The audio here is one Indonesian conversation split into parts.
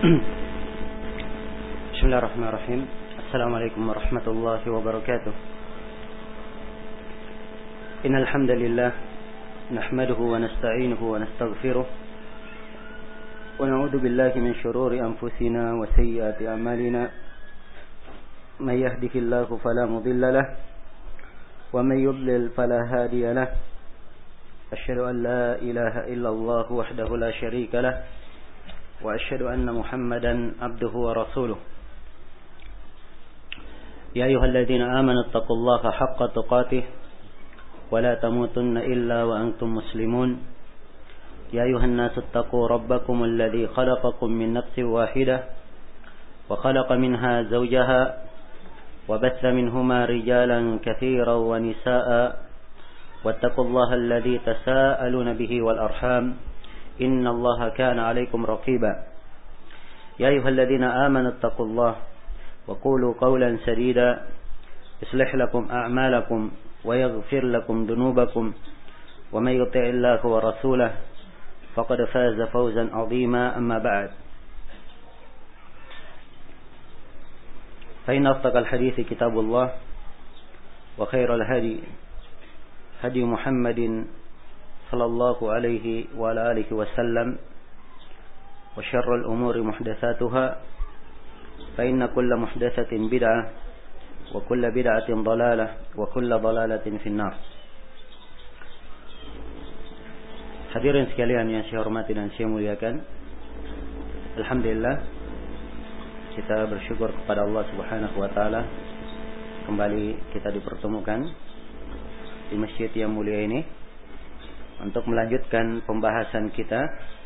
Bismillahirrahmanirrahim. Assalamualaikum warahmatullahi wabarakatuh. Innal hamdalillah nahmaduhu wa nasta'inuhu wa nastaghfiruh wa na'udzu billahi min shururi anfusina wa sayyiati a'malina. May yahdihillahu fala mudilla lahu wa may yudlil fala hadiya lahu. Asyhadu an la ilaha illallah wahdahu la syarika lahu wa asyhadu anna Muhammadan abduhu wa rasuluh. Ya ayyuhalladzina amanu taqullaha haqqa tuqatih wa la tamutunna illa wa antum muslimun. Ya ayyuhan nasu taqu rabbakum alladzi khalaqakum min nafsin wahidah wa khalaqa minha zawjaha wa batha minhuma rijalan katsiran wa nisaa'a wattaqullaha alladzi tasaaluna bihi wal arham innallaha kana 'alaikum raqiba. Ya ayyuhalladzina amanu taqullaha وقولوا قولا سديدا يصلح لكم أعمالكم ويغفر لكم ذنوبكم ومن يطع الله ورسوله فقد فاز فوزا عظيما. أما بعد فإن أصدق الحديث كتاب الله وخير الهدي هدي محمد صلى الله عليه وعلى آله وسلم وشر الأمور محدثاتها فإن كل محدثة بدعة وكل بدعة ضلالة وكل ضلالة في النار. Hadirin sekalian yang saya hormati dan saya muliakan, alhamdulillah kita bersyukur kepada Allah Subhanahu wa taala kembali kita dipertemukan di masjid yang mulia ini untuk melanjutkan pembahasan kita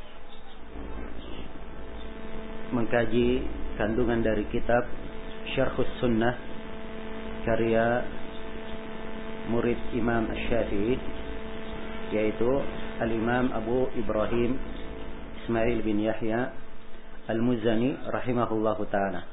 mengkaji kandungan dari kitab Syarhus Sunnah karya murid Imam Asy-Syafi'i, yaitu Al-Imam Abu Ibrahim Ismail bin Yahya Al-Muzani rahimahullahu ta'ala.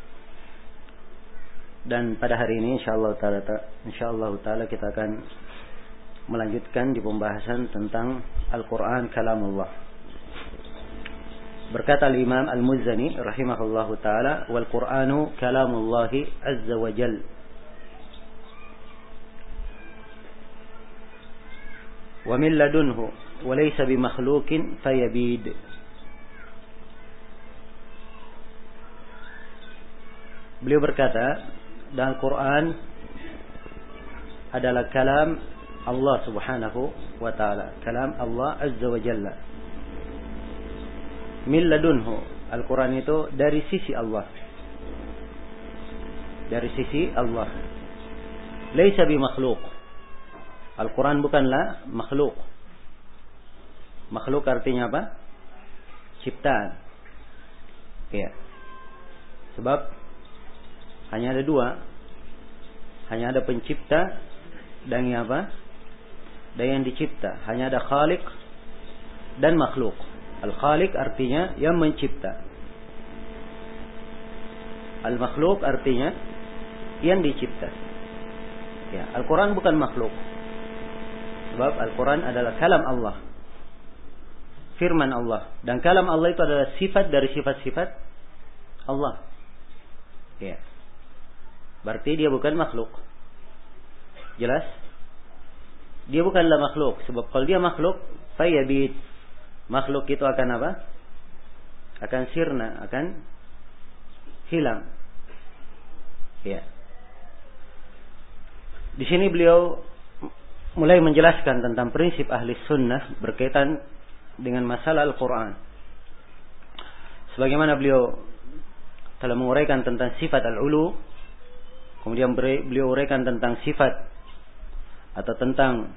Dan pada hari ini insyaallah ta'ala kita akan melanjutkan di pembahasan tentang Al-Quran Kalamullah. Berkata Imam Al-Muzani rahimahullahu ta'ala, wal Qur'anu kalamullahi azza wa jal. Wa min ladunhu wa laysa bimakhluqin fayabid. Beliau berkata, dan Al-Quran adalah kalam Allah subhanahu wa ta'ala, kalam Allah azza wa jalla. Min ladunhu, Al-Quran itu dari sisi Allah, dari sisi Allah. Laisa bimakhluq, Al-Quran bukanlah makhluk. Makhluk artinya apa? Ciptaan. Ya. Sebab hanya ada dua, hanya ada pencipta dan yang apa? Dan yang dicipta. Hanya ada khaliq dan makhluk. Al-Khaliq artinya yang mencipta. Al-Makhluk artinya yang dicipta. Ya, Al-Quran bukan makhluk. Sebab Al-Quran adalah kalam Allah, firman Allah. Dan kalam Allah itu adalah sifat dari sifat-sifat Allah. Ya. Berarti dia bukan makhluk. Jelas? Dia bukanlah makhluk. Sebab kalau dia makhluk, fayabid, makhluk itu akan apa? Akan sirna, akan hilang. Ya. Di sini beliau mulai menjelaskan tentang prinsip ahli sunnah berkaitan dengan masalah Al-Quran. Sebagaimana beliau telah menguraikan tentang sifat al-ulu, kemudian beliau uraikan tentang sifat atau tentang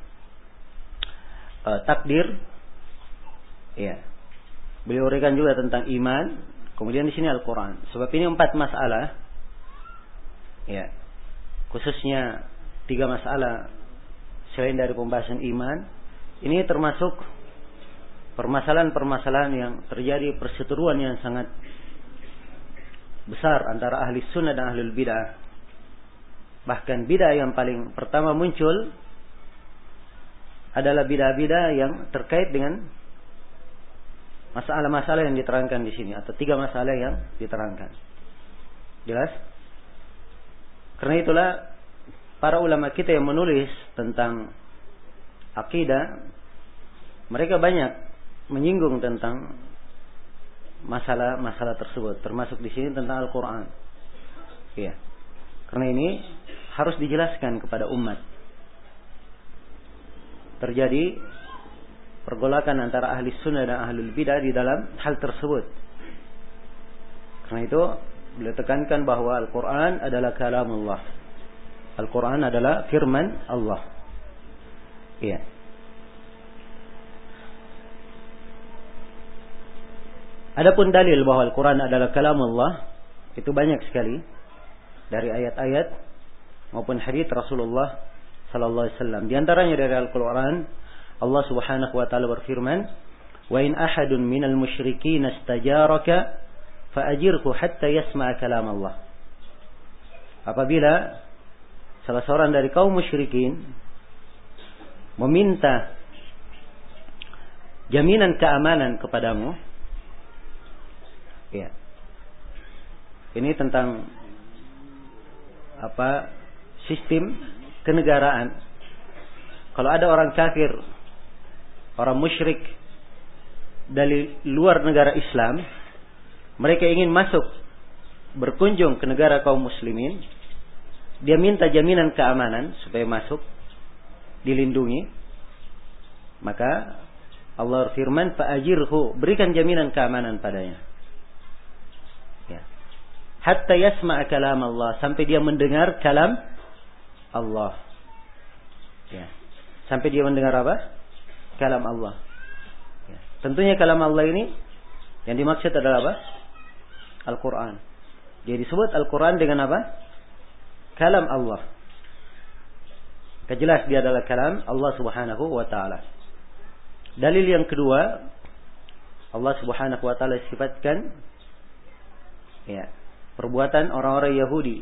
takdir. Ya. Beliau uraikan juga tentang iman, kemudian di sini Al-Quran. Sebab ini 4 masalah. Ya. Khususnya 3 masalah selain dari pembahasan iman. Ini termasuk permasalahan-permasalahan yang terjadi perseteruan yang sangat besar antara ahli sunnah dan ahli bid'ah. Bahkan bid'ah yang paling pertama muncul adalah bid'ah-bid'ah yang terkait dengan masalah-masalah yang diterangkan di sini, atau 3 masalah yang diterangkan. Jelas? Karena itulah para ulama kita yang menulis tentang akidah, mereka banyak menyinggung tentang masalah-masalah tersebut, termasuk di sini tentang Al-Quran. Iya. Karena ini harus dijelaskan kepada umat. Terjadi pergolakan antara ahli sunnah dan ahlul bidah di dalam hal tersebut. Karena itu beliau tekankan bahwa Al-Quran adalah kalamullah. Al-Quran adalah firman Allah. Iya. Adapun dalil bahwa Al-Quran adalah kalamullah itu banyak sekali dari ayat-ayat maupun hadits Rasulullah sallallahu alaihi wasallam. Di antaranya dari Al-Quran, Allah Subhanahu wa taala berfirman, "Wa in ahadun minal musyrikin istajaraka fa'ajirhu hatta yasma'a kalam Allah." Apabila salah seorang dari kaum musyrikin meminta jaminan keamanan kepadamu, ya. Ini tentang sistem kenegaraan. Kalau ada orang kafir, orang musyrik dari luar negara Islam, mereka ingin masuk berkunjung ke negara kaum muslimin, dia minta jaminan keamanan supaya masuk, dilindungi, maka Allah firman, fa'ajirhu, berikan jaminan keamanan padanya. Hatta yasma'a kalam Allah, sampai dia mendengar kalam Allah. Ya. Sampai dia mendengar apa? Kalam Allah. Ya. Tentunya kalam Allah ini yang dimaksud adalah apa? Al-Quran. Dia disebut Al-Quran dengan apa? Kalam Allah. Kejelas dia adalah kalam Allah Subhanahu wa ta'ala. Dalil yang kedua, Allah Subhanahu wa ta'ala sifatkan, ya, perbuatan orang-orang Yahudi,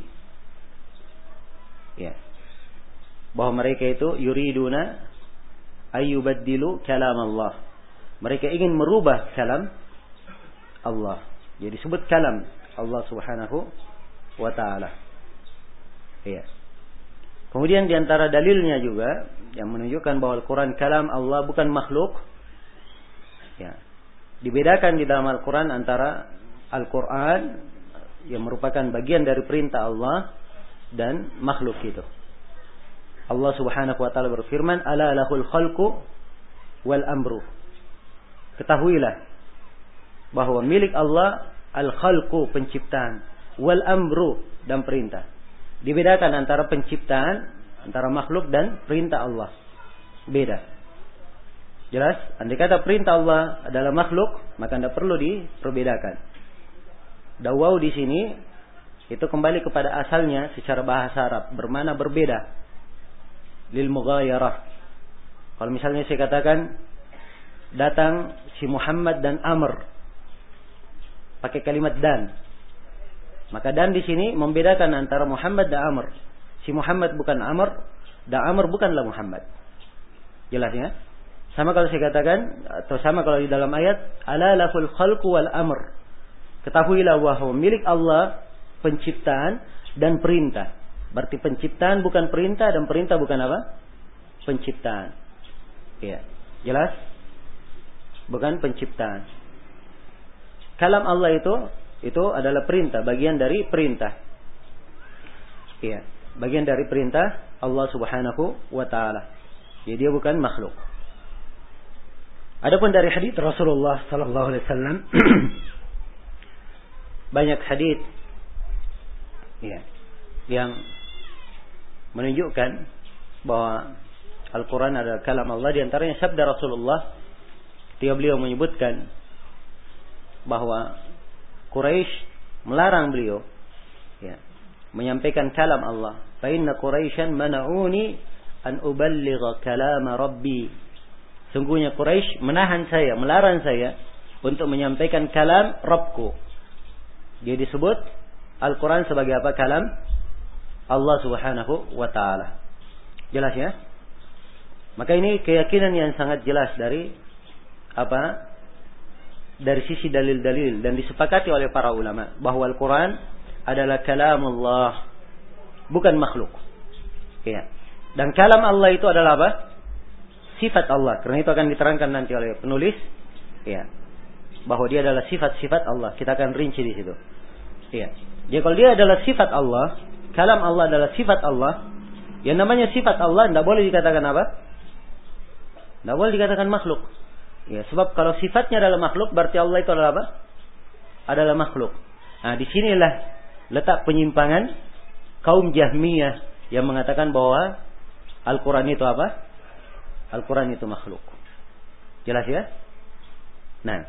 ya, bahwa mereka itu yuriduna ayyubaddilu kalam Allah. Mereka ingin merubah kalam Allah. Jadi disebut kalam Allah Subhanahu wa ta'ala. Ya. Kemudian di antara dalilnya juga yang menunjukkan bahwa Al-Quran kalam Allah, bukan makhluk. Ya. Dibedakan di dalam Al-Quran antara Al-Quran yang merupakan bagian dari perintah Allah dan makhluk itu. Allah Subhanahu wa ta'ala berfirman, ala lahul khalqu wal amru. Ketahuilah bahwa milik Allah al-khalqu, penciptaan, wal amru, dan perintah. Dibedakan antara penciptaan, antara makhluk dan perintah Allah. Beda. Jelas? Andai kata perintah Allah adalah makhluk, maka tidak perlu diperbedakan. Dawau di sini itu kembali kepada asalnya secara bahasa Arab, bermakna berbeda. Lil mughayarah. Kalau misalnya saya katakan datang si Muhammad dan Amr, pakai kalimat dan, maka dan di sini membedakan antara Muhammad dan Amr. Si Muhammad bukan Amr, dan Amr bukanlah Muhammad. Jelas ya? Sama kalau saya katakan, atau sama kalau di dalam ayat, ala lahul khalqu wal amr. Ketahuilah bahwa milik Allah penciptaan dan perintah. Berarti penciptaan bukan perintah, dan perintah bukan apa? Penciptaan. Ya, jelas? Bukan penciptaan. Kalam Allah itu adalah perintah, bagian dari perintah. Ya, bagian dari perintah Allah Subhanahu wa ta'ala. Jadi dia bukan makhluk. Adapun dari hadits Rasulullah sallallahu alaihi wasallam, banyak hadits, ya, yang menunjukkan bahwa Al-Quran adalah kalam Allah. Di antaranya sabda Rasulullah ketika beliau menyebutkan bahwa Quraisy melarang beliau, ya, menyampaikan kalam Allah. Fa inna Quraisyan mana'uni an uballigha kalam Rabbi. Sungguhnya Quraisy menahan saya, melarang saya untuk menyampaikan kalam Rabbku. Dia disebut Al-Quran sebagai apa? Kalam Allah Subhanahu wa ta'ala. Jelas ya? Maka ini keyakinan yang sangat jelas dari apa? dari sisi dalil-dalil dan disepakati oleh para ulama bahwa Al-Quran adalah kalamullah, bukan makhluk. Ya. Dan kalam Allah itu adalah apa? Sifat Allah. Karena itu akan diterangkan nanti oleh penulis, ya, bahwa dia adalah sifat-sifat Allah. Kita akan rinci di situ. Ya. Jadi kalau dia adalah sifat Allah, kalam Allah adalah sifat Allah, yang namanya sifat Allah tidak boleh dikatakan apa? Tidak boleh dikatakan makhluk. Ya, sebab kalau sifatnya adalah makhluk, berarti Allah itu adalah apa? Adalah makhluk. Nah, disinilah letak penyimpangan kaum Jahmiyah yang mengatakan bahwa Al-Quran itu apa? Al-Quran itu makhluk. Jelas ya? Nah,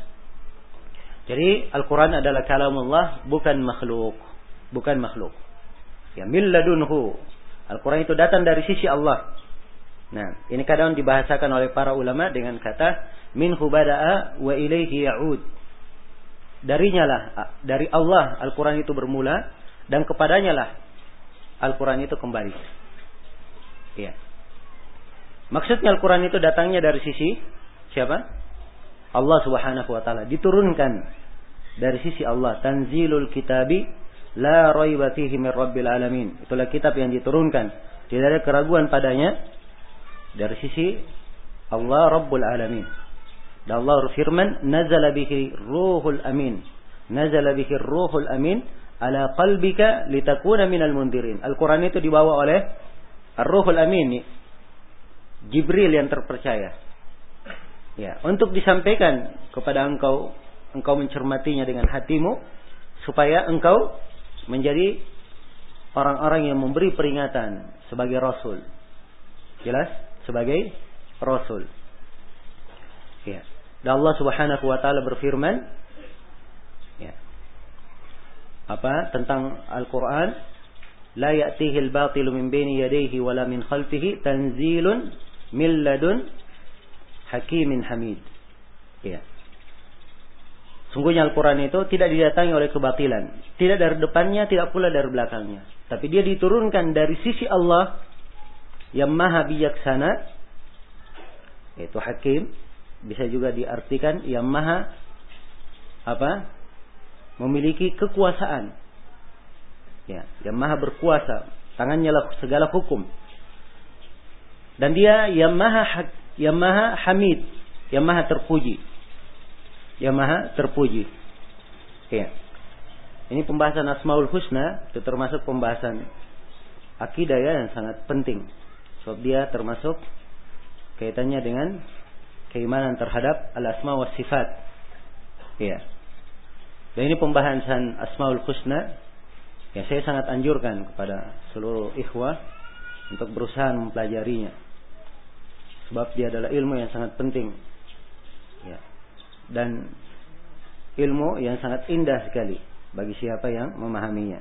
jadi Al-Quran adalah kalamullah, bukan makhluk. Bukan makhluk. Ya, min ladunhu. Al-Quran itu datang dari sisi Allah. Nah, ini kadang dibahasakan oleh para ulama dengan kata minhu bada'a wa ilaihi ya'ud. Darinya lah, dari Allah Al-Quran itu bermula dan kepadanya lah Al-Quran itu kembali. Iya. Maksudnya Al-Quran itu datangnya dari sisi siapa? Allah Subhanahu wa taala. Diturunkan dari sisi Allah. Tanzilul kitabi la raiba fihi min rabbil alamin. Itulah kitab yang diturunkan, tidak ada keraguan padanya, dari sisi Allah Rabbul Alamin. Dan Allah berfirman, nazala bihi ruhul amin. Nazala bihi ruhul amin ala qalbika litakuna minal mundirin. Al-Quran itu dibawa oleh Ar-Ruhul Amin, Jibril yang terpercaya. Ya, untuk disampaikan kepada engkau mencermatinya dengan hatimu, supaya engkau menjadi orang-orang yang memberi peringatan sebagai Rasul. Jelas? Sebagai Rasul. Ya. Dan Allah Subhanahu wa taala berfirman, ya, apa tentang Al-Quran, la ya'tihi al-batilu min baini yadayhi wala min khalfihi tanzilun min ladun hakimin hamid. Ya. Sungguhnya Al-Quran itu tidak didatangi oleh kebatilan, tidak dari depannya, tidak pula dari belakangnya, tapi dia diturunkan dari sisi Allah yang maha bijaksana, yaitu hakim. Bisa juga diartikan yang maha apa? Memiliki kekuasaan. Ya, yang maha berkuasa, tangannya lah segala hukum. Dan dia yang maha hamid, yang maha terpuji. Yang maha terpuji. Ya. Ini pembahasan Asmaul Husna, itu termasuk pembahasan akidah ya, yang sangat penting. Sebab dia termasuk kaitannya dengan keimanan terhadap al-asma wa sifat. Ya. Dan ini pembahasan Asmaul Husna yang saya sangat anjurkan kepada seluruh ikhwah untuk berusaha mempelajarinya. Sebab dia adalah ilmu yang sangat penting. Ya. Dan ilmu yang sangat indah sekali bagi siapa yang memahaminya.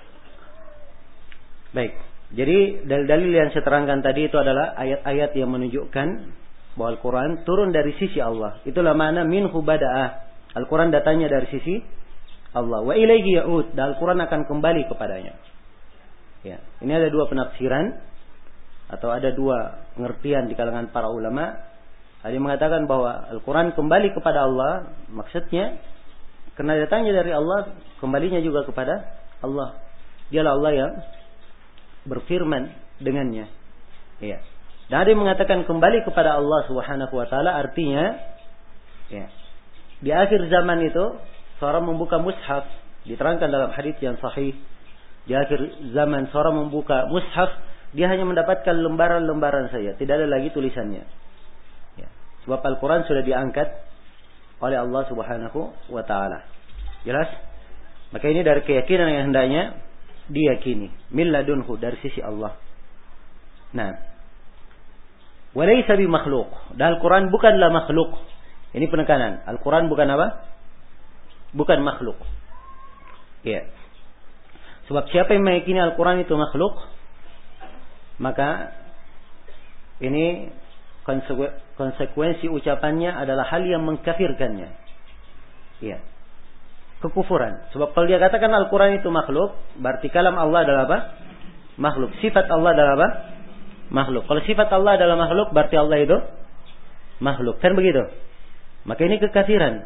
Baik. Jadi dalil-dalil yang saya terangkan tadi itu adalah ayat-ayat yang menunjukkan bahwa Al-Quran turun dari sisi Allah. Itulah makna minhu bada'ah. Al-Quran datangnya dari sisi Allah. Wa ilaihi ya'ud. Dan Al-Quran akan kembali kepadanya. Ya. Ini ada dua penafsiran atau ada dua pengertian di kalangan para ulama. Ada yang mengatakan bahwa Al-Quran kembali kepada Allah. Maksudnya karena datangnya dari Allah, kembalinya juga kepada Allah. Dialah Allah yang berfirman dengannya. Ya. Dan ada yang mengatakan kembali kepada Allah Subhanahu wa taala, artinya ya, di akhir zaman itu seorang membuka mushaf, diterangkan dalam hadis yang sahih. Di akhir zaman seorang membuka mushaf, dia hanya mendapatkan lembaran-lembaran saja, tidak ada lagi tulisannya. Ya. Sebab Al-Quran sudah diangkat oleh Allah Subhanahu wa taala. Jelas? Maka ini dari keyakinan yang hendaknya diyakini, min ladunhu, dari sisi Allah. Nah, walaysa bi makhluk. Dan Al-Quran bukanlah makhluk. Ini penekanan. Al-Quran bukan apa? Bukan makhluk. Ya. Sebab siapa yang meyakini Al-Quran itu makhluk, maka ini konsekuensi ucapannya adalah hal yang mengkafirkannya. Ya. Kekufuran. Sebab kalau dia katakan Al-Quran itu makhluk, berarti kalam Allah adalah apa? Makhluk. Sifat Allah adalah apa? Makhluk. Kalau sifat Allah adalah makhluk, berarti Allah itu makhluk. Kan begitu? Maka ini kekafiran.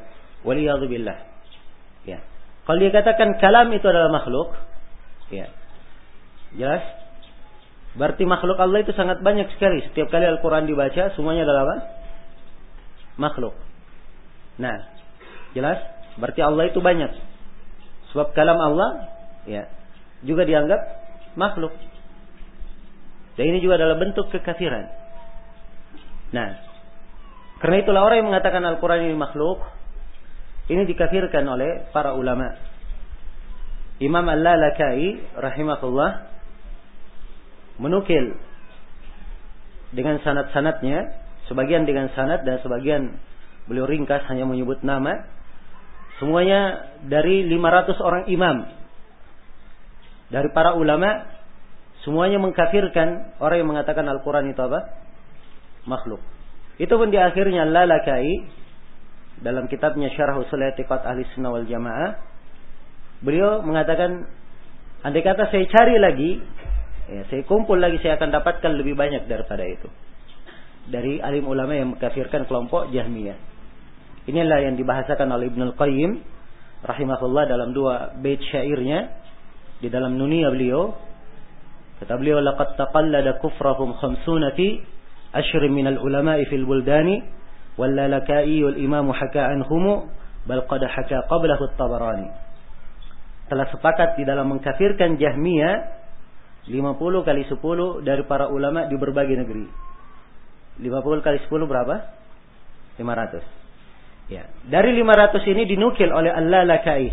Waliyadzubillah. Ya. Kalau dia katakan kalam itu adalah makhluk, ya. Jelas? Berarti makhluk Allah itu sangat banyak sekali. Setiap kali Al-Quran dibaca, semuanya adalah apa? Makhluk. Nah, jelas? Berarti Allah itu banyak. Sebab kalam Allah, ya, juga dianggap makhluk. Dan ini juga adalah bentuk kekafiran. Nah, karena itulah orang yang mengatakan Al-Quran ini makhluk, ini dikafirkan oleh para ulama. Imam Al-Lalakai rahimahullah menukil dengan sanad-sanadnya, sebagian dengan sanad dan sebagian beliau ringkas hanya menyebut nama. Semuanya dari 500 orang imam dari para ulama, semuanya mengkafirkan orang yang mengatakan Al-Quran itu apa? Makhluk. Itu pun di akhirnya Al-Lalakai dalam kitabnya Syarh Ushul I'tiqad Ahlussunnah wal Jamaah, beliau mengatakan, andai kata saya cari lagi, ya, saya kumpul lagi, saya akan dapatkan lebih banyak daripada itu. Dari alim ulama yang mengkafirkan kelompok Jahmiyah. Inilah yang dibahasakan oleh Ibnul Qayyim rahimahullah dalam 2 bait syairnya di dalam Nuniyah beliau. Kata beliau, laqad taqallada kufrahum 50 fi ashrin minal ulama'i fil buldani wal Lalakai wal imam haka anhum bal qad haka qablahu at-Tabarani. Telah sepakat di dalam mengkafirkan Jahmiyah 50 kali 10 dari para ulama di berbagai negeri. 50 kali 10 berapa? 500. Ya, dari 500 ini dinukil oleh Al-Lalakai.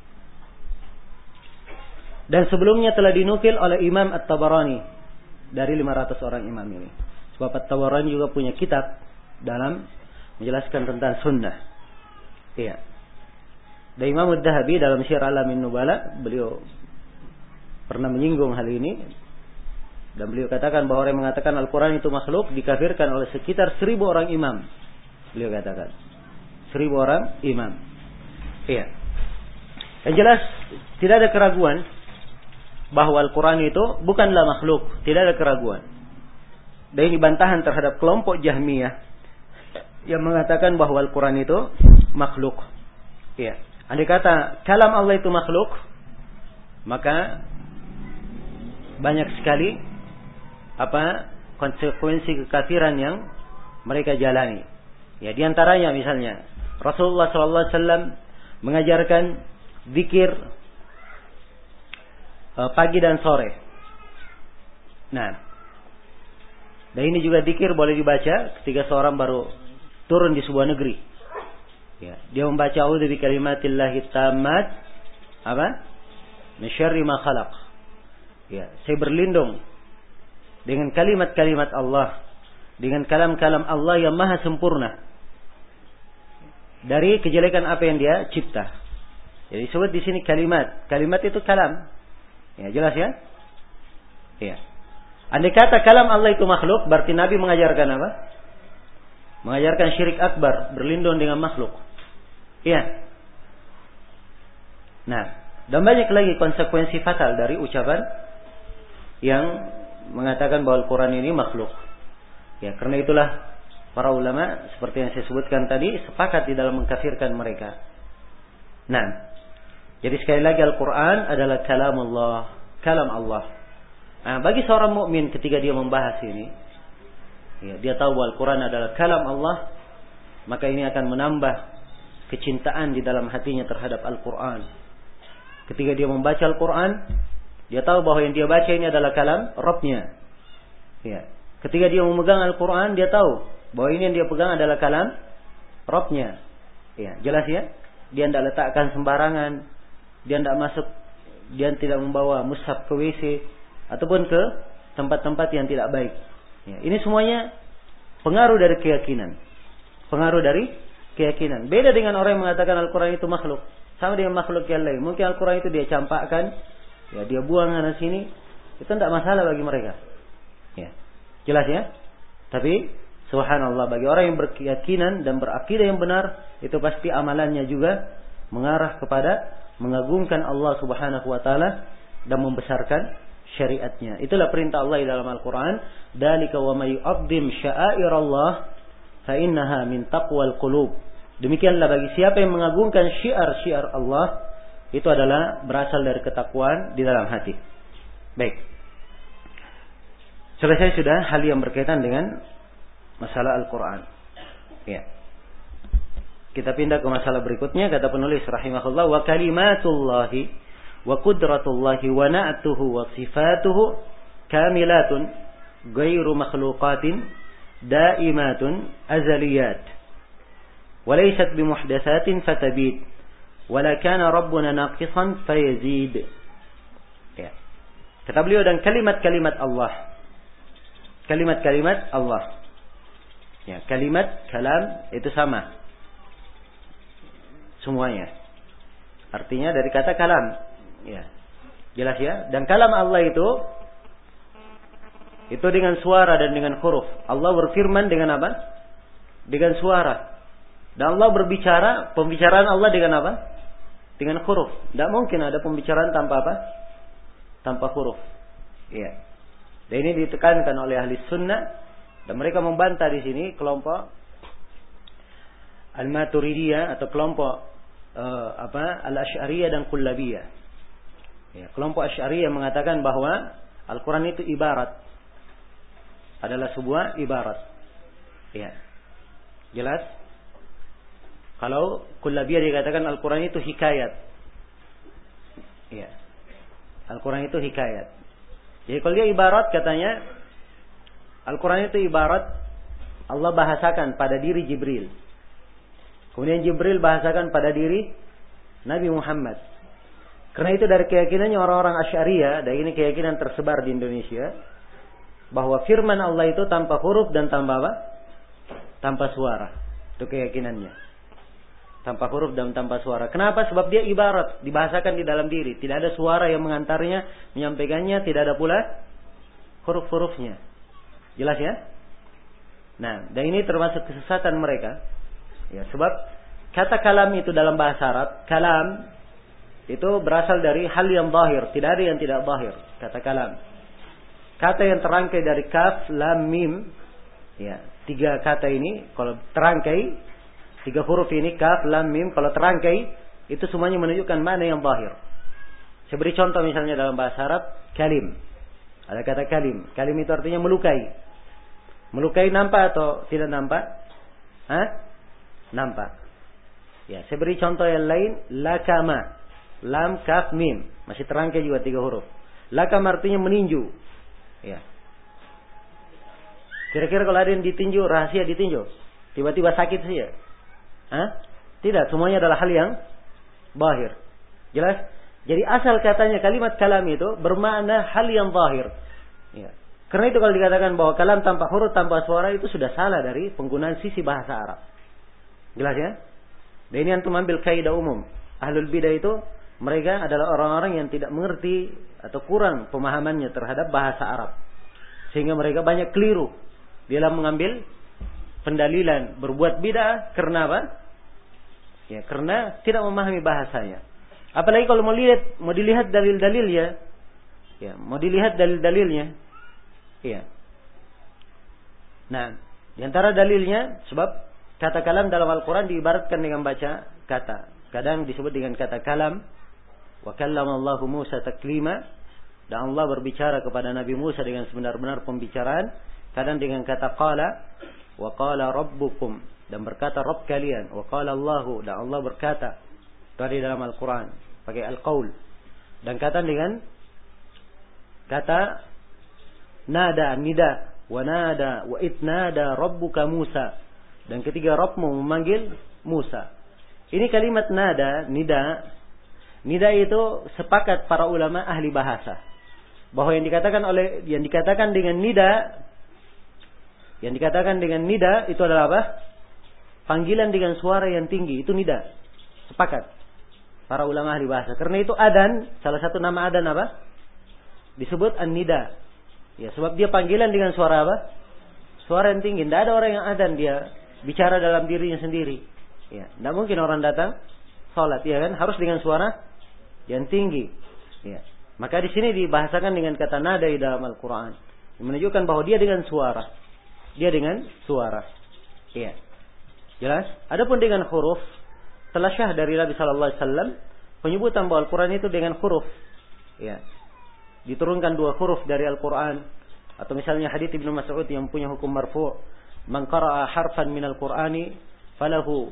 Dan sebelumnya telah dinukil oleh Imam At-Tabarani dari 500 orang imam ini. Sebab At-Tabarani juga punya kitab dalam menjelaskan tentang sunnah. Iya. Dan Imam Ad-Dhahabi dalam Syiar Alamin Nubala, beliau pernah menyinggung hal ini. Dan beliau katakan bahwa orang yang mengatakan Al-Quran itu makhluk dikafirkan oleh sekitar 1000 orang imam. Beliau katakan 1000 orang imam. Iya. Yang jelas tidak ada keraguan bahwa Al-Quran itu bukanlah makhluk. Tidak ada keraguan. Dan ini bantahan terhadap kelompok Jahmiyah yang mengatakan bahwa Al-Quran itu makhluk. Iya. Andai kata kalam Allah itu makhluk, maka banyak sekali konsekuensi kekafiran yang mereka jalani. Ya, di antaranya misalnya Rasulullah SAW mengajarkan zikir pagi dan sore. Nah, dan ini juga zikir boleh dibaca ketika seorang baru turun di sebuah negeri. Ya, dia membaca a'udzu bikalimatillahi tammat min syarri ma khalaq. Ya, saya berlindung dengan kalimat-kalimat Allah, dengan kalam-kalam Allah yang maha sempurna dari kejelekan apa yang dia cipta. Jadi disebut di sini kalimat. Kalimat itu kalam. Ya, jelas ya? Iya. Andai kata kalam Allah itu makhluk, berarti Nabi mengajarkan apa? Mengajarkan syirik akbar, berlindung dengan makhluk. Iya. Nah, dan banyak lagi konsekuensi fatal dari ucapan yang mengatakan bahwa Al-Quran ini makhluk. Ya, karena itulah para ulama seperti yang saya sebutkan tadi sepakat di dalam mengkafirkan mereka. Nah, jadi sekali lagi Al-Quran adalah kalamullah, kalam Allah. Nah, bagi seorang mukmin ketika dia membahas ini, ya, dia tahu bahwa Al-Quran adalah kalam Allah, maka ini akan menambah kecintaan di dalam hatinya terhadap Al-Quran. Ketika dia membaca Al-Quran, dia tahu bahwa yang dia baca ini adalah kalam Rabbnya. Ya. Ketika dia memegang Al-Quran, dia tahu bahwa ini yang dia pegang adalah kalam Rabbnya. Ya, jelas ya? Dia tidak letakkan sembarangan, dia tidak masuk, dia tidak membawa mushaf ke WC ataupun ke tempat-tempat yang tidak baik. Ya, ini semuanya pengaruh dari keyakinan. Pengaruh dari keyakinan. Beda dengan orang yang mengatakan Al-Quran itu makhluk. Sama dengan makhluk yang lain. Mungkin Al-Quran itu dia campakkan, ya, dia buang sana sini, itu tidak masalah bagi mereka. Ya, jelas ya? Tapi subhanallah, bagi orang yang berkeyakinan dan berakidah yang benar, itu pasti amalannya juga mengarah kepada mengagungkan Allah Subhanahu wa taala dan membesarkan syariatnya. Itulah perintah Allah di dalam Al-Qur'an, "Dzalika wa may yu'azzim sya'airallah fa innaha min taqwal qulub." Demikianlah bagi siapa yang mengagungkan syiar-syiar Allah, itu adalah berasal dari ketakwaan di dalam hati. Baik. Selesai sudah hal yang berkaitan dengan masalah Al-Quran. Ya. Kita pindah ke masalah berikutnya. Kata penulis rahimahullah, wa kalimatullahi wa qudratullahi wa na'tuhu wa sifatuhu kamilatun ghairu makhluqatin daimatun azaliyat wa laysat bimuhdatsatin fatabid wa la kana rabbuna naqisan fayazid. Ya. Kata beliau, dan kalimat-kalimat Allah. Kalimat-kalimat Allah. Ya, kalimat, kalam itu sama. Semuanya. Artinya dari kata kalam. Ya. Jelas ya? Dan kalam Allah itu dengan suara dan dengan huruf. Allah berfirman dengan apa? Dengan suara. Dan Allah berbicara, pembicaraan Allah dengan apa? Dengan huruf. Tidak mungkin ada pembicaraan tanpa apa? Tanpa huruf. Ya. Dan ini ditekankan oleh ahli sunnah, dan mereka membantah di sini kelompok Al-Maturidiyah atau kelompok Al-Asy'ariyah dan Kullabiyah. Ya, kelompok Asy'ariyah mengatakan bahwa Al-Quran itu ibarat, adalah sebuah ibarat. Ya. Jelas? Kalau Kullabiyah dikatakan Al-Quran itu hikayat. Ya. Al-Quran itu hikayat. Jadi kalau dia ibarat, katanya Al-Quran itu ibarat Allah bahasakan pada diri Jibril. Kemudian Jibril bahasakan pada diri Nabi Muhammad. Karena itu dari keyakinannya orang-orang Asy'ariyah, dan ini keyakinan tersebar di Indonesia, bahwa firman Allah itu tanpa huruf dan tanpa apa? Tanpa suara. Itu keyakinannya. Tanpa huruf dan tanpa suara. Kenapa? Sebab dia ibarat, dibahasakan di dalam diri. Tidak ada suara yang mengantarnya, menyampaikannya, tidak ada pula huruf-hurufnya. Jelas ya? Nah, dan ini termasuk kesesatan mereka. Ya, sebab kata kalam itu dalam bahasa Arab, kalam itu berasal dari hal yang zahir, tidak ada yang tidak zahir. Kata kalam. Kata yang terangkai dari kaf, lam, mim. Ya, 3 kata ini kalau terangkai, 3 huruf ini kaf, lam, mim, kalau terangkai itu semuanya menunjukkan mana yang zahir. Saya beri contoh misalnya dalam bahasa Arab, kalim. Ada kata kalim. Kalim itu artinya melukai. Melukai nampak atau tidak nampak? Hah? Nampak. Ya, saya beri contoh yang lain, lakama. Lam, kaf, mim. Masih terangkai juga 3 huruf. Lakam artinya meninju. Ya. Kira-kira kalau ada yang ditinju, rahasia ditinju, tiba-tiba sakit sih ya? Hah? Tidak, semuanya adalah hal yang zahir. Jelas? Jadi asal katanya kalimat kalam itu bermakna hal yang zahir. Ya. Karena itu kalau dikatakan bahwa kalam tanpa huruf, tanpa suara, itu sudah salah dari penggunaan sisi bahasa Arab. Jelas ya? Dan ini antum ambil kaidah umum. Ahlul bidah itu mereka adalah orang-orang yang tidak mengerti atau kurang pemahamannya terhadap bahasa Arab. Sehingga mereka banyak keliru dalam mengambil pendalilan berbuat bid'ah. Karena apa? Ya, karena tidak memahami bahasanya. Apalagi kalau mau dilihat dalil-dalilnya. Ya, mau dilihat dalil-dalilnya. Ya. Nah, di antara dalilnya, sebab kata kalam dalam Al-Quran diibaratkan dengan baca kata. Kadang disebut dengan kata kalam. Wa kallamallahu Musa taklima. Dan Allah berbicara kepada Nabi Musa dengan sebenar-benar pembicaraan. Kadang dengan kata qala. Wa qala rabbukum. Dan berkata Rabb kalian. Wa qala Allahu. Dan Allah berkata. Itu ada dalam Al-Quran. Pakai al-qaul. Dan kata dengan kata nada, nida. Wa nada. Wa itnada rabbuka Musa. Dan ketiga Rabbmu memanggil Musa. Ini kalimat nada, nida. Nida itu sepakat para ulama ahli bahasa. Bahwa yang dikatakan dengan nida. Yang dikatakan dengan nida itu adalah apa? Panggilan dengan suara yang tinggi. Itu nida. Sepakat. Para ulama ahli bahasa. Karena itu adan. Salah satu nama adan apa? Disebut an-nida. Ya, sebab dia panggilan dengan suara apa? Suara yang tinggi. Tidak ada orang yang adan dia bicara dalam dirinya sendiri. Ya, tidak mungkin orang datang salat, ya kan? Harus dengan suara yang tinggi. Ya. Maka di sini dibahasakan dengan kata nada di dalam Al-Quran, menunjukkan bahwa dia dengan suara. Dia dengan suara. Ya. Jelas? Adapun dengan huruf, telah syah dari Nabi sallallahu alaihi wasallam penyebutan bahwa Al-Qur'an itu dengan huruf. Ya. Diturunkan 2 huruf dari Al-Qur'an, atau misalnya hadits Ibnu Mas'ud yang punya hukum marfu', man qara'a harfan minal Qur'ani falahu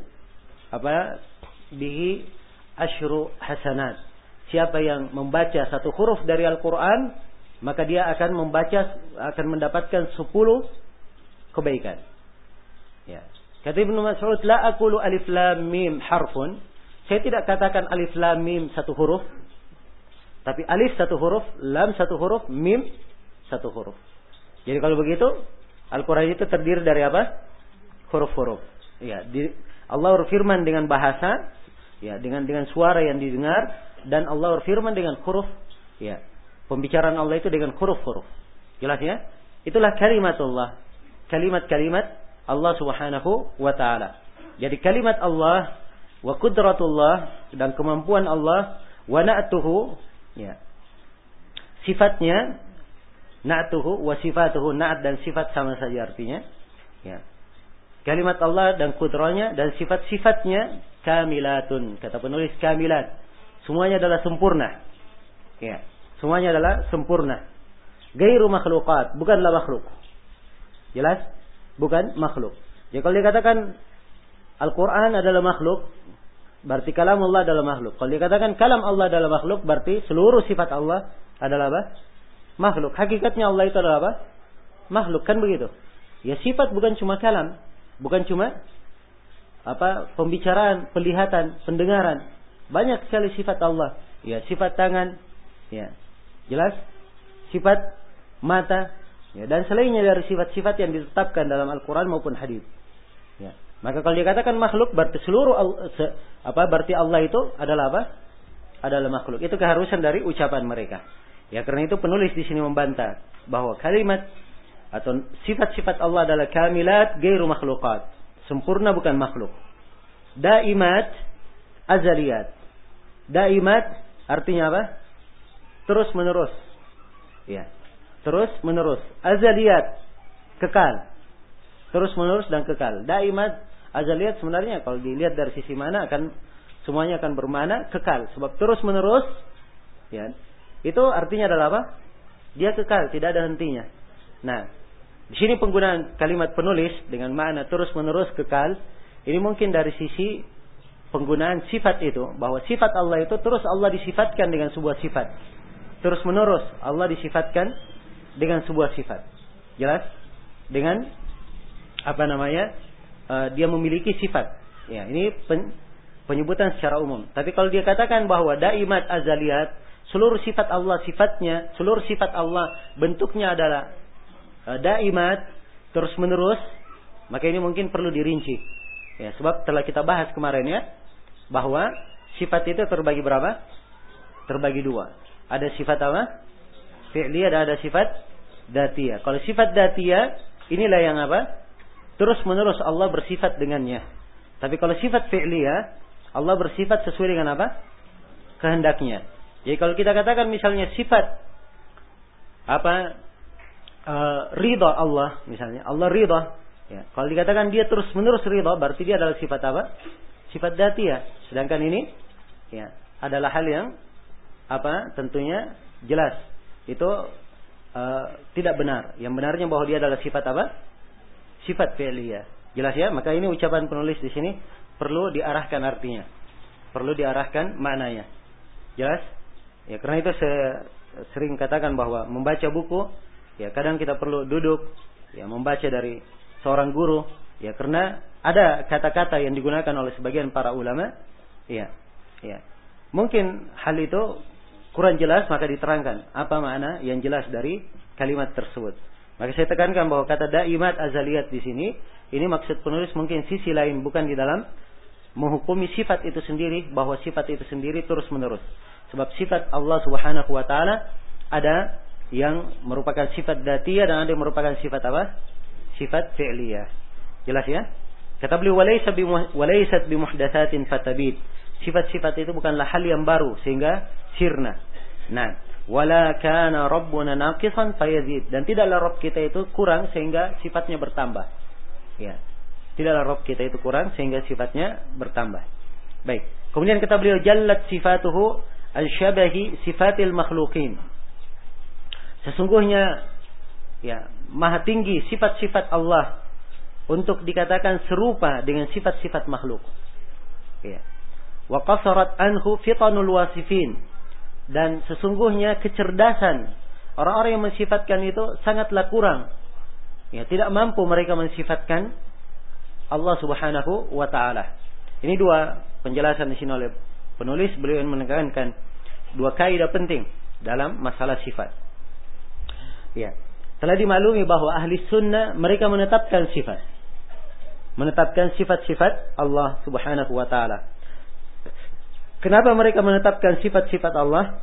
bihi asyru hasanat. Siapa yang membaca 1 huruf dari Al-Qur'an, maka dia akan mendapatkan 10 kebaikan. Ya. Kata Ibnu Mas'ud, la aqulu alif lam mim harfun. Saya tidak katakan alif lam mim 1 huruf, tapi alif 1 huruf, lam 1 huruf, mim 1 huruf. Jadi kalau begitu, Al-Qur'an itu terdiri dari apa? Huruf-huruf. Ya, Allah berfirman dengan bahasa, ya, dengan suara yang didengar, dan Allah berfirman dengan huruf, ya. Pembicaraan Allah itu dengan huruf-huruf. Jelas ya? Itulah kalimatullah. Kalimat-kalimat Allah Subhanahu wa taala. Jadi kalimat Allah wa qudratullah, dan kemampuan Allah, wa na'tuhu, ya. Sifatnya, na'tuhu wa sifatuhu, na'at dan sifat sama saja artinya. Ya. Kalimat Allah dan kudrahnya dan sifat-sifatnya kamilatun. Kata penulis kamilat. Semuanya adalah sempurna. Ya. Semuanya adalah sempurna. Gairu makhluqat, bukanlah makhluk. Jelas? Bukan makhluk. Jadi kalau dikatakan Al-Quran adalah makhluk, berarti kalam Allah adalah makhluk. Kalau dikatakan kalam Allah adalah makhluk, berarti seluruh sifat Allah adalah apa? Makhluk. Hakikatnya Allah itu adalah apa? Makhluk, kan begitu? Ya, sifat bukan cuma kalam, bukan cuma pembicaraan, penglihatan, pendengaran. Banyak sekali sifat Allah. Ya, sifat tangan, ya. Jelas? Sifat mata, ya, dan selainnya dari sifat-sifat yang ditetapkan dalam Al-Quran maupun hadis. Ya. Maka kalau dikatakan makhluk, berarti berarti Allah itu adalah apa? Adalah makhluk. Itu keharusan dari ucapan mereka. Ya, karena itu penulis di sini membantah bahwa kalimat atau sifat-sifat Allah adalah kamilat gairu makhluqat. Sempurna, bukan makhluk. Daimat, azaliyat. Daimat artinya apa? Terus menerus. Ya. Terus menerus. Azaliyat, kekal. Terus menerus dan kekal. Daimat, azaliyat sebenarnya kalau dilihat dari sisi mana semuanya akan bermakna kekal. Sebab terus menerus, ya, itu artinya adalah apa? Dia kekal, tidak ada hentinya. Nah, di sini penggunaan kalimat penulis dengan makna terus menerus kekal, ini mungkin dari sisi penggunaan sifat itu, bahwa sifat Allah itu terus Allah disifatkan dengan sebuah sifat. Terus menerus Allah disifatkan dengan sebuah sifat. Jelas? Dengan dia memiliki sifat. Ya, ini penyebutan secara umum. Tapi kalau dia katakan bahwa daimat azaliyat, seluruh sifat Allah sifatnya, seluruh sifat Allah bentuknya adalah daimat, terus menerus, maka ini mungkin perlu dirinci. Ya, sebab telah kita bahas kemarin ya, bahwa sifat itu terbagi berapa? Terbagi 2. Ada sifat apa? Fi'liyah, dan ada sifat datiyah. Kalau sifat datiyah, inilah yang apa? Terus menerus Allah bersifat dengannya. Tapi kalau sifat fi'liyah, Allah bersifat sesuai dengan apa? Kehendaknya. Jadi kalau kita katakan misalnya sifat ridha Allah, misalnya Allah ridha, ya. Kalau dikatakan dia terus menerus ridha, berarti dia adalah sifat apa? Sifat datiyah. Sedangkan ini, ya, adalah hal yang tentunya jelas itu tidak benar. Yang benarnya bahwa dia adalah sifat apa? Sifat fi'liyah. Jelas ya? Maka ini ucapan penulis di sini perlu diarahkan artinya, perlu diarahkan maknanya. Jelas? Ya, karena itu saya sering katakan bahwa membaca buku, ya, kadang kita perlu duduk, ya, membaca dari seorang guru, ya, karena ada kata-kata yang digunakan oleh sebagian para ulama, ya, ya. Mungkin hal itu kurang jelas, maka diterangkan apa makna yang jelas dari kalimat tersebut. Maka saya tekankan bahwa kata daimat azaliyat di sini, ini maksud penulis mungkin sisi lain, bukan di dalam menghukumi sifat itu sendiri, bahwa sifat itu sendiri terus menerus. Sebab sifat Allah Subhanahu wa taala ada yang merupakan sifat datiyah dan ada yang merupakan sifat apa? Sifat fi'liyah. Jelas ya? Kata beliau, walaysat bimuhdatsatin fatabid. Sifat-sifat itu bukanlah hal yang baru sehingga sirna. Nah, wala kana rabbuna naqisan fayazid, dan tidaklah Rabb kita itu kurang sehingga sifatnya bertambah. Ya. tidaklah Rabb kita itu kurang sehingga sifatnya bertambah. Baik. Kemudian kata beliau, jallat sifatuhu al-syabahi sifatil makhluqin. Sesungguhnya ya, maha tinggi sifat-sifat Allah untuk dikatakan serupa dengan sifat-sifat makhluk. Ya. Wa qasarat anhu fitanul wasifin. Dan sesungguhnya kecerdasan orang-orang yang mensifatkan itu sangatlah kurang. Ya, tidak mampu mereka mensifatkan Allah Subhanahu wa taala. Ini dua penjelasan di sini oleh penulis. Beliau menekankan dua kaidah penting dalam masalah sifat. Ya. Telah dimaklumi bahwa ahli sunnah mereka menetapkan sifat. Menetapkan sifat-sifat Allah Subhanahu wa taala. Kenapa mereka menetapkan sifat-sifat Allah?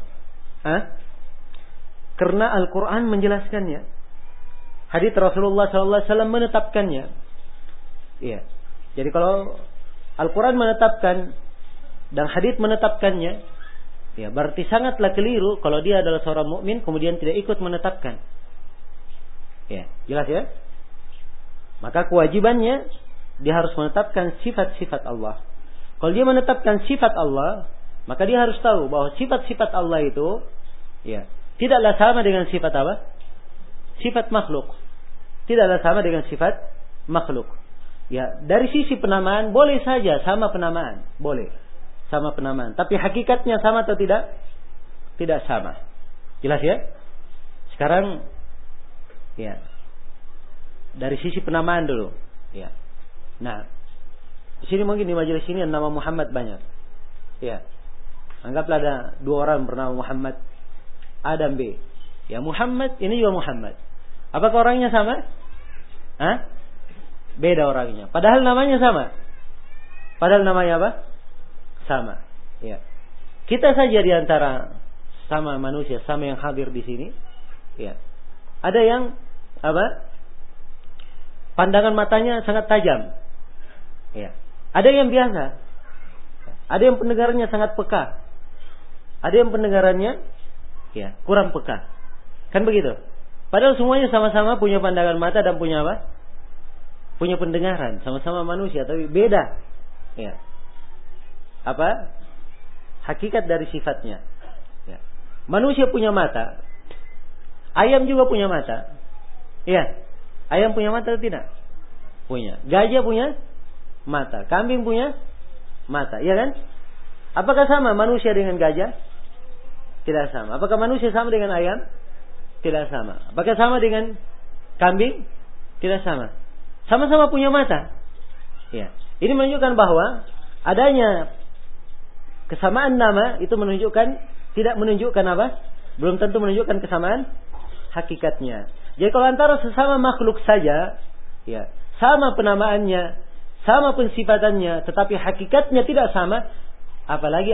Karena Al-Quran menjelaskannya. Hadits Rasulullah SAW menetapkannya. Iya. Jadi kalau Al-Quran menetapkan dan hadits menetapkannya, ya berarti sangatlah keliru kalau dia adalah seorang mukmin kemudian tidak ikut menetapkan. Ya, jelas ya? Maka kewajibannya dia harus menetapkan sifat-sifat Allah. Kalau dia menetapkan sifat Allah, maka dia harus tahu bahwa sifat-sifat Allah itu ya, tidaklah sama dengan sifat apa? Sifat makhluk. Tidaklah sama dengan sifat makhluk. Ya, dari sisi penamaan boleh saja sama penamaan, boleh sama penamaan. Tapi hakikatnya sama atau tidak? Tidak sama. Jelas ya? Sekarang ya, dari sisi penamaan dulu. Ya. Nah, di sini mungkin di majelis ini nama Muhammad banyak. Ya. Anggaplah ada dua orang bernama Muhammad A dan B. Ya, Muhammad ini juga Muhammad. Apakah orangnya sama? Beda orangnya. Padahal namanya sama. Padahal namanya apa? Sama. Ya. Kita saja di antara sama manusia, sama yang hadir di sini. Ya. Ada yang apa? Pandangan matanya sangat tajam. Ya. Ada yang biasa. Ada yang pendengarannya sangat peka. Ada yang pendengarannya ya, kurang peka. Kan begitu? Padahal semuanya sama-sama punya pandangan mata dan punya apa? Punya pendengaran, sama-sama manusia tapi beda. Ya. Apa? Hakikat dari sifatnya. Ya. Manusia punya mata. Ayam juga punya mata. Iya. Ayam punya mata atau tidak? Punya. Gajah punya mata. Kambing punya mata. Iya kan? Apakah sama manusia dengan gajah? Tidak sama. Apakah manusia sama dengan ayam? Tidak sama. Apakah sama dengan kambing? Tidak sama. Sama-sama punya mata. Ya. Ini menunjukkan bahwa adanya kesamaan nama itu tidak menunjukkan apa? Belum tentu menunjukkan kesamaan hakikatnya. Jadi kalau antara sesama makhluk saja, ya, sama penamaannya, sama pensifatannya, tetapi hakikatnya tidak sama, apalagi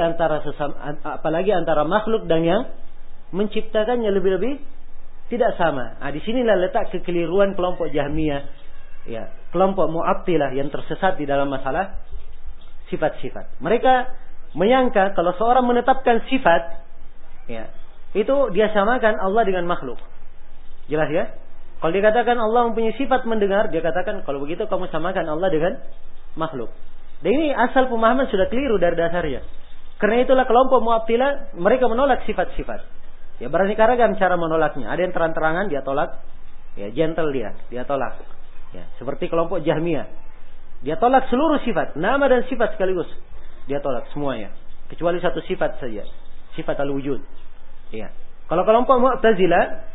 antara makhluk dan yang menciptakannya lebih-lebih tidak sama. Di sinilah letak kekeliruan kelompok Jahmiyah, ya, kelompok Mu'attilah yang tersesat di dalam masalah sifat-sifat. Mereka menyangka kalau seorang menetapkan sifat, ya, itu dia samakan Allah dengan makhluk. Jelas ya? Kalau dikatakan Allah mempunyai sifat mendengar, dia katakan kalau begitu kamu samakan Allah dengan makhluk. Dan ini asal pemahaman sudah keliru dari dasarnya. Karena itulah kelompok Mu'attilah mereka menolak sifat-sifat. Ya, beraneka ragam cara menolaknya. Ada yang terang-terangan dia tolak, ya gentle dia tolak. Ya, seperti kelompok Jahmiyah. Dia tolak seluruh sifat, nama dan sifat sekaligus. Dia tolak semuanya, kecuali satu sifat saja, sifat al-wujud. Ya. Kalau kelompok Mu'tazilah,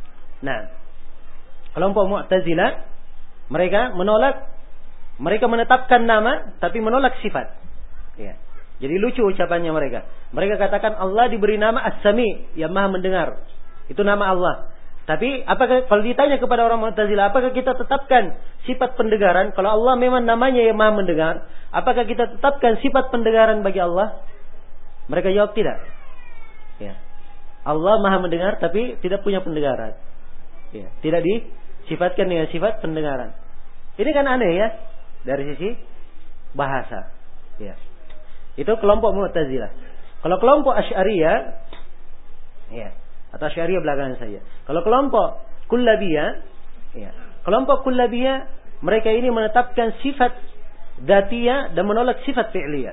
kelompok Mu'tazilah mereka menetapkan nama tapi menolak sifat. Ya. Jadi lucu ucapannya mereka. Mereka katakan Allah diberi nama As-Sami, yang Maha mendengar. Itu nama Allah. Tapi apakah kalau ditanya kepada orang Mu'tazilah, apakah kita tetapkan sifat pendengaran? Kalau Allah memang namanya yang Maha mendengar, apakah kita tetapkan sifat pendengaran bagi Allah? Mereka jawab tidak. Ya. Allah Maha mendengar tapi tidak punya pendengaran. Ya. Tidak disifatkan dengan sifat pendengaran. Ini kan aneh ya dari sisi bahasa. Ya. Itu kelompok Mu'tazilah. Kalau kelompok Asy'ariyah, ya, atau Asy'ariyah belakangan saja. Kalau kelompok Kullabiyah, ya, kelompok Kullabiyah mereka ini menetapkan sifat dzatiyah dan menolak sifat fi'liyah.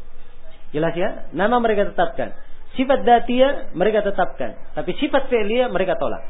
Jelas ya? Nama mereka tetapkan. Sifat dzatiyah mereka tetapkan. Tapi sifat fi'liyah mereka tolak.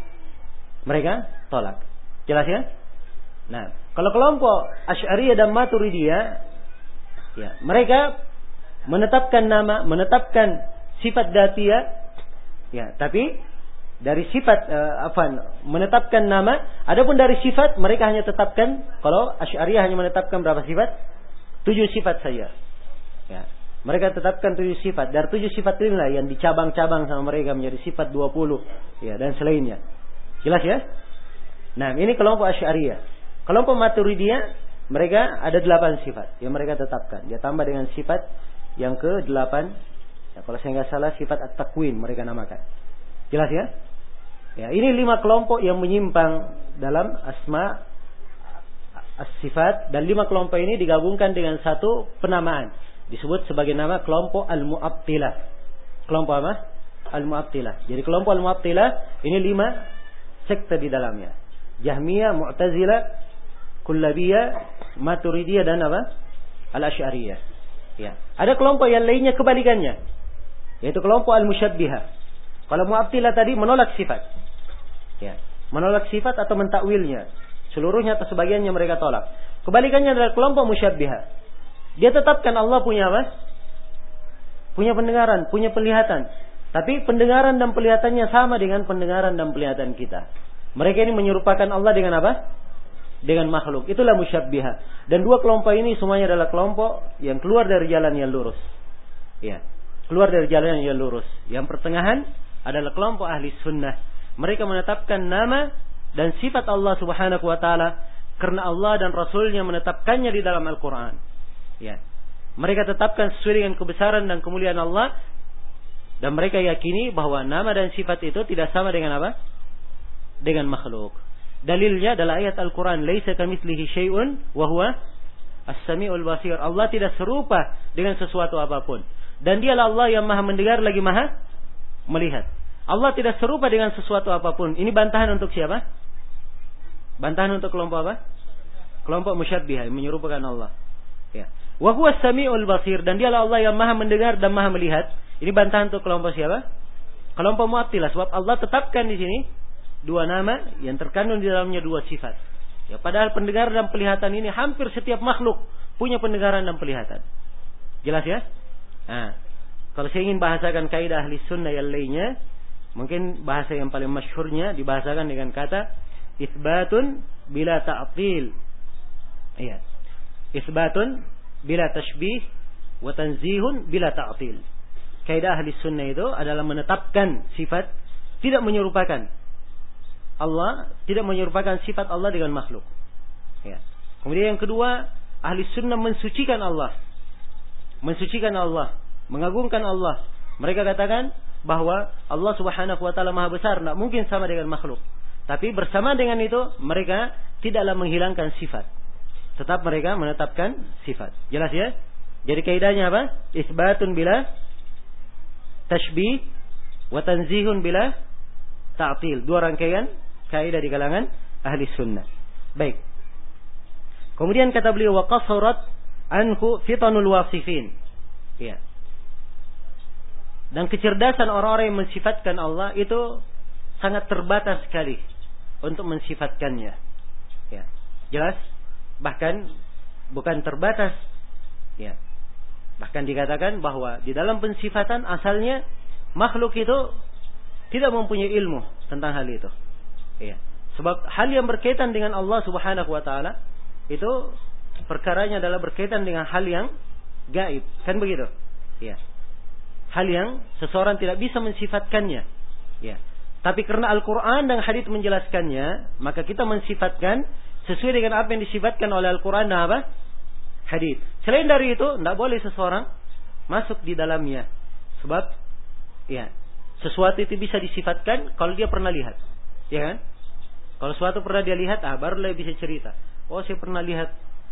Mereka tolak. Jelas ya? Nah, kalau kelompok Asy'ariyah dan Maturidiyah, ya, mereka menetapkan nama, menetapkan sifat dzatiyah, ya, tapi dari sifat menetapkan nama, adapun dari sifat mereka hanya tetapkan, kalau Asy'ariyah hanya menetapkan berapa sifat? 7 sifat saja. Ya. Mereka tetapkan 7 sifat. Dari 7 sifat inilah yang dicabang-cabang sama mereka menjadi sifat 20, ya, dan selainnya. Jelas ya? Nah, ini kelompok Asy'ariyah. Kelompok Maturidiyah, mereka ada 8 sifat yang mereka tetapkan. Dia tambah dengan sifat yang ke-8. Ya, kalau saya nggak salah sifat at-takwin mereka namakan. Jelas ya? Ya, ini 5 kelompok yang menyimpang dalam asma as-sifat, dan 5 kelompok ini digabungkan dengan satu penamaan. Disebut sebagai nama kelompok Al-Mu'attilah. Kelompok apa? Al-Mu'attilah. Jadi kelompok Al-Mu'attilah ini 5 sekte di dalamnya. Jahmiyah, Mu'tazilah, Kullabiyah, Maturidiyah dan apa? Al-Asy'ariyah. Ya. Ada kelompok yang lainnya kebalikannya, yaitu kelompok Al-Musyabbihah. Kalau Mu'attilah tadi menolak sifat. Ya. Menolak sifat atau mentakwilnya. Seluruhnya atau sebagiannya mereka tolak. Kebalikannya adalah kelompok Musyabbihah. Dia tetapkan Allah punya apa? Punya pendengaran, punya penglihatan. Tapi pendengaran dan penglihatannya sama dengan pendengaran dan penglihatan kita. Mereka ini menyerupakan Allah dengan apa? Dengan makhluk. Itulah Musyabbihah. Dan 2 kelompok ini semuanya adalah kelompok yang keluar dari jalan yang lurus. Ya. Keluar dari jalan yang lurus. Yang pertengahan adalah kelompok ahli sunnah. Mereka menetapkan nama dan sifat Allah subhanahu wa ta'ala karena Allah dan Rasulnya menetapkannya di dalam Al-Quran. Ya. Mereka tetapkan sesuai dengan kebesaran dan kemuliaan Allah, dan mereka yakini bahwa nama dan sifat itu tidak sama dengan apa? Dengan makhluk. Dalilnya adalah ayat Al-Quran, laisa kamitslihi syai'un wa huwa as-sami'ul basir. Allah tidak serupa dengan sesuatu apapun, dan dialah Allah yang maha mendengar lagi maha melihat. Allah tidak serupa dengan sesuatu apapun. Ini bantahan untuk siapa? Bantahan untuk kelompok apa? Kelompok Musyabbihah yang menyerupakan Allah. Ya. Wa huwa as-sami'ul basir, dan dialah Allah yang maha mendengar dan maha melihat. Ini bantahan untuk kelompok siapa? Kelompok Mu'attilah. Sebab Allah tetapkan di sini 2 nama yang terkandung di dalamnya 2 sifat. Ya, padahal pendengaran dan penglihatan ini hampir setiap makhluk punya pendengaran dan penglihatan. Jelas ya? Nah, kalau saya ingin bahasakan kaidah ahli sunnah yang lainnya, mungkin bahasa yang paling masyhurnya dibahasakan dengan kata isbatun bila ta'til. Iya. Isbatun bila tashbih wa tanzihun bila ta'til. Kaidah ahli sunnah itu adalah menetapkan sifat, tidak menyerupakan Allah, tidak menyerupakan sifat Allah dengan makhluk. Ya. Kemudian yang kedua, ahli sunnah mensucikan Allah. Mensucikan Allah, mengagungkan Allah. Mereka katakan bahwa Allah subhanahu wa ta'ala maha besar, tidak mungkin sama dengan makhluk. Tapi bersama dengan itu, mereka tidaklah menghilangkan sifat. Tetap mereka menetapkan sifat. Jelas ya? Jadi kaidahnya apa? Isbatun bila tashbih wa tanzihun bila ta'til. 2 rangkaian kaidah di kalangan ahli sunnah. Baik. Kemudian kata beliau, wa qassarat anhu fitanul wasifin. Ya. Dan kecerdasan orang-orang yang mensifatkan Allah itu sangat terbatas sekali untuk mensifatkannya. Ya. Jelas? Bahkan bukan terbatas. Ya. Bahkan dikatakan bahwa di dalam pensifatan asalnya makhluk itu tidak mempunyai ilmu tentang hal itu. Ya. Sebab hal yang berkaitan dengan Allah subhanahu wa ta'ala itu perkaranya adalah berkaitan dengan hal yang gaib. Kan begitu? Ya. Hal yang seseorang tidak bisa mensifatkannya. Ya. Tapi karena Al-Quran dan hadits menjelaskannya, maka kita mensifatkan sesuai dengan apa yang disifatkan oleh Al-Quran dan apa? Hadits. Selain dari itu, tidak boleh seseorang masuk di dalamnya. Sebab, ya, sesuatu itu bisa disifatkan kalau dia pernah lihat. Ya kan? Kalau sesuatu pernah dia lihat, barulah bisa cerita. Oh, saya pernah lihat,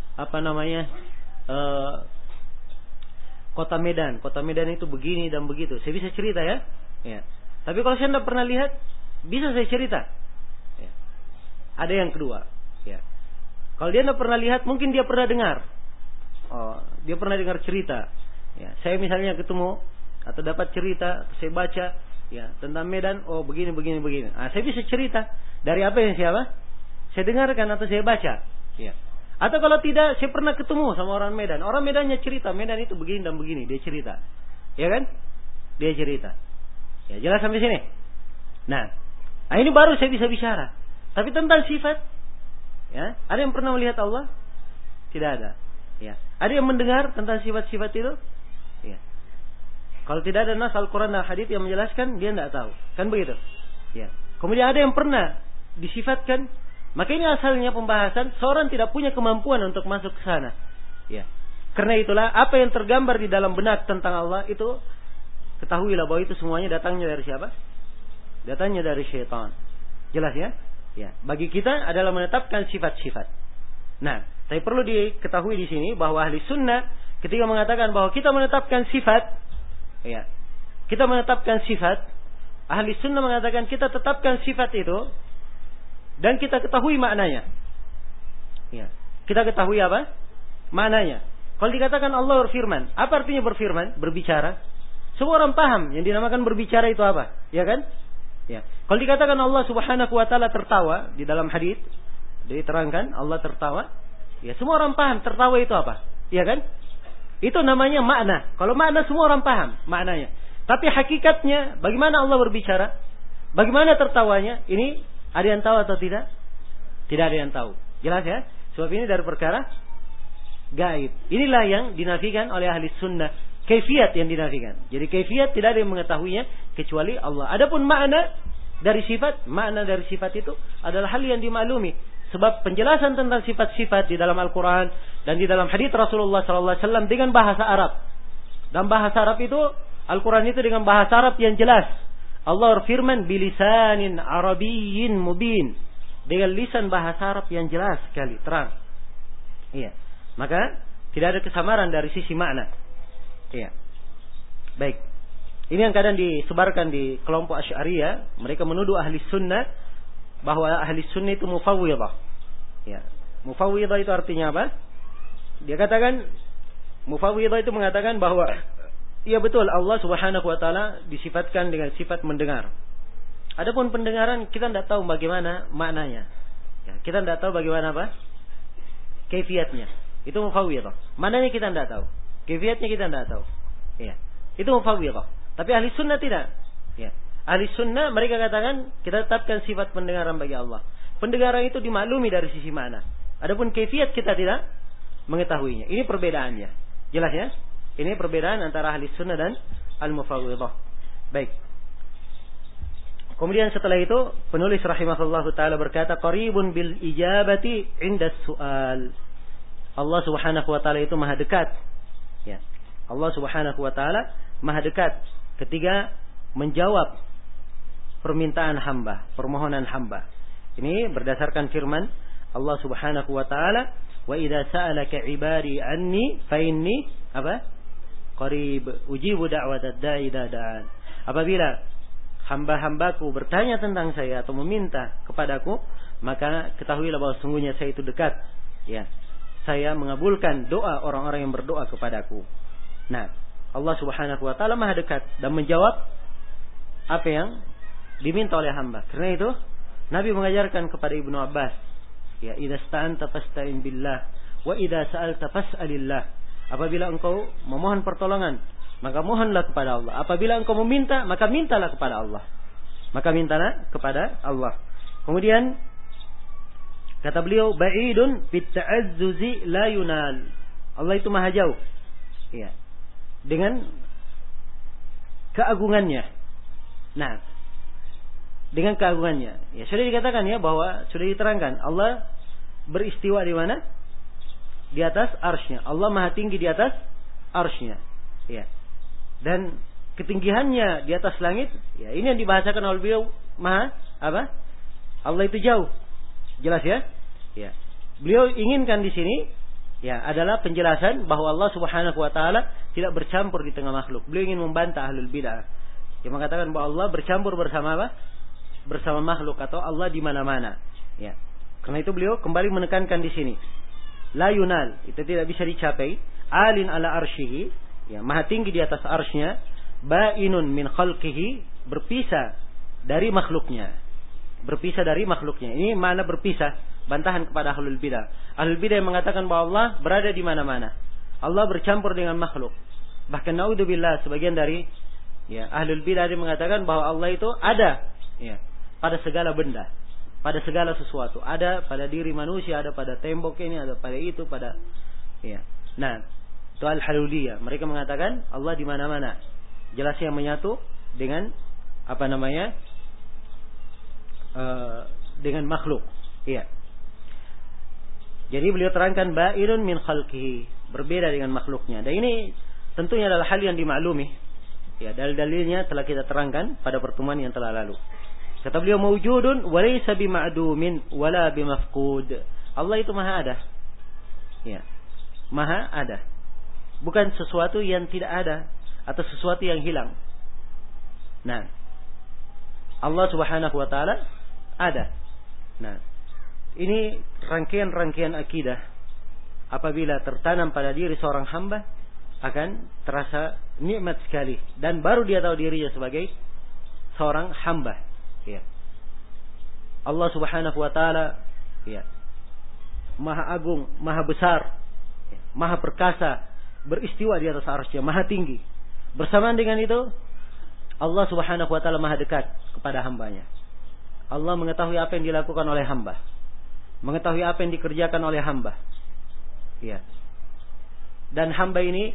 kota Medan. Kota Medan itu begini dan begitu. Saya bisa cerita ya. Ya. Tapi kalau saya tidak pernah lihat, bisa saya cerita. Ya. Ada yang kedua. Ya. Kalau dia tidak pernah lihat, mungkin dia pernah dengar. Oh, dia pernah dengar cerita. Ya, saya misalnya ketemu atau dapat cerita, saya baca ya tentang Medan, oh begini. Nah, saya bisa cerita dari apa yang saya dengarkan atau saya baca. Ya. Atau kalau tidak, saya pernah ketemu sama orang Medan. Orang Medannya cerita, Medan itu begini dan begini, dia cerita. Ya kan? Dia cerita. Ya, jelas sampai sini. Nah, ini baru saya bisa bicara. Tapi tentang sifat, ya, ada yang pernah melihat Allah? Tidak ada. Ya. Ada yang mendengar tentang sifat-sifat itu? Ya. Kalau tidak ada nas Al-Quran dan hadits yang menjelaskan, dia tidak tahu. Kan begitu? Ya. Kemudian ada yang pernah disifatkan, maka ini asalnya pembahasan seorang tidak punya kemampuan untuk masuk ke sana. Ya. Karena itulah apa yang tergambar di dalam benak tentang Allah itu, ketahuilah bahwa itu semuanya datangnya dari siapa? Datangnya dari syaitan. Jelas ya? Ya. Bagi kita adalah menetapkan sifat-sifat. Nah, tapi perlu diketahui di sini bahwa ahli sunnah ketika mengatakan bahwa kita menetapkan sifat, ya, kita menetapkan sifat, ahli sunnah mengatakan kita tetapkan sifat itu dan kita ketahui maknanya. Ya, kita ketahui apa? Maknanya. Kalau dikatakan Allah berfirman, apa artinya berfirman? Berbicara. Semua orang paham yang dinamakan berbicara itu apa? Ya kan? Ya. Kalau dikatakan Allah Subhanahu wa taala tertawa di dalam hadis, diterangkan Allah tertawa, ya semua orang paham tertawa itu apa? Ya kan? Itu namanya makna. Kalau makna semua orang paham maknanya. Tapi hakikatnya bagaimana Allah berbicara? Bagaimana tertawanya? Ini ada yang tahu atau tidak? Tidak ada yang tahu. Jelas ya? Sebab ini dari perkara gaib. Inilah yang dinafikan oleh ahli sunnah. Kaifiat yang dinafikan. Jadi kaifiat tidak ada yang mengetahuinya kecuali Allah. Adapun makna dari sifat itu adalah hal yang dimaklumi. Sebab penjelasan tentang sifat-sifat di dalam Al-Quran dan di dalam hadits Rasulullah SAW dengan bahasa Arab. Dan bahasa Arab itu, Al-Quran itu dengan bahasa Arab yang jelas. Allah berfirman bilisanin arabiyyin mubin. Dengan lisan bahasa Arab yang jelas sekali, terang. Iya. Maka tidak ada kesamaran dari sisi makna. Iya. Baik. Ini yang kadang disebarkan di kelompok Asy'ariyah. Mereka menuduh ahli sunnah bahwa ahli sunnah itu mufawwidah. Ya. Mufawwidah itu artinya apa? Dia katakan mufawwidah itu mengatakan bahwa ya betul Allah Subhanahu wa taala disifatkan dengan sifat mendengar. Adapun pendengaran kita tidak tahu bagaimana maknanya. Ya, kita tidak tahu bagaimana apa? Kaifiatnya. Itu mufawwidah. Maknanya kita tidak tahu. Kaifiatnya kita tidak tahu. Ya. Itu mufawwidah. Tapi ahli sunnah tidak. Ya. Ahli sunnah mereka katakan kita tetapkan sifat pendengaran bagi Allah. Pendengaran itu dimaklumi dari sisi makna. Adapun kaifiat kita tidak mengetahuinya. Ini perbedaannya. Jelas ya? Ini perbedaan antara ahli sunnah dan al-mufawwidah. Baik. Kemudian setelah itu penulis rahimahullah taala berkata qaribun bil ijabati 'inda su'al. Allah Subhanahu wa taala itu maha dekat. Ya. Allah Subhanahu wa taala maha dekat ketika menjawab permintaan hamba, permohonan hamba. Ini berdasarkan firman Allah Subhanahu wa taala, "Wa idza sa'alaka 'ibadi 'anni fa inni" apa? "Qarib ujibu da'watad da'i idza da'an." Apabila hamba-hambaku bertanya tentang saya atau meminta kepadaku, maka ketahuilah bahwa sungguhnya saya itu dekat. Ya. Saya mengabulkan doa orang-orang yang berdoa kepadaku. Nah, Allah Subhanahu wa taala maha dekat dan menjawab apa yang diminta oleh hamba. Karena itu Nabi mengajarkan kepada Ibnu Abbas, ya, idza sta'anta fasta'in billah wa idza sa'alta fas'alillah. Apabila engkau memohon pertolongan, maka mohonlah kepada Allah. Apabila engkau meminta, maka mintalah kepada Allah. Maka mintalah kepada Allah. Kemudian kata beliau, ba'idun fit ta'azzuzi la yunal. Allah itu maha jauh. Ya. Dengan keagungannya. Nah, dengan keagungannya. Ya, sudah dikatakan ya bahwa sudah diterangkan Allah beristiwa di mana? Di atas arsy-Nya. Allah maha tinggi di atas arsy-Nya. Ya. Dan ketinggiannya di atas langit, ya ini yang dibahasakan oleh beliau maha apa? Allah itu jauh. Jelas ya? Ya. Beliau inginkan di sini ya adalah penjelasan bahwa Allah Subhanahu wa taala tidak bercampur di tengah makhluk. Beliau ingin membantah ahlul bidah yang mengatakan bahwa Allah bercampur bersama apa? Bersama makhluk atau Allah di mana-mana. Ya. Karena itu beliau kembali menekankan di sini. La yunal, itu tidak bisa dicapai. Alin ala arsyihi, ya, maha tinggi di atas arsy-Nya. Ba'inun min khalqihi, berpisah dari makhluknya. Berpisah dari makhluknya. Ini makna berpisah, bantahan kepada ahlul bidah. Ahlul bidah yang mengatakan bahwa Allah berada di mana-mana. Allah bercampur dengan makhluk. Bahkan naudzubillah, sebagian dari ahlul bidah yang mengatakan bahwa Allah itu ada pada segala benda, pada segala sesuatu. Ada pada diri manusia, ada pada tembok ini, ada pada itu, pada Nah, itu al-hululiyah. Mereka mengatakan Allah di mana-mana. Jelasnya menyatu dengan dengan makhluk. Iya. Jadi beliau terangkan ba'irun min khalqihi, berbeda dengan makhluknya. Dan ini tentunya adalah hal yang dimaklumi. Ya, dalil-dalilnya telah kita terangkan pada pertemuan yang telah lalu. Kata beliau mawjudun wa laysa bima'dumin wala bimafqud. Allah itu maha ada. Ya. Maha ada. Bukan sesuatu yang tidak ada atau sesuatu yang hilang. Nah, Allah Subhanahu wa taala ada. Nah, ini rangkaian-rangkaian akidah apabila tertanam pada diri seorang hamba akan terasa nikmat sekali dan baru dia tahu dirinya sebagai seorang hamba. Ya. Allah Subhanahu wa taala Maha Agung, Maha Besar, Maha Perkasa, beristiwa di atas arsy-Nya, Maha Tinggi. Bersamaan dengan itu Allah Subhanahu wa taala Maha dekat kepada hambanya. Allah mengetahui apa yang dilakukan oleh hamba, mengetahui apa yang dikerjakan oleh hamba. Ya. Dan hamba ini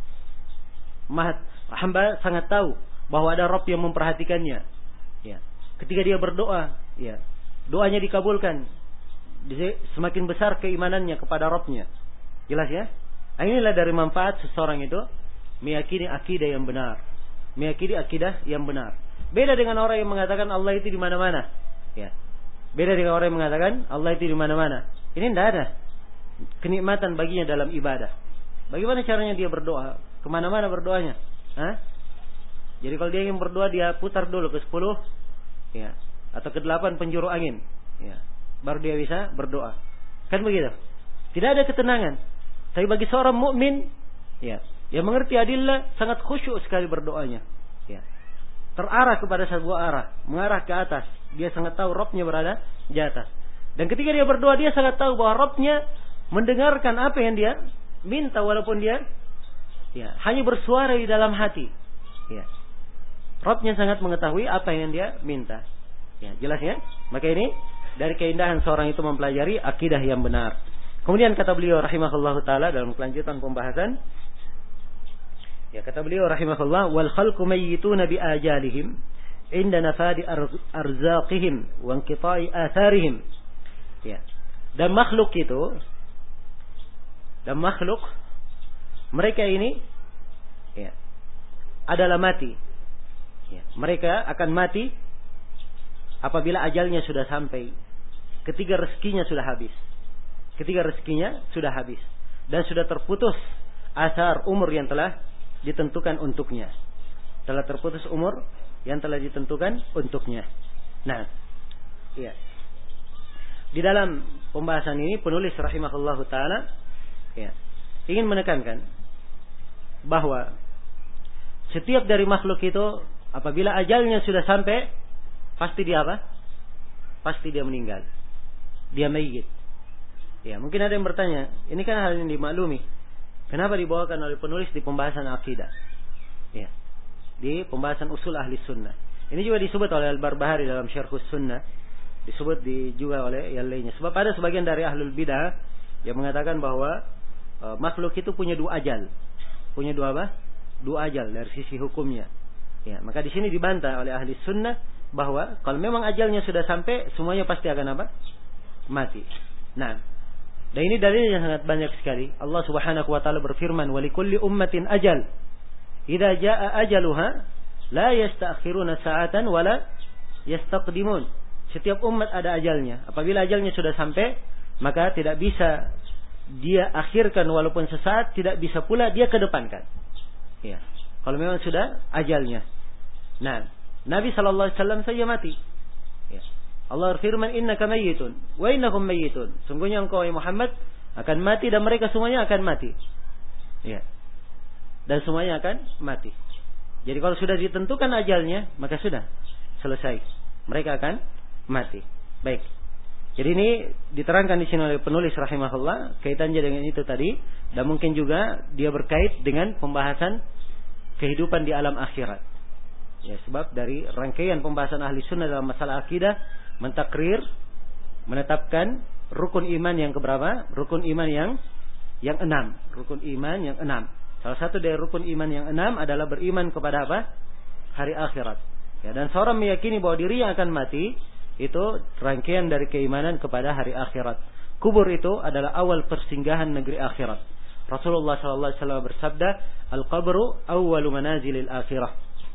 hamba sangat tahu bahwa ada Rabb yang memperhatikannya. Ya. Ketika dia berdoa, doanya dikabulkan. Semakin besar keimanannya kepada Rabb-Nya. Jelas ya? Inilah dari manfaat seseorang itu meyakini akidah yang benar. Meyakini akidah yang benar. Beda dengan orang yang mengatakan Allah itu di mana-mana. Ya. Beda dengan orang yang mengatakan Allah itu di mana-mana. Ini tidak ada kenikmatan baginya dalam ibadah. Bagaimana caranya dia berdoa? Kemana-mana berdoanya? Jadi kalau dia ingin berdoa, dia putar dulu ke 10 atau ke 8 penjuru angin. Baru dia bisa berdoa. Kan begitu? Tidak ada ketenangan. Tapi bagi seorang mukmin, yang mengerti adillah, sangat khusyuk sekali berdoanya. Terarah kepada sebuah arah, mengarah ke atas. Dia sangat tahu Rabb-Nya berada di atas. Dan ketika dia berdoa, dia sangat tahu bahwa Rabb-Nya mendengarkan apa yang dia minta, walaupun dia hanya bersuara di dalam hati. Rabb-Nya sangat mengetahui apa yang dia minta. Jelas ya? Maka ini dari keindahan seorang itu mempelajari akidah yang benar. Kemudian kata beliau rahimahullahu taala dalam kelanjutan pembahasan, kata beliau rahimahullah, wal khalqu mayyituna bi ajalihim inda nafadi arzaqihim wa inqita'i atharihim. Dan makhluk mereka ini adalah mati. Mereka akan mati apabila ajalnya sudah sampai, ketika rezekinya sudah habis. Ketika rezekinya sudah habis dan sudah terputus asar umur yang telah ditentukan untuknya. Telah terputus umur yang telah ditentukan untuknya. Nah, di dalam pembahasan ini penulis rahimahullahu taala ingin menekankan bahwa setiap dari makhluk itu apabila ajalnya sudah sampai, pasti dia apa? Pasti dia meninggal. Dia mayyit. Mungkin ada yang bertanya, ini kan hal yang dimaklumi. Kenapa dibawakan oleh penulis di pembahasan akidah? Di pembahasan usul ahli sunnah. Ini juga disebut oleh Al-Barbahari dalam Syarhus Sunnah. Disebut juga oleh yang lainnya. Sebab ada sebagian dari ahlul bidah yang mengatakan bahwa makhluk itu punya 2 ajal. Punya 2 apa? 2 ajal dari sisi hukumnya. Maka di sini dibantah oleh ahli sunnah bahwa kalau memang ajalnya sudah sampai, semuanya pasti akan apa? Mati. Nah, dan ini dalilnya sangat banyak sekali. Allah Subhanahu wa taala berfirman, "Wa likulli ummatin ajal. Idza jaa ajaluha la yasta'khiruna sa'atan wa la yastaqdimun." Setiap umat ada ajalnya. Apabila ajalnya sudah sampai, maka tidak bisa dia akhirkan walaupun sesaat, tidak bisa pula dia kedepankan. Kalau memang sudah ajalnya. Nah, Nabi sallallahu alaihi wasallam saja mati. Allah berfirman, innaka mayyitun wa innahum mayyitun. Sungguhnya engkau Muhammad akan mati dan mereka semuanya akan mati. Ya. Dan semuanya akan mati. Jadi kalau sudah ditentukan ajalnya, maka sudah selesai. Mereka akan mati. Baik. Jadi ini diterangkan di sini oleh penulis rahimahullah kaitannya dengan itu tadi, dan mungkin juga dia berkait dengan pembahasan kehidupan di alam akhirat. Ya, sebab dari rangkaian pembahasan ahli sunnah dalam masalah akidah mentakrir, menetapkan rukun iman yang keberapa? Rukun iman yang 6. Rukun iman yang 6. Salah satu dari rukun iman yang 6 adalah beriman kepada apa? Hari akhirat. Ya, dan seorang meyakini bahwa dirinya akan mati, itu rangkaian dari keimanan kepada hari akhirat. Kubur itu adalah awal persinggahan negeri akhirat. Rasulullah SAW bersabda, al-qabru awwalu manazilil akhirah.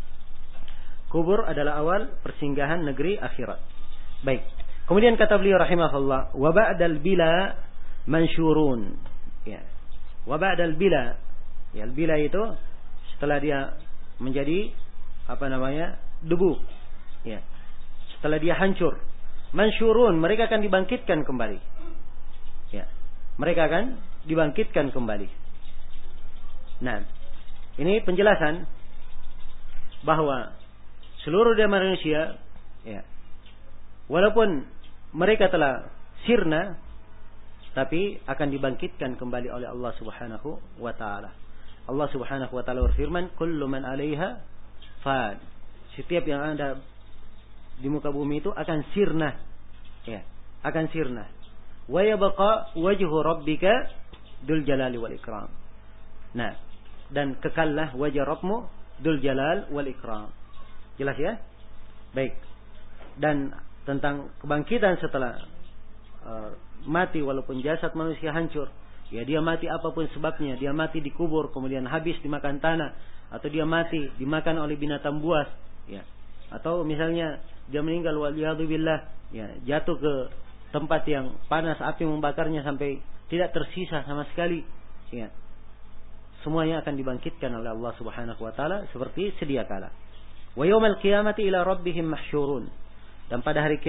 Kubur adalah awal persinggahan negeri akhirat. Baik. Kemudian kata beliau rahimahullah, wa ba'dal bila mansyurun. Ya. Wa ba'dal bila. Ya, al-bila itu setelah dia menjadi debu. Ya. Setelah dia hancur, mansyurun, mereka akan dibangkitkan kembali. Ya. Mereka akan dibangkitkan kembali. Nah, ini penjelasan bahwa seluruh dia manusia, ya, walaupun mereka telah sirna, tapi akan dibangkitkan kembali oleh Allah Subhanahu wa taala. Allah Subhanahu wa taala berfirman, kullu man 'alaiha fan. Setiap yang ada di muka bumi itu akan sirna. Ya, akan sirna. Wa yabqa wajhu rabbika dzul jalali wal ikram. Nah, dan kekallah wajah Rabbmu dzul jalal wal ikram. Jelas ya? Baik. Dan tentang kebangkitan setelah mati, walaupun jasad manusia hancur, ya dia mati apapun sebabnya, dia mati dikubur kemudian habis dimakan tanah, atau dia mati dimakan oleh binatang buas, ya, atau misalnya dia meninggal waliyadzubillah, ya, jatuh ke tempat yang panas, api membakarnya sampai tidak tersisa sama sekali, ya, semuanya akan dibangkitkan oleh Allah Subhanahu wa taala seperti sedia kala. Wa yaumal qiyamati ila rabbihim mahsyurun. Dan pada hari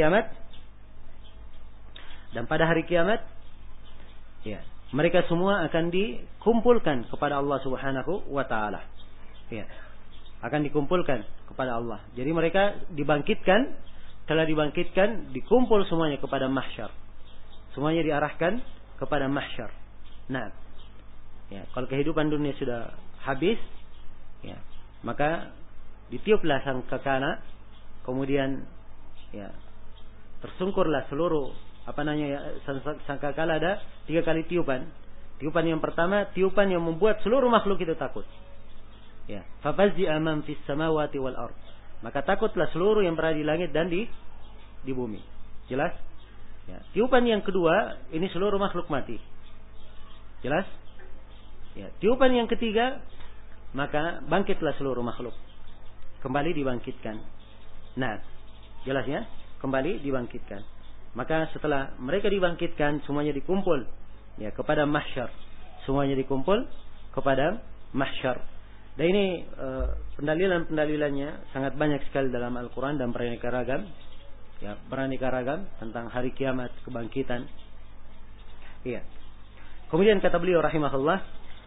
kiamat, ya, mereka semua akan dikumpulkan kepada Allah Subhanahu wa taala. Ya. Akan dikumpulkan kepada Allah. Jadi mereka dibangkitkan, telah dibangkitkan, dikumpul semuanya kepada mahsyar. Semuanya diarahkan kepada mahsyar. Nah, ya, kalau kehidupan dunia sudah habis, ya, maka ditiuplah sangkakala, kemudian, ya, tersungkurlah seluruh sangkakala. Ada 3 kali tiupan. Tiupan yang pertama, tiupan yang membuat seluruh makhluk itu takut. Ya, fafazzi'a man fis samawati wal ard. Maka takutlah seluruh yang berada di langit dan di bumi. Jelas? Ya, tiupan yang kedua, ini seluruh makhluk mati. Jelas? Ya, tiupan yang ketiga, maka bangkitlah seluruh makhluk. Kembali dibangkitkan. Nah, jelas ya? Kembali dibangkitkan. Maka setelah mereka dibangkitkan, semuanya dikumpul, ya, kepada mahsyar. Semuanya dikumpul kepada mahsyar. Dan ini pendalilan-pendalilannya sangat banyak sekali dalam Al-Quran dan beraneka ragam. Ya, beraneka ragam tentang hari kiamat, kebangkitan. Iya. Kemudian kata beliau rahimahullah,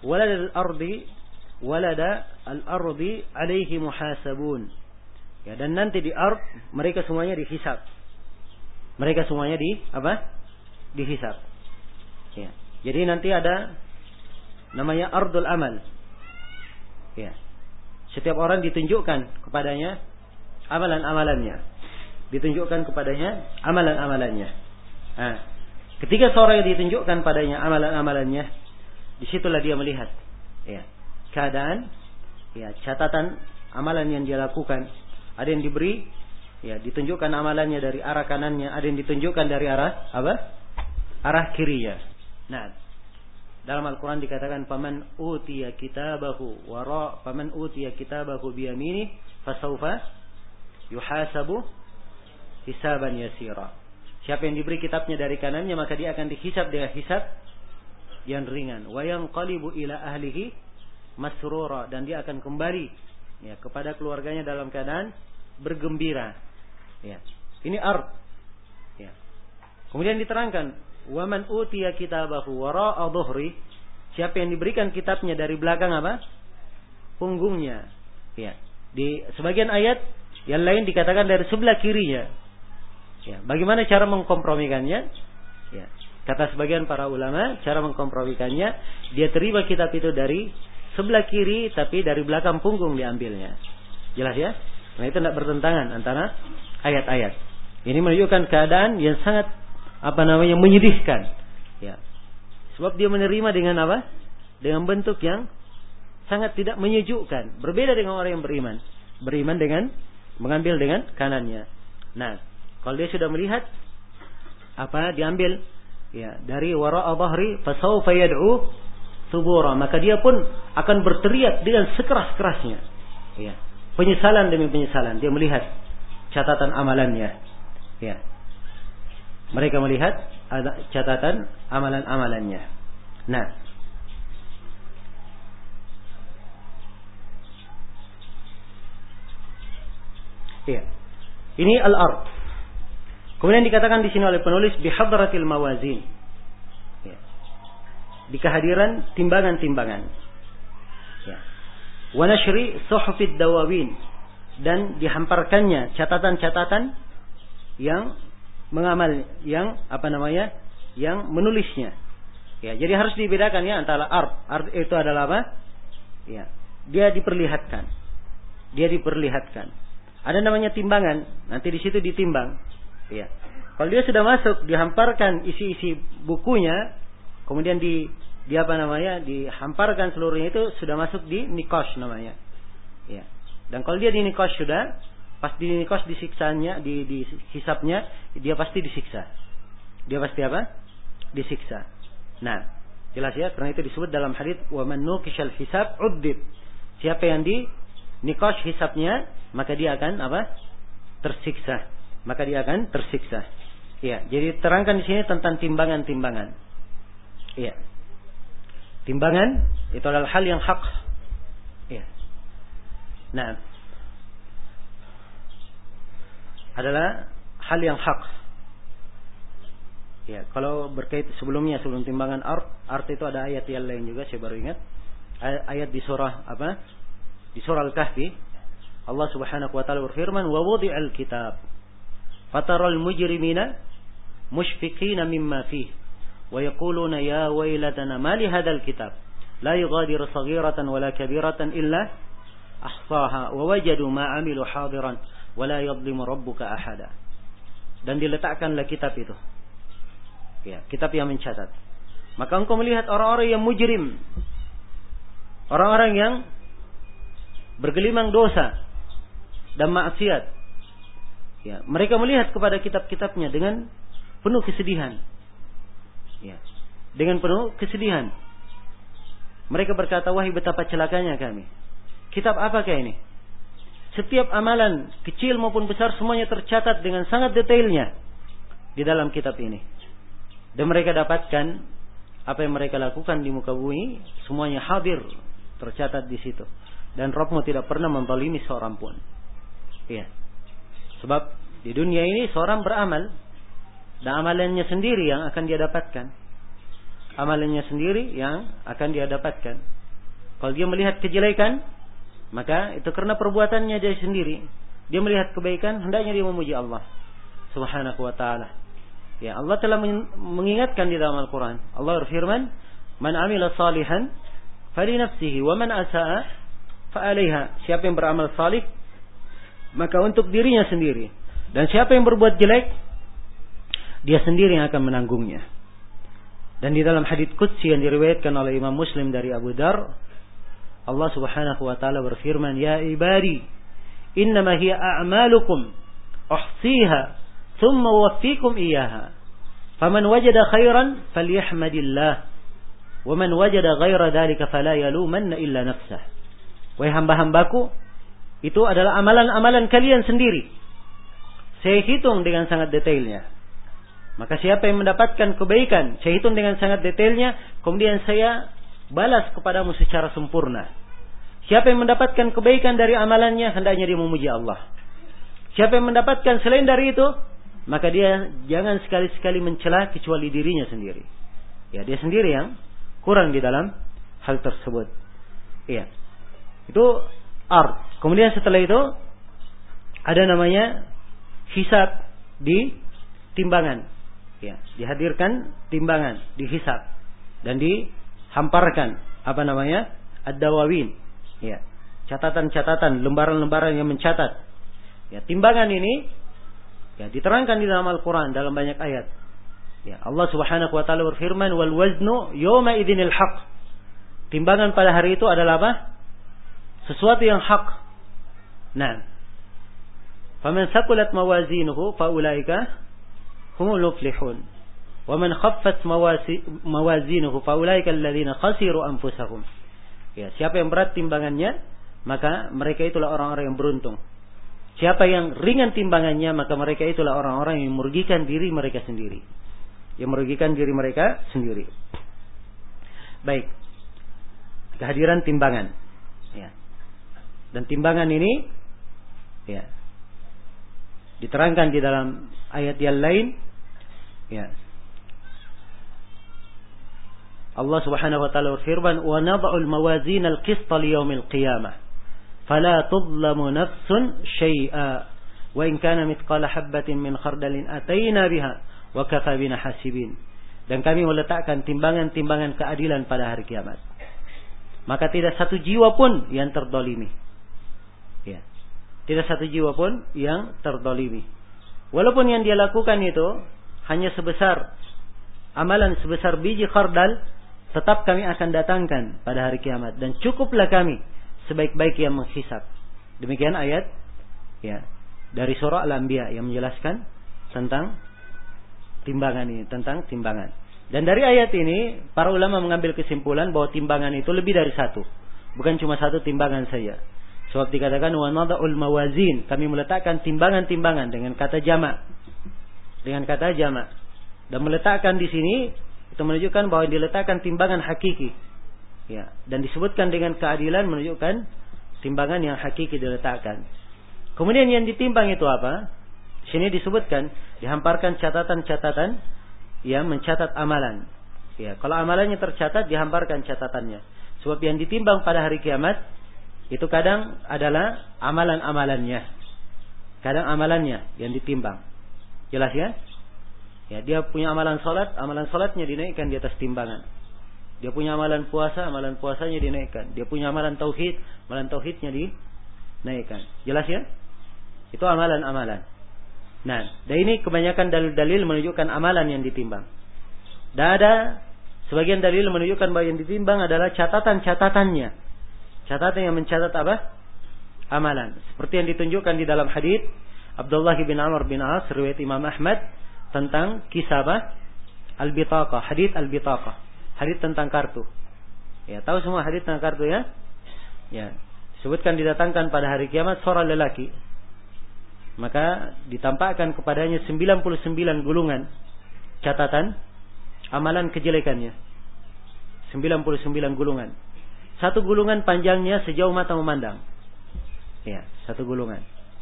walada al-ardi alaihi muhasabun. Ya, dan nanti di ard mereka semuanya dihisab. Mereka semuanya dihisab. Ya. Jadi nanti ada namanya ardul amal. Ya. Setiap orang ditunjukkan kepadanya amalan-amalannya. Ditunjukkan kepadanya amalan-amalannya. Nah, ketika seorang ditunjukkan padanya amalan-amalannya, disitulah dia melihat, ya, keadaan, ya, catatan amalan yang dia lakukan. Ada yang diberi, ya, ditunjukkan amalannya dari arah kanannya, ada yang ditunjukkan dari arah arah kirinya. Nah, dalam Al-Quran dikatakan faman utiya kitabahu biyamini fasawfa yuhasabu hisaban yasira. Siapa yang diberi kitabnya dari kanannya, maka dia akan dihisab dengan hisab yang ringan. Wa yanqalibu ila ahlihi masrura, dan dia akan kembali, ya, kepada keluarganya dalam keadaan bergembira. Ya. Ini ard. Kemudian diterangkan, wa man utiya kitabahu wara'a dhuhri, siapa yang diberikan kitabnya dari belakang apa? Punggungnya. Ya. Di sebagian ayat yang lain dikatakan dari sebelah kirinya. Ya, bagaimana cara mengkompromikannya? Ya. Kata sebagian para ulama, cara mengkompromikannya, dia terima kitab itu dari sebelah kiri, tapi dari belakang punggung diambilnya. Jelas ya? Nah, itu tidak bertentangan antara ayat-ayat. Ini menunjukkan keadaan yang sangat menyedihkan. Ya. Sebab dia menerima dengan apa? Dengan bentuk yang sangat tidak menyejukkan. Berbeda dengan orang yang beriman. Beriman dengan mengambil dengan kanannya. Nah, kalau dia sudah melihat diambil ya dari wara'a dhahri fasawfa yad'u subura, maka dia pun akan berteriak dengan sekeras-kerasnya. Ya. Penyesalan demi penyesalan. Dia melihat catatan amalannya. Ya. Mereka melihat catatan amalan-amalannya. Nah, iya. Ini al-ard. Kemudian dikatakan di sini oleh penulis bihadratil mawazin. Ya. Di kehadiran timbangan-timbangan. Ya. Wa nashri suhufid dawawin, dan dihamparkannya catatan-catatan yang mengamal, yang yang menulisnya. Ya, jadi harus dibedakan ya antara ard. Ard itu adalah apa? Ya, dia diperlihatkan. Dia diperlihatkan. Ada namanya timbangan, nanti di situ ditimbang. Ya. Kalau dia sudah masuk, dihamparkan isi-isi bukunya, kemudian dihamparkan seluruhnya, itu sudah masuk di nikosh namanya. Ya. Dan kalau dia di nikosh sudah, pas di nikosh disiksanya, di hisabnya, dia pasti disiksa. Dia pasti apa? Disiksa. Nah, jelas ya, karena itu disebut dalam hadits wa man nuqishal hisab uddib. Siapa yang di nikosh hisabnya, maka dia akan tersiksa. Maka dia akan tersiksa. Ya, jadi terangkan di sini tentang timbangan-timbangan. Iya. Timbangan itu adalah hal yang hak. Iya. Nah, adalah hal yang hak. Ya, kalau berkait sebelum timbangan art itu ada ayat yang lain juga, saya baru ingat. Ayat di surah Di surah Al-Kahfi, Allah Subhanahu wa taala berfirman, "Wa wudi'al kitab fataral mujrimina mushfiqina mimma fihi wa yaquluna ya waylatana ma li hadzal kitab la yughadiru saghiratan wala kabiratan illa ahsaha wa wajadu ma 'amilu hadiran wa la yadhlimu rabbuka ahada." Dan diletakkanlah kitab itu. Ya, kitab yang mencatat. Maka engkau melihat orang-orang yang mujrim, orang-orang yang bergelimang dosa dan maksiat. Ya, mereka melihat kepada kitab-kitabnya dengan penuh kesedihan. Ya, dengan penuh kesedihan. Mereka berkata, wahai betapa celakanya kami. Kitab apakah ini? Setiap amalan kecil maupun besar semuanya tercatat dengan sangat detailnya di dalam kitab ini. Dan mereka dapatkan apa yang mereka lakukan di muka bumi, semuanya hadir, tercatat di situ. Dan Rabbmu tidak pernah menzalimi seorang pun. Iya. Sebab di dunia ini seorang beramal, dan amalannya sendiri yang akan dia dapatkan. Amalannya sendiri yang akan dia dapatkan. Kalau dia melihat kejelekan, maka itu karena perbuatannya dia sendiri. Dia melihat kebaikan, hendaknya dia memuji Allah Subhanahu wa taala. Ya, Allah telah mengingatkan di dalam Al-Quran. Allah berfirman, "Man amila salihan fali nafsihi wa man asaa fa 'alaiha." Siapa yang beramal salih, maka untuk dirinya sendiri. Dan siapa yang berbuat jelek, dia sendiri yang akan menanggungnya. Dan di dalam hadits qudsi yang diriwayatkan oleh Imam Muslim dari Abu Dar, Allah Subhanahu wa taala berfirman, "Ya ibadi, innama hiya a'malukum uhsiha thumma uwaffikum iyyaha. Faman wajada khairan falyahmadillah, wa man wajada ghaira dzalika fala yalumanna illa nafsah." Wahai hamba-hambaku, itu adalah amalan-amalan kalian sendiri. Saya hitung dengan sangat detailnya. Maka siapa yang mendapatkan kebaikan, saya hitung dengan sangat detailnya, kemudian saya balas kepadamu secara sempurna. Siapa yang mendapatkan kebaikan dari amalannya, hendaknya dia memuji Allah. Siapa yang mendapatkan selain dari itu, maka dia jangan sekali-sekali mencela kecuali dirinya sendiri. Ya, dia sendiri yang kurang di dalam hal tersebut. Iya. Itu ard. Kemudian setelah itu ada namanya hisab di timbangan. Ya, dihadirkan timbangan, dihisab dan dihamparkan ad-dawawin. Ya, catatan-catatan, lembaran-lembaran yang mencatat. Ya, timbangan ini ya diterangkan di dalam Al-Qur'an dalam banyak ayat. Ya, Allah Subhanahu wa taala berfirman, "Wal waznu yawma idzinil haqq." Timbangan pada hari itu adalah apa? Sesuatu yang hak. Nah, faman saqulat mawazinuhu faulaika humul muflihun. Wa man khaffat mawazinuhu faulaika alladziina khasiru anfusahum. Ya, siapa yang berat timbangannya, maka mereka itulah orang-orang yang beruntung. Siapa yang ringan timbangannya, maka mereka itulah orang-orang yang merugikan diri mereka sendiri. Yang merugikan diri mereka sendiri. Baik. Kehadiran timbangan. Ya. Dan timbangan ini ya diterangkan di dalam ayat yang lain. Ya. Allah Subhanahu wa taala berfirman, "Wa nad'ul mawazin al-qista li yaumil qiyamah, fala tudlamu nafsun syai'a, wa in kana mithqala habatin min khardalin ataina biha wa kafa bina hasibin." Dan kami meletakkan timbangan-timbangan keadilan pada hari kiamat. Maka tidak satu jiwa pun yang terdolimi. Ya. Tidak satu jiwa pun yang terdolimi. Walaupun yang dia lakukan itu hanya sebesar amalan sebesar biji khardal, tetap kami akan datangkan pada hari kiamat. Dan cukuplah kami sebaik-baik yang menghisab. Demikian ayat ya dari surah Al-Anbiya yang menjelaskan tentang timbangan ini, tentang timbangan. Dan dari ayat ini para ulama mengambil kesimpulan bahwa timbangan itu lebih dari satu, bukan cuma satu timbangan saja. Sebab dikatakan wa nad'ul mawazin, kami meletakkan timbangan-timbangan dengan kata jamak. Dengan kata jamak. Dan meletakkan di sini itu menunjukkan bahwa diletakkan timbangan hakiki. Ya, dan disebutkan dengan keadilan menunjukkan timbangan yang hakiki diletakkan. Kemudian yang ditimbang itu apa? Di sini disebutkan dihamparkan catatan-catatan yang mencatat amalan. Ya, kalau amalannya tercatat dihamparkan catatannya. Sebab yang ditimbang pada hari kiamat itu kadang adalah amalan-amalannya. Kadang amalannya yang ditimbang. Jelas ya? Ya, dia punya amalan salatnya dinaikkan di atas timbangan. Dia punya amalan puasanya dinaikkan. Dia punya amalan tauhidnya dinaikkan. Jelas ya? Itu amalan-amalan. Nah, dan ini kebanyakan dalil-dalil menunjukkan amalan yang ditimbang. Dan ada sebagian dalil menunjukkan bahwa yang ditimbang adalah catatan-catatannya. Catatan yang mencatat apa? Amalan. Seperti yang ditunjukkan di dalam hadis Abdullah bin Amr bin As riwayat Imam Ahmad tentang kisah al-bitaqah, hadis al-bitaqah, hadis tentang kartu. Ya, tahu semua hadis tentang kartu ya? Ya, disebutkan didatangkan pada hari kiamat seorang lelaki. Maka ditampakkan kepadanya 99 gulungan catatan amalan kejelekannya. 99 gulungan. Satu gulungan panjangnya sejauh mata memandang. Ya, satu gulungan.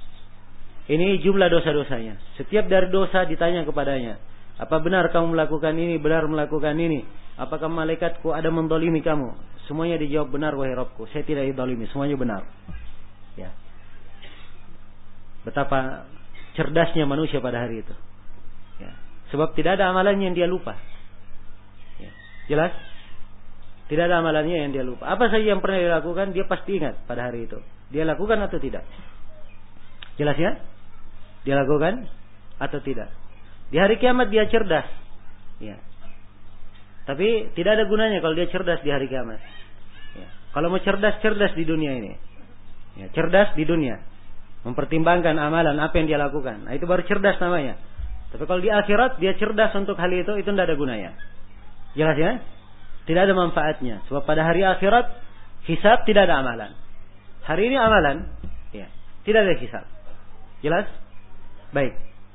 Ini jumlah dosa-dosanya. Setiap dari dosa ditanya kepadanya, apa benar kamu melakukan ini, benar melakukan ini? Apakah malaikatku ada mendolimi kamu? Semuanya dijawab benar wahai Rabbku. Saya tidak didolimi, semuanya benar. Ya. Betapa cerdasnya manusia pada hari itu. Ya. Sebab tidak ada amalannya yang dia lupa. Ya. Jelas? Tidak ada amalannya yang dia lupa. Apa saja yang pernah dia lakukan, dia pasti ingat pada hari itu. Dia lakukan atau tidak? Jelas ya? Dia lakukan atau tidak? Di hari kiamat dia cerdas. Ya. Tapi tidak ada gunanya kalau dia cerdas di hari kiamat. Ya. Kalau mau cerdas di dunia ini. Ya. Cerdas di dunia. Mempertimbangkan amalan apa yang dia lakukan. Nah, itu baru cerdas namanya. Tapi kalau di akhirat dia cerdas untuk hal itu tidak ada gunanya. Jelas ya? Tidak ada manfaatnya. Sebab pada hari akhirat hisab tidak ada amalan. Hari ini amalan, ya, tidak ada hisab. Jelas? Baik.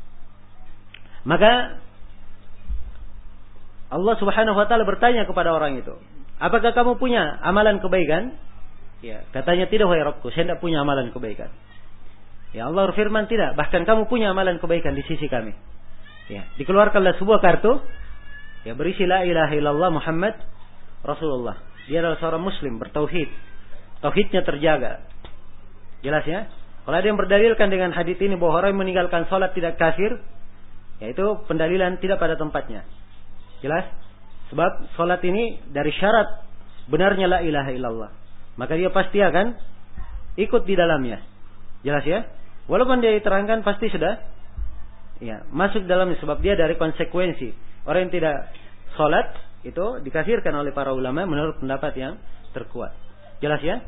Maka Allah Subhanahu wa taala bertanya kepada orang itu, "Apakah kamu punya amalan kebaikan?" Ya, katanya, "Tidak wahai Rabbku, saya tidak punya amalan kebaikan." Ya, Allah berfirman tidak, bahkan kamu punya amalan kebaikan di sisi kami. Ya, dikeluarkanlah sebuah kartu, ya, berisi la ilaha illallah Muhammad Rasulullah. Dia adalah seorang muslim, bertauhid. Tauhidnya terjaga. Jelas ya? Kalau ada yang berdalilkan dengan hadits ini bahwa orang yang meninggalkan salat tidak kafir, ya itu pendalilan tidak pada tempatnya. Jelas? Sebab salat ini dari syarat benarnya la ilaha illallah. Maka dia pasti akan ikut di dalamnya. Jelas ya? Walaupun dia diterangkan pasti sudah ya, masuk dalamnya sebab dia dari konsekuensi. Orang yang tidak salat itu dikafirkan oleh para ulama menurut pendapat yang terkuat. Jelas ya?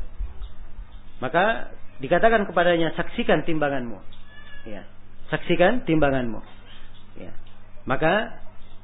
Maka dikatakan kepadanya, saksikan timbanganmu. Ya, saksikan timbanganmu. Ya. Maka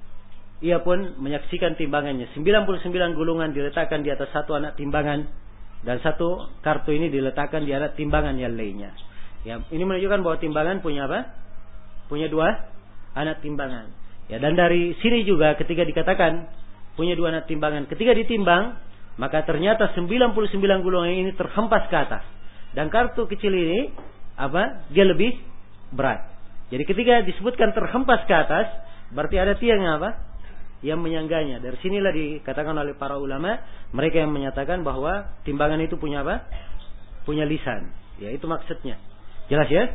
ia pun menyaksikan timbangannya. 99 gulungan diletakkan di atas satu anak timbangan dan satu kartu ini diletakkan di atas timbangan yang lainnya. Ya, ini menunjukkan bahwa timbangan punya apa? Punya dua anak timbangan. Ya, dan dari sini juga ketika dikatakan punya dua anak timbangan, ketika ditimbang, maka ternyata 99 gulungan ini terhempas ke atas. Dan kartu kecil ini apa? Dia lebih berat. Jadi ketika disebutkan terhempas ke atas, berarti ada tiang yang apa? Yang menyangganya. Dari sinilah dikatakan oleh para ulama, mereka yang menyatakan bahwa timbangan itu punya apa? Punya lisan. Ya, itu maksudnya. Jelas ya?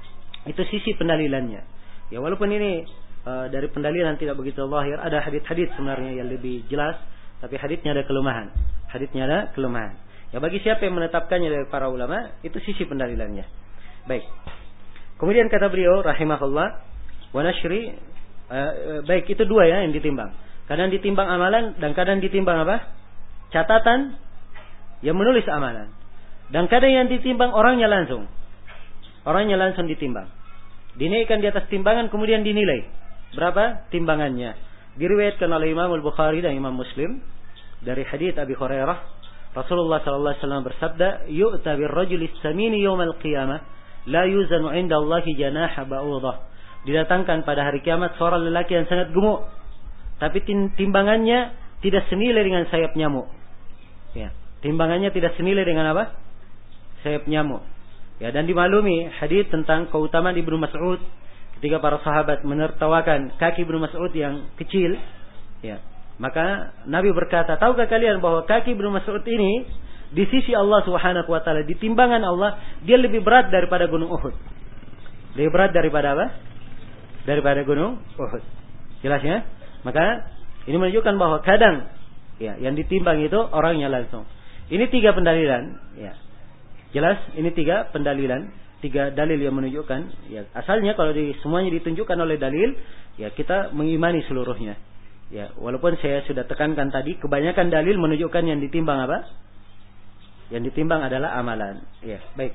Itu sisi pendalilannya. Ya, walaupun ini dari pendalilan tidak begitu zahir, ada hadits-hadits sebenarnya yang lebih jelas, tapi haditsnya ada kelemahan. Haditsnya ada kelemahan. Ya, bagi siapa yang menetapkannya dari para ulama, itu sisi pendalilannya. Baik. Kemudian kata beliau rahimahullah, wa nashri, baik itu dua ya yang ditimbang. Kadang ditimbang amalan dan kadang ditimbang apa? Catatan yang menulis amalan. Dan kadang yang ditimbang orangnya langsung. Orangnya langsung ditimbang. Dinaikkan di atas timbangan kemudian dinilai. Berapa timbangannya? Diriwayatkan oleh Imam Al-Bukhari dan Imam Muslim dari hadits Abi Hurairah, Rasulullah sallallahu alaihi wasallam bersabda, "Yu'ta bir-rajuli as-samini yawmal qiyamah, la yuzanu 'inda Allah janaha ba'udah." Didatangkan pada hari kiamat seorang lelaki yang sangat gemuk, tapi timbangannya tidak senilai dengan sayap nyamuk. Ya, timbangannya tidak senilai dengan apa? Sayap nyamuk. Ya, dan dimaklumi hadis tentang keutamaan Ibnu Mas'ud ketika para sahabat menertawakan kaki Ibnu Mas'ud yang kecil, ya. Maka Nabi berkata, tahukah kalian bahwa kaki Ibnu Mas'ud ini di sisi Allah Subhanahu wa taala, di timbangan Allah, dia lebih berat daripada gunung Uhud. Lebih berat daripada apa? Daripada gunung Uhud. Jelas ya? Maka ini menunjukkan bahwa kadang ya yang ditimbang itu orangnya langsung. Ini 3 pendalilan, ya. Jelas, ini 3 pendalilan, 3 dalil yang menunjukkan. Ya, asalnya kalau semuanya ditunjukkan oleh dalil, ya kita mengimani seluruhnya. Ya, walaupun saya sudah tekankan tadi, kebanyakan dalil menunjukkan yang ditimbang apa? Yang ditimbang adalah amalan. Ya, baik.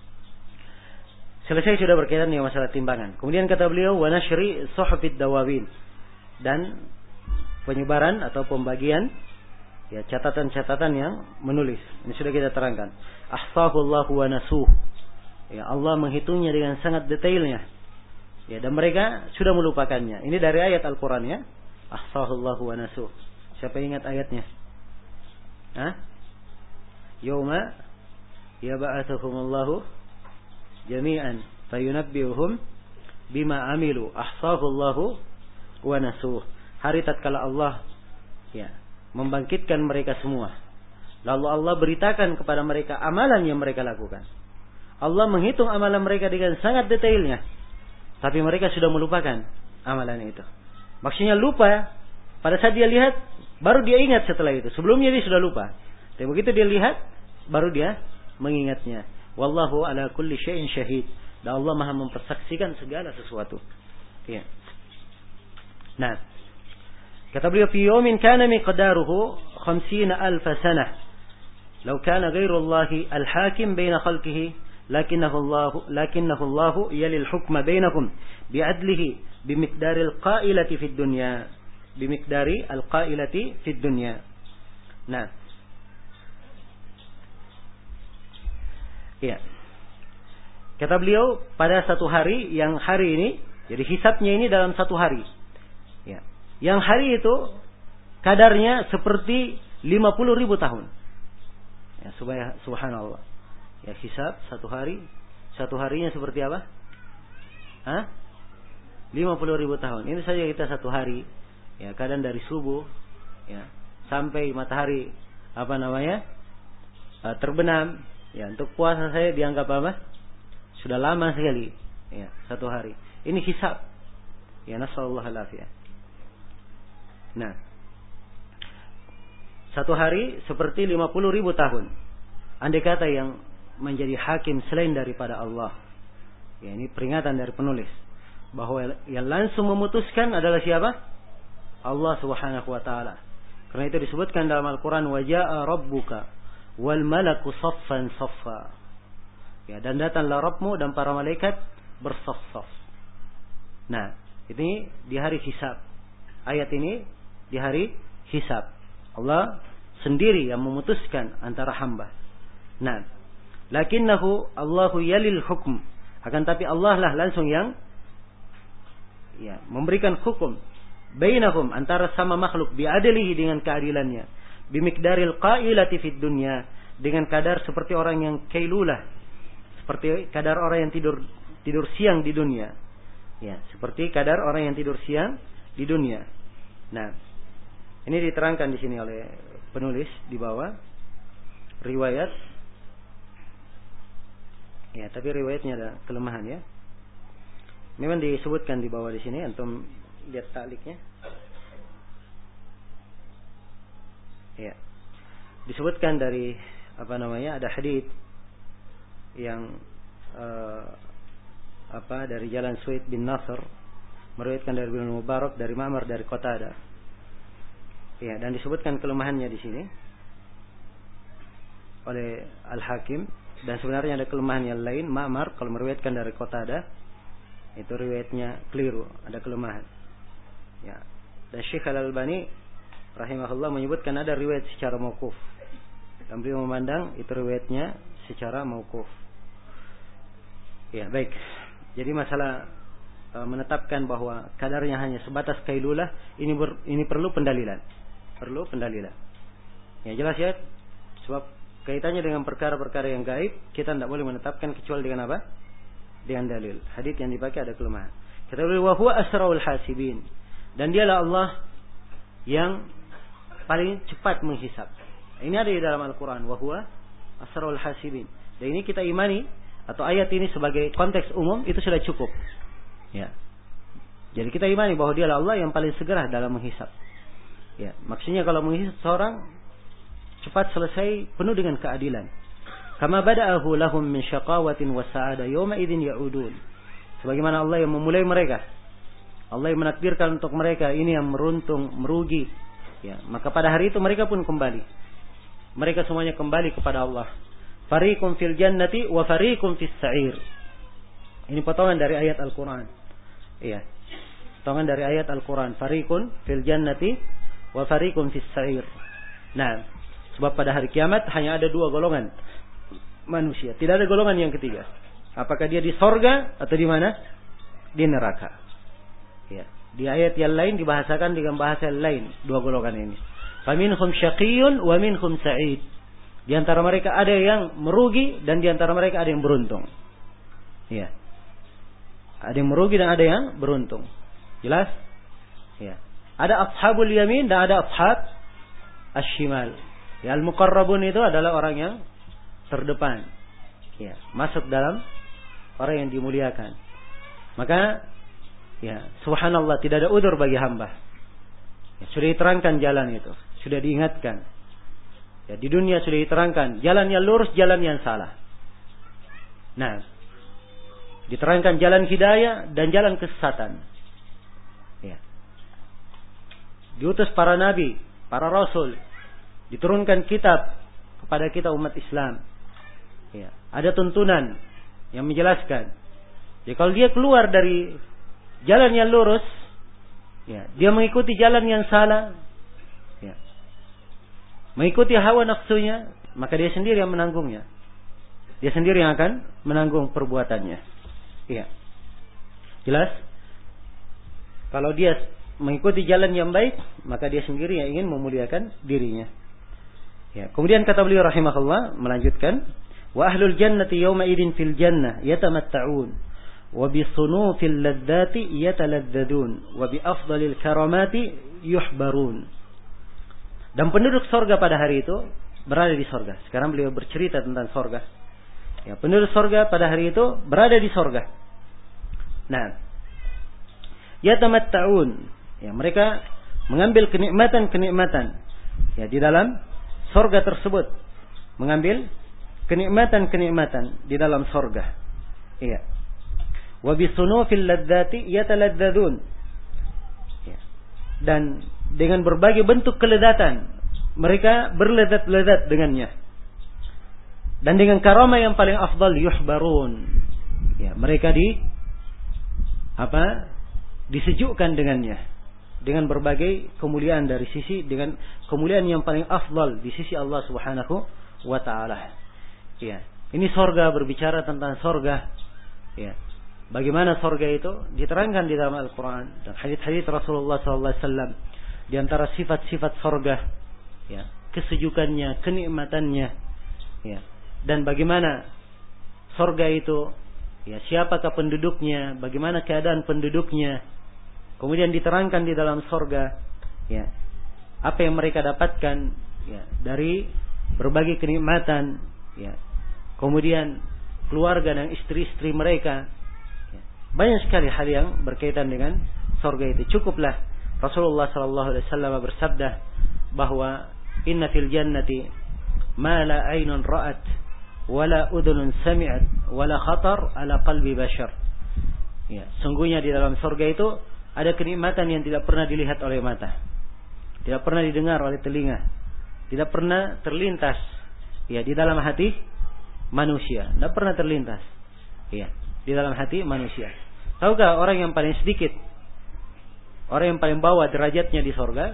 Selesai sudah berkaitan dengan masalah timbangan. Kemudian kata beliau, wa nashri suhufid dawawin, dan penyebaran atau pembagian ya catatan-catatan yang menulis. Ini sudah kita terangkan. Ahsahullahu wa nasuh. Ya, Allah menghitungnya dengan sangat detailnya. Ya, dan mereka sudah melupakannya. Ini dari ayat Al-Qur'an ya. Ahsahullahu wa nasuh. Siapa ingat ayatnya? Hah? Yauma yab'atsuhumullahu jami'an fayunabbi'uhum bima amilu. Ahsahullahu wa nasuh. Hari tatkala Allah ya membangkitkan mereka semua. Lalu Allah beritakan kepada mereka amalan yang mereka lakukan. Allah menghitung amalan mereka dengan sangat detailnya. Tapi mereka sudah melupakan amalan itu. Maksudnya lupa. Pada saat dia lihat, baru dia ingat setelah itu. Sebelumnya dia sudah lupa. Tapi begitu dia lihat, baru dia mengingatnya. Wallahu ala kulli syai'in syahid. Dan Allah maha mempersaksikan segala sesuatu. Ya. Nah, kata beliau, fi yawmin kana miqdaruhu 50,000 sanah. Law kana ghairullahi al-hakim baina khalqihi, lakinnahu Allah yali al-hukma bainahum bi'adlihi bimiqdari al-qailati fid dunya. Bimiqdari al-qailati fid dunya. Nah. Ya. Kata beliau, pada satu hari, yang hari ini, jadi hisabnya ini dalam satu hari. Ya. Yang hari itu kadarnya seperti 50.000 tahun. Ya, subhanallah. Ya, hisab satu hari satu harinya seperti apa? 50.000 tahun. Ini saja kita satu hari, ya, kadang dari subuh, ya, sampai matahari terbenam, ya, untuk puasa saya dianggap apa? Sudah lama sekali, ya, satu hari. Ini hisab, ya, nasallallahu alaihi. Nah, satu hari seperti 50.000 tahun. Andai kata yang menjadi hakim selain daripada Allah, ya, ini peringatan dari penulis bahwa yang langsung memutuskan adalah siapa? Allah Subhanahu wa taala. Karena itu disebutkan dalam Al-Qur'an, wa jaa rabbuka wal malaku saffan saffa. Ya, dan datanglah Rabbmu dan para malaikat bersaf-saf. Nah, ini di hari hisab. Ayat ini di hari hisab. Allah sendiri yang memutuskan antara hamba. Nah, lakinnahu Allahu yalil hukm. Akan tapi Allah lah langsung yang, ya, memberikan hukum bainahum, antara sama makhluk, biadlihi, dengan keadilannya, bimiqdaril qailati fid dunya, dengan kadar seperti orang yang kailulah, seperti kadar orang yang tidur siang di dunia. Ya, seperti kadar orang yang tidur siang di dunia. Nah, ini diterangkan di sini oleh penulis di bawah riwayat. Ya, tapi riwayatnya ada kelemahan, ya. Memang disebutkan di bawah di sini, antum lihat takliknya. Ya. Disebutkan dari ada hadits yang dari jalan Suaid bin Nasr, meriwayatkan dari Ibnu Mubarak, dari Ma'mar, dari Qatadah. Ya, dan disebutkan kelemahannya di sini oleh Al-Hakim, dan sebenarnya ada kelemahan yang lain. Ma'mar kalau meriwayatkan dari Qatadah itu riwayatnya keliru, ada kelemahan. Ya. Dan Syekh Al-Albani rahimahullah menyebutkan ada riwayat secara mauquf. Dan beliau memandang itu riwayatnya secara mauquf. Ya, baik. Jadi masalah menetapkan bahwa kadarnya hanya sebatas kailulah, ini perlu pendalilan. Perlu pendalilan. Ya, jelas ya, sebab kaitannya dengan perkara-perkara yang gaib, kita tidak boleh menetapkan kecuali dengan apa? Dengan dalil. Hadits yang dipakai ada kelemahan. Kata beliau, wa huwa asraul hasibin. Dan dialah Allah yang paling cepat menghisab. Ini ada di dalam Al-Quran, wa huwa asraul hasibin. Dan ini kita imani, atau ayat ini sebagai konteks umum itu sudah cukup. Ya. Jadi kita imani bahwa dialah Allah yang paling segera dalam menghisab. Ya, maksudnya kalau menghisab seorang cepat selesai, penuh dengan keadilan. Kama bada'ahu lahum min syaqawatin wa sa'ada yawma idzin ya'udun. Sebagaimana Allah yang memulai mereka, Allah yang menakdirkan untuk mereka ini yang meruntung, merugi. Ya, maka pada hari itu mereka pun kembali. Mereka semuanya kembali kepada Allah. Fariqun fil jannati wa fariqun fis sa'ir. Ini potongan dari ayat Al-Quran. Iya. Potongan dari ayat Al-Quran. Fariqun fil jannati wa fariqun fis sa'ir. Nah, sebab pada hari kiamat hanya ada dua golongan manusia. Tidak ada golongan yang ketiga. Apakah dia di sorga atau di mana? Di neraka. Ya. Di ayat yang lain dibahasakan dengan bahasa lain dua golongan ini. Faminhum syaqiyyun wa minhum sa'id. Di antara mereka ada yang merugi dan di antara mereka ada yang beruntung. Ya. Ada yang merugi dan ada yang beruntung. Jelas? Ya. Ada ashabul yamin dan ada ashab asy-syimal. Ya, al-muqarrabun itu adalah orang yang terdepan. Ya, masuk dalam orang yang dimuliakan. Maka ya, subhanallah, tidak ada udzur bagi hamba. Ya, sudah diterangkan jalan itu, sudah diingatkan. Ya, di dunia sudah diterangkan jalan yang lurus, jalan yang salah. Nah, diterangkan jalan hidayah dan jalan kesesatan. Ya. Diutus para nabi, para rasul, diturunkan kitab kepada kita umat Islam. Ya, ada tuntunan yang menjelaskan. Ya, kalau dia keluar dari jalan yang lurus, ya, dia mengikuti jalan yang salah, ya, mengikuti hawa nafsunya, maka dia sendiri yang menanggungnya. Dia sendiri yang akan menanggung perbuatannya. Iya. Jelas? Kalau dia mengikuti jalan yang baik, maka dia sendiri yang ingin memuliakan dirinya. Ya. Kemudian kata beliau rahimahullah melanjutkan, Wa ahlul jannati yawma idin fil jannah yatamatta'un wa bi sunufil ladzati yataladdadun wa bi afdalil karamati yuhbarun. Dan penduduk surga pada hari itu berada di surga. Sekarang beliau bercerita tentang surga. Ya, penduduk surga pada hari itu berada di surga. Nah, yatamatta'un, ya, mereka mengambil kenikmatan-kenikmatan ya di dalam surga tersebut. Mengambil kenikmatan-kenikmatan di dalam surga. Iya. Wa bisunufil ladzati yataladdadun. Ya. Dan dengan berbagai bentuk kelezatan mereka berlezat-lezat dengannya. Dan dengan karamah yang paling afdal yuhbarun. Ya, mereka disejukkan dengannya dengan berbagai kemuliaan dari sisi, dengan kemuliaan yang paling afdal di sisi Allah Subhanahu wa taala. Ya, ini surga, berbicara tentang surga. Ya. Bagaimana surga itu diterangkan di dalam Al-Qur'an dan hadis-hadis Rasulullah sallallahu alaihi wasallam. Di antara sifat-sifat surga, ya, kesejukannya, kenikmatannya, ya. Dan bagaimana surga itu, ya, siapakah penduduknya, bagaimana keadaan penduduknya. Kemudian diterangkan di dalam surga, ya, apa yang mereka dapatkan, ya, dari berbagai kenikmatan, ya. Kemudian keluarga dan istri-istri mereka. Ya. Banyak sekali hal yang berkaitan dengan surga itu. Cukuplah Rasulullah sallallahu alaihi wasallam bersabda bahwa inna fil jannati ma la aynun ra'at wala udhunun sami'at wala khatar ala qalbi bashar. Ya, sungguhnya di dalam surga itu ada kenikmatan yang tidak pernah dilihat oleh mata, tidak pernah didengar oleh telinga, tidak pernah terlintas, ya, di dalam hati manusia, tidak pernah terlintas, ya, di dalam hati manusia. Tahukah orang yang paling sedikit, orang yang paling bawah derajatnya di surga,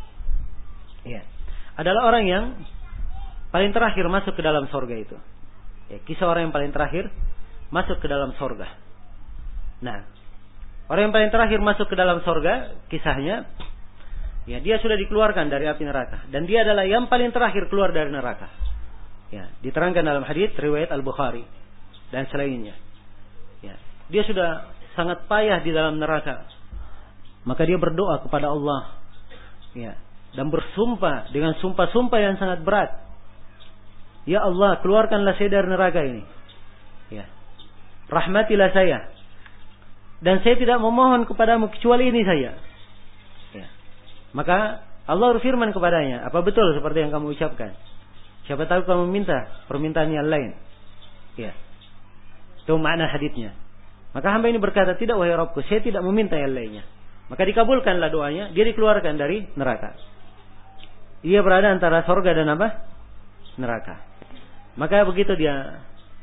ya, adalah orang yang paling terakhir masuk ke dalam surga itu. Ya, kisah orang yang paling terakhir masuk ke dalam surga. Nah, orang yang paling terakhir masuk ke dalam surga, kisahnya, ya, dia sudah dikeluarkan dari api neraka dan dia adalah yang paling terakhir keluar dari neraka. Ya, diterangkan dalam hadis riwayat Al-Bukhari dan selainnya. Ya, dia sudah sangat payah di dalam neraka. Maka dia berdoa kepada Allah, ya, dan bersumpah dengan sumpah-sumpah yang sangat berat. Ya Allah, keluarkanlah saya dari neraka ini. Ya. Rahmatilah saya. Dan saya tidak memohon kepadamu kecuali ini saja. Ya. Maka Allah berfirman kepadanya, apa betul seperti yang kamu ucapkan? Siapa tahu kamu minta permintaan yang lain. Ya. Itu makna haditsnya. Maka hamba ini berkata, tidak wahai Rabbku, saya tidak meminta yang lainnya. Maka dikabulkanlah doanya, dia dikeluarkan dari neraka. Dia berada antara surga dan apa? Neraka. Maka begitu dia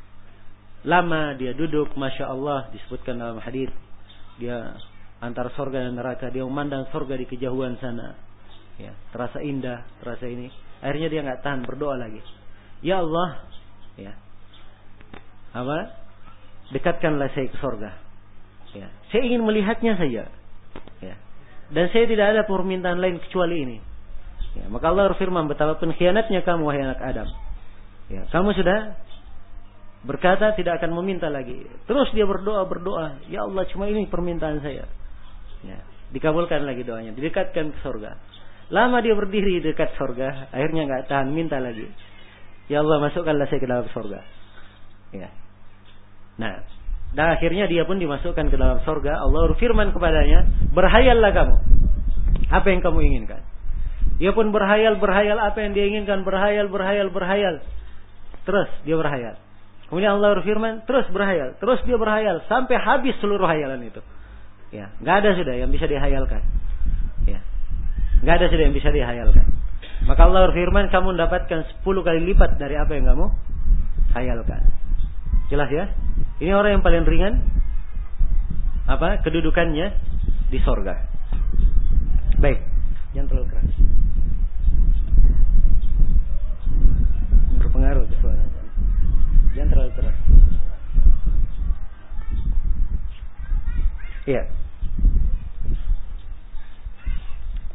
lama dia duduk, Masya Allah, disebutkan dalam hadis, dia antara surga dan neraka, dia memandang surga di kejauhan sana. Ya, terasa indah, terasa ini. Akhirnya dia nggak tahan, berdoa lagi. Ya Allah, ya, dekatkanlah saya ke surga. Ya, saya ingin melihatnya saja. Ya, dan saya tidak ada permintaan lain kecuali ini. Ya, maka Allah berfirman, betapa pengkhianatnya kamu wahai anak Adam. Ya, kamu sudah berkata tidak akan meminta lagi. Terus dia berdoa, ya Allah, cuma ini permintaan saya. Ya, dikabulkan lagi doanya, didekatkan ke surga. Lama dia berdiri dekat surga, akhirnya nggak tahan, minta lagi. Ya Allah, masukkanlah saya ke dalam surga. Ya. Nah, dan akhirnya dia pun dimasukkan ke dalam surga. Allah berfirman kepadanya, berhayallah kamu. Apa yang kamu inginkan? Dia pun berhayal apa yang dia inginkan, berhayal. Terus dia berhayal. Kemudian Allah berfirman, terus berhayal, terus dia berhayal sampai habis seluruh hayalan itu. Ya, nggak ada sudah yang bisa dihayalkan. Ya, nggak ada sudah yang bisa dihayalkan. Maka Allah berfirman, kamu mendapatkan 10 kali lipat dari apa yang kamu hayalkan. Jelas ya? Ini orang yang paling ringan kedudukannya di surga. Baik, jangan terlalu keras. Berpengaruh ke suara. Jangan terlalu keras. Iya.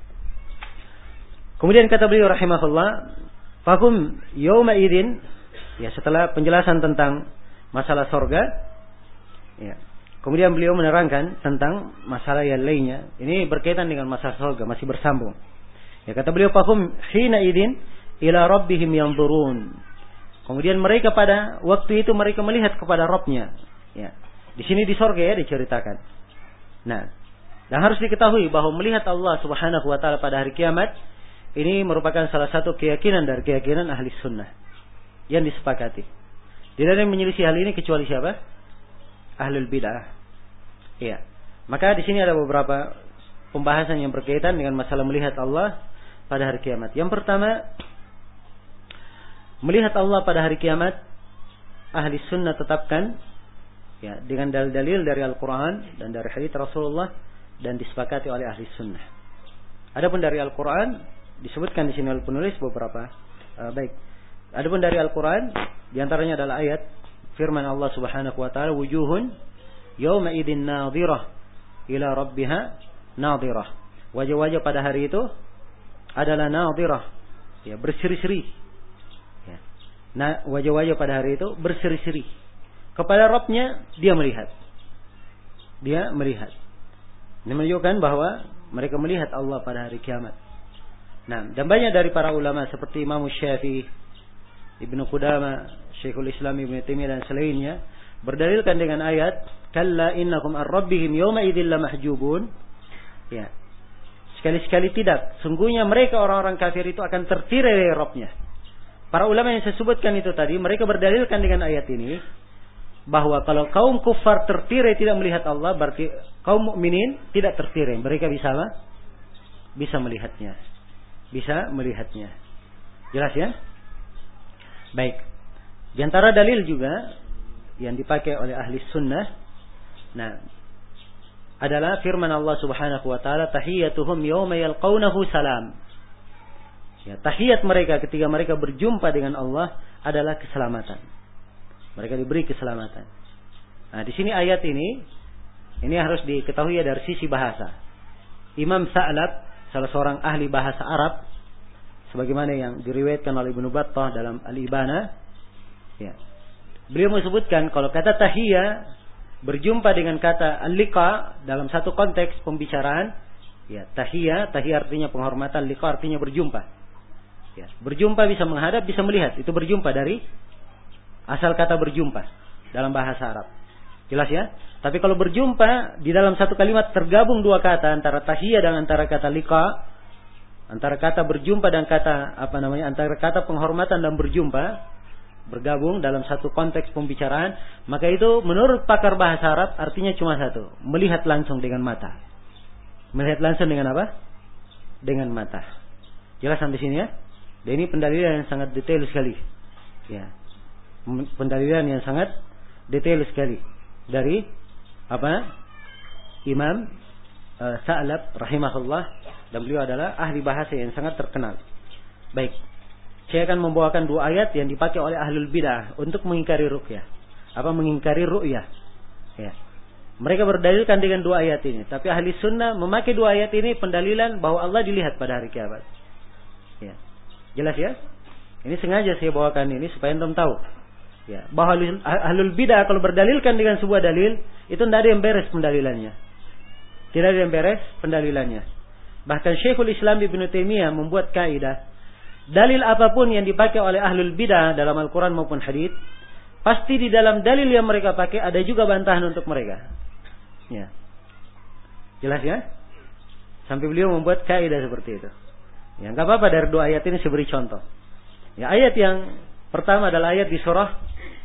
Kemudian kata beliau rahimahullah, "Fahum yawma idzin Ya, setelah penjelasan tentang masalah surga, ya, kemudian beliau menerangkan tentang masalah yang lainnya. Ini berkaitan dengan masalah surga, masih bersambung. Ya, kata beliau, "Fahum hina idin ila rabbihim yanzurun." Kemudian mereka pada waktu itu mereka melihat kepada Rabb-nya. Ya. Di sini di surga ya diceritakan. Nah, dan harus diketahui bahwa melihat Allah Subhanahu wa taala pada hari kiamat ini merupakan salah satu keyakinan dari keyakinan ahli sunnah yang disepakati. Tidak ada yang menyelisih hal ini kecuali siapa? Ahlul bid'ah. Iya. Maka di sini ada beberapa pembahasan yang berkaitan dengan masalah melihat Allah pada hari kiamat. Yang pertama, melihat Allah pada hari kiamat, ahli sunnah tetapkan ya dengan dalil-dalil dari Al-Quran dan dari hadits Rasulullah dan disepakati oleh ahli sunnah. Adapun dari Al-Quran disebutkan di sini oleh penulis beberapa baik. Adapun dari Al-Quran diantaranya adalah ayat firman Allah Subhanahu wa taala, "Wujuhun yawma idzin nadhirah ila rabbiha nadhirah." Wajah-wajah pada hari itu adalah nadhirah, ya berseri-seri. Ya. Nah, wajah-wajah pada hari itu berseri-seri. Kepada Rabb-nya dia melihat. Dia melihat. Ini menunjukkan bahwa mereka melihat Allah pada hari kiamat. Nah, dan banyak dari para ulama seperti Imam Syafi'i, Ibnu Qudamah, Syekhul Islam Ibnu Taimiyah dan selainnya berdalilkan dengan ayat, "Kalla innakum ar-rabbihim yawma idzil lamahjubun." Ya. Sekali-sekali tidak. Sungguhnya mereka orang-orang kafir itu akan tertirai dari Rabb-nya. Para ulama yang saya sebutkan itu tadi, mereka berdalilkan dengan ayat ini bahwa kalau kaum kufar tertirai tidak melihat Allah, berarti kaum mukminin tidak tertirai. Mereka bisa apa? Bisa melihatnya. Bisa melihatnya. Jelas ya? Baik. Di antara dalil juga yang dipakai oleh ahli sunnah, nah, adalah firman Allah Subhanahu wa taala, "Tahiyyatuhum yawma yalqawnahu salam." Ya, tahiyat mereka ketika mereka berjumpa dengan Allah adalah keselamatan. Mereka diberi keselamatan. Nah, di sini ayat ini harus diketahui dari sisi bahasa. Imam Sa'lab, salah seorang ahli bahasa Arab, sebagaimana yang diriwayatkan oleh Ibnu Battah dalam Al-Ibana, ya. Beliau menyebutkan kalau kata tahiyya berjumpa dengan kata al-liqa dalam satu konteks pembicaraan, ya, tahiyya artinya penghormatan, liqa artinya berjumpa. Ya, berjumpa bisa menghadap, bisa melihat. Itu berjumpa dari asal kata berjumpa dalam bahasa Arab. Jelas ya? Tapi kalau berjumpa di dalam satu kalimat tergabung dua kata antara tahiyya dan antara kata liqa, antara kata berjumpa dan kata antara kata penghormatan dan berjumpa bergabung dalam satu konteks pembicaraan, maka itu menurut pakar bahasa Arab artinya cuma satu, melihat langsung dengan mata. Melihat langsung dengan apa? Dengan mata. Jelas sampai sini ya? Dan ini pendalilan yang sangat detail sekali. Ya. Pendalilan yang sangat detail sekali dari Imam Sa'lab rahimahullah, dan beliau adalah ahli bahasa yang sangat terkenal. Baik, saya akan membawakan dua ayat yang dipakai oleh ahlul bidah untuk mengingkari ruqyah. Mengingkari ru'yah. Ya. Mereka berdalilkan dengan dua ayat ini, tapi ahli sunnah memakai dua ayat ini pendalilan bahwa Allah dilihat pada hari kiamat. Ya. Jelas ya? Ini sengaja saya bawakan ini supaya antum tahu. Ya, bahwa ahlul bidah kalau berdalilkan dengan sebuah dalil, itu tidak ada yang beres pendalilannya. Tidak ada yang beres pendalilannya. Bahkan Syekhul Islam Ibnu Taimiyah membuat kaidah, dalil apapun yang dipakai oleh ahlul bidah dalam Al-Quran maupun hadits, pasti di dalam dalil yang mereka pakai ada juga bantahan untuk mereka. Ya. Jelas ya? Sampai beliau membuat kaidah seperti itu. Ya, enggak apa-apa, dari dua ayat ini saya beri contoh. Ya, ayat yang pertama adalah ayat di surah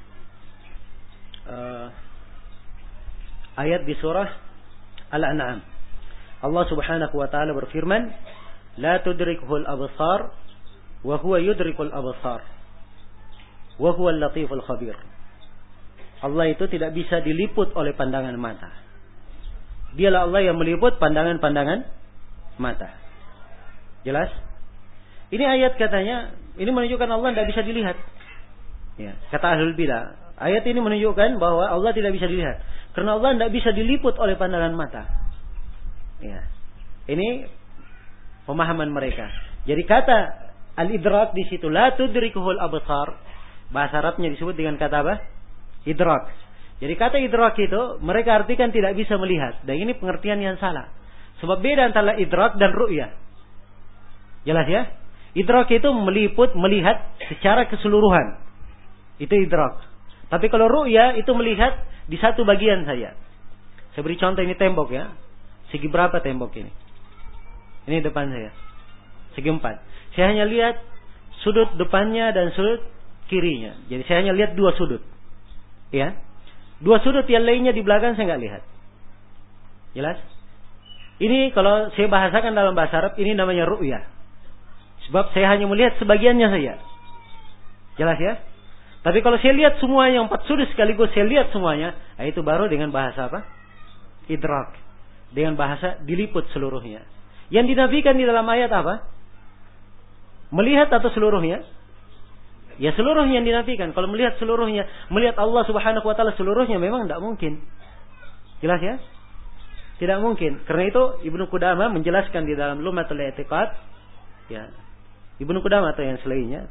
Al-An'am. Allah Subhanahu wa taala berfirman, "La tudrikuhul absar wa huwa yudrikul absar wa huwal latiful khabir." Allah itu tidak bisa diliput oleh pandangan mata. Dialah Allah yang meliput pandangan-pandangan mata. Jelas? Ini ayat katanya, ini menunjukkan Allah tidak bisa dilihat. Ya, kata ahlul bidah, ayat ini menunjukkan bahwa Allah tidak bisa dilihat karena Allah tidak bisa diliput oleh pandangan mata. Ya. Ini pemahaman mereka. Jadi kata al-idrak di situ, la tudrikuhul absar, Bahasa Arabnya disebut dengan kata apa? Idrak. Jadi kata idrak itu mereka artikan tidak bisa melihat. Dan ini pengertian yang salah. Sebab beda antara idrak dan ru'yah. Jelas ya? Idrak itu meliput, melihat secara keseluruhan. Itu idrak. Tapi kalau ru'yah itu melihat di satu bagian saja. Saya beri contoh, ini tembok ya. Segi berapa tembok ini? Ini depan saya. Segi 4. Saya hanya lihat sudut depannya dan sudut kirinya. Jadi saya hanya lihat 2 sudut. Ya. 2 sudut yang lainnya di belakang saya nggak lihat. Jelas? Ini kalau saya bahasakan dalam bahasa Arab, ini namanya ru'yah. Sebab saya hanya melihat sebagiannya saja. Jelas ya? Tapi kalau saya lihat semuanya, 4 sudut sekaligus saya lihat semuanya, itu baru dengan bahasa apa? Idrak. Dengan bahasa diliput seluruhnya. Yang dinafikan di dalam ayat apa? Melihat atau seluruhnya? Ya seluruhnya yang dinafikan. Kalau melihat seluruhnya, melihat Allah Subhanahu wa taala seluruhnya memang tidak mungkin. Jelas ya? Tidak mungkin. Karena itu Ibnu Qudamah menjelaskan di dalam Lum'atul I'tiqad, ya. Ibnu Qudamah atau yang selainnya,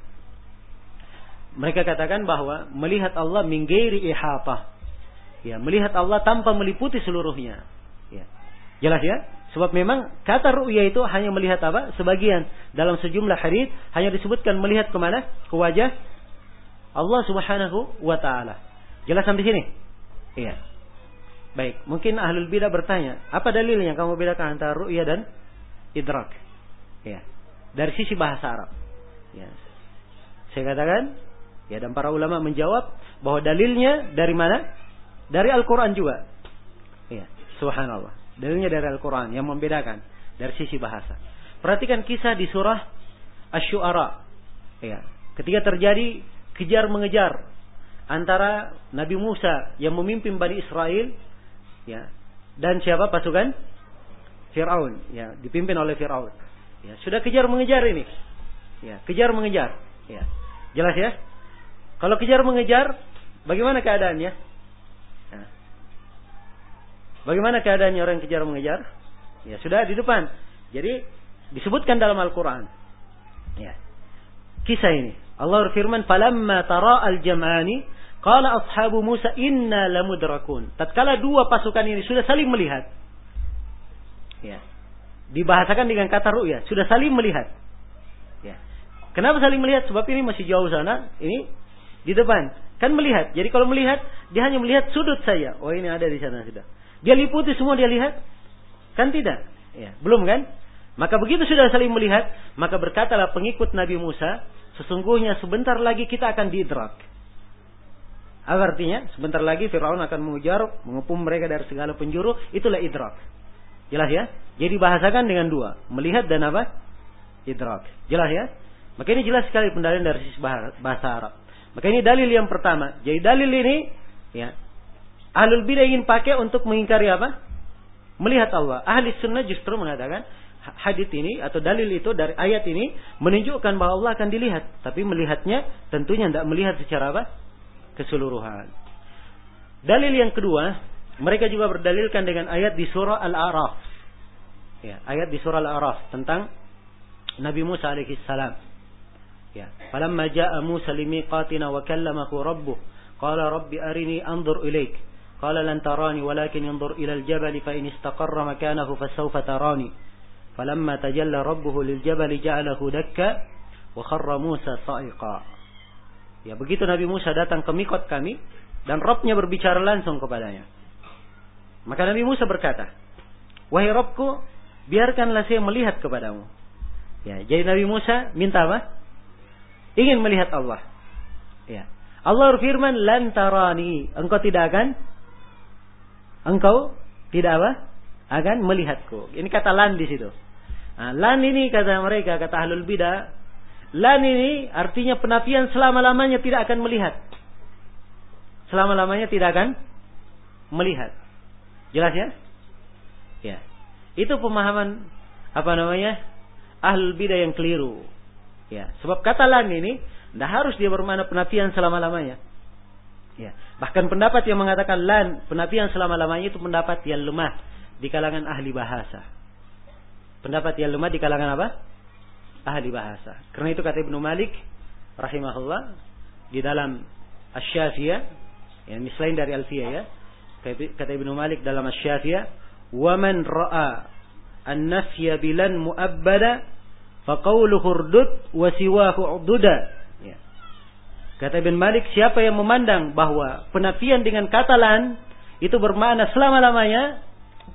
mereka katakan bahwa melihat Allah min ghairi ihatah. Ya, melihat Allah tanpa meliputi seluruhnya. Ya. Jelas ya? Sebab memang kata ru'ya itu hanya melihat apa? Sebagian. Dalam sejumlah hadis hanya disebutkan melihat kemana? Ke wajah Allah Subhanahu wa ta'ala. Jelas sampai sini? Iya. Baik. Mungkin ahlul bidah bertanya, apa dalilnya kamu bedakan antara ru'ya dan idrak? Iya. Dari sisi bahasa Arab. Ya. Saya katakan, ya, dan para ulama menjawab bahwa dalilnya dari mana? Dari Al-Quran juga. Iya. Subhanallah. Dalilnya dari Al-Quran yang membedakan dari sisi bahasa. Perhatikan kisah di surah Asy-Syu'ara. Ya. Ketika terjadi kejar mengejar antara Nabi Musa yang memimpin Bani Israel, ya, dan siapa pasukan Fir'aun, ya, dipimpin oleh Fir'aun. Ya, sudah kejar mengejar ini. Ya, kejar mengejar. Ya. Jelas ya? Kalau kejar mengejar, bagaimana keadaannya? Bagaimana keadaannya orang yang kejar mengejar? Ya sudah di depan. Jadi disebutkan dalam Al-Quran. Ya. Kisah ini. Allah berfirman, "Falamma tara al-jam'ani, qala ashabu Musa inna lamudrakun." Tatkala 2 pasukan ini sudah saling melihat. Ya. Dibahasakan dengan kata ru'ya, sudah saling melihat. Ya. Kenapa saling melihat? Sebab ini masih jauh sana, ini di depan. Kan melihat. Jadi kalau melihat, dia hanya melihat sudut saja. Oh, ini ada di sana sudah. Dia liputi semua, dia lihat? Kan tidak. Ya, belum kan? Maka begitu sudah saling melihat, maka berkatalah pengikut Nabi Musa, sesungguhnya sebentar lagi kita akan diidrak. Apa artinya? Sebentar lagi Fir'aun akan mengejar, mengepung mereka dari segala penjuru, itulah idrak. Jelas ya? Jadi bahasakan dengan 2, melihat dan apa? Idrak. Jelas ya? Maka ini jelas sekali pendalilan dari sisi bahasa Arab. Maka ini dalil yang pertama. Jadi dalil ini, ya, Ahlul bidah ingin pakai untuk mengingkari apa? Melihat Allah. Ahli sunnah justru mengatakan hadits ini atau dalil itu dari ayat ini menunjukkan bahwa Allah akan dilihat. Tapi melihatnya tentunya tidak melihat secara apa? Keseluruhan. Dalil yang kedua, mereka juga berdalilkan dengan ayat di surah Al-A'raf. Ya, ayat di surah Al-A'raf tentang Nabi Musa alaihi salam. Ya, falamma jaa Musa limiqatina wa kallamahu rabbuh qala rabbi arini anzur ilaik. قال لن تراني ولكن انظر إلى الجبل فإن استقر مكانه فسوف تراني فلما تجلى ربه للجبل جعله دكا وخر موسى صائقا. Ya, begitu Nabi Musa datang ke mikot kami dan Rabbnya berbicara langsung kepadanya. Maka Nabi Musa berkata, "Wahai Rabbku, biarkanlah saya melihat kepadamu." Ya, jadi Nabi Musa minta apa? Ingin melihat Allah. Ya. Allah berfirman, "Lan tarani." Engkau tidak apa? Akan melihatku. Ini kata lan di situ. Nah, lan ini kata mereka, kata ahlul bidah, lan ini artinya penafian selama-lamanya tidak akan melihat. Selama-lamanya tidak akan melihat. Jelas ya? Ya. Itu pemahaman ahlul bidah yang keliru. Ya, sebab kata lan ini tidak harus dia bermakna penafian selama-lamanya. Ya. Bahkan pendapat yang mengatakan lan, penafian selama-lamanya itu pendapat yang lemah di kalangan ahli bahasa. Pendapat yang lemah di kalangan apa? Ahli bahasa. Karena itu kata Ibnu Malik rahimahullah, di dalam Asy-Syafiyah, yang selain dari Alfiyah ya. Kata Ibnu Malik dalam Asy-Syafiyah, "Wa man ra'a an-nafya bilan mu'abbada fa qawluhu urdud wa siwahu ududa." Ya. Kata Ibnu Malik, siapa yang memandang bahwa penafian dengan kata lan itu bermakna selama-lamanya,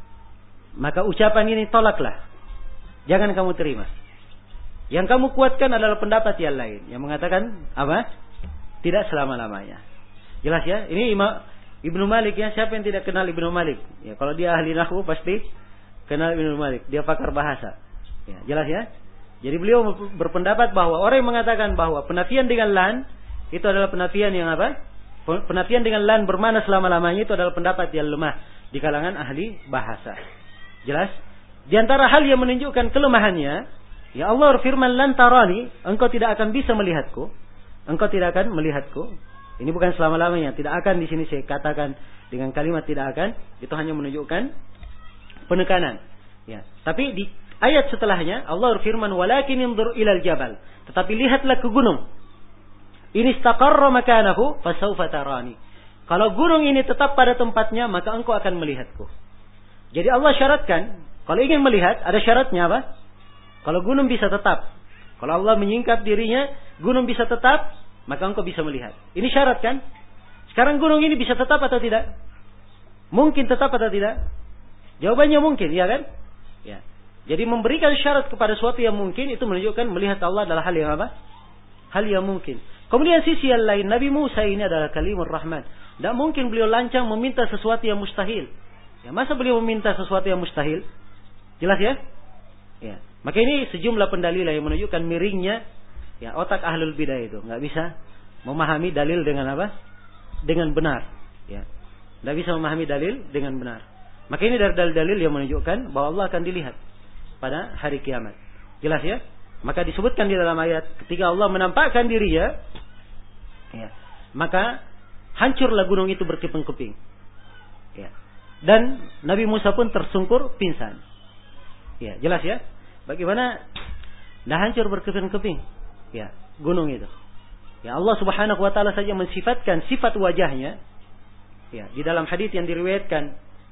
maka ucapan ini tolaklah. Jangan kamu terima. Yang kamu kuatkan adalah pendapat yang lain yang mengatakan apa? Tidak selama-lamanya. Jelas ya? Ini Ibnu Malik ya. Siapa yang tidak kenal Ibnu Malik? Ya, kalau dia ahli nahwu pasti kenal Ibnu Malik. Dia pakar bahasa. Ya, jelas ya? Jadi beliau berpendapat bahwa orang yang mengatakan bahwa penafian dengan lan itu adalah penafian yang apa? Penafian dengan lan bermakna selama-lamanya itu adalah pendapat yang lemah di kalangan ahli bahasa. Jelas? Di antara hal yang menunjukkan kelemahannya, ya Allah berfirman, "Lan tarani," engkau tidak akan bisa melihatku. Engkau tidak akan melihatku. Ini bukan selama-lamanya, tidak akan di sini saya katakan dengan kalimat tidak akan, itu hanya menunjukkan penekanan. Ya, tapi di ayat setelahnya Allah berfirman, "Walakin inzur ilal jabal." Tetapi lihatlah ke gunung. "In istaqarra makanahu fasawfa tarani." Kalau gunung ini tetap pada tempatnya, maka engkau akan melihatku. Jadi Allah syaratkan, kalau ingin melihat, ada syaratnya apa? Kalau gunung bisa tetap. Kalau Allah menyingkap dirinya, gunung bisa tetap, maka engkau bisa melihat. Ini syarat kan? Sekarang gunung ini bisa tetap atau tidak? Mungkin tetap atau tidak? Jawabannya mungkin, ya kan? Ya. Jadi memberikan syarat kepada sesuatu yang mungkin, itu menunjukkan melihat Allah adalah hal yang apa? Hal yang mungkin. Kemudian sisi yang lain, Nabi Musa ini adalah kalimur Rahman. Tidak mungkin beliau lancang meminta sesuatu yang mustahil. Ya, masa beliau meminta sesuatu yang mustahil? Jelas ya? Ya. Maka ini sejumlah pendalilan yang menunjukkan miringnya ya otak ahlul bidah itu. Nggak bisa memahami dalil dengan apa? Dengan benar. Ya. Nggak bisa memahami dalil dengan benar. Maka ini dari dalil-dalil yang menunjukkan bahwa Allah akan dilihat pada hari kiamat. Jelas ya? Maka disebutkan di dalam ayat ketika Allah menampakkan dirinya, ya, maka hancurlah gunung itu berkeping-keping. Ya. Dan Nabi Musa pun tersungkur pingsan. Ya, jelas ya? Bagaimana dah hancur berkeping-keping. Ya, gunung itu. Ya, Allah Subhanahu wa taala saja mensifatkan sifat wajahnya. Ya, di dalam hadis yang diriwayatkan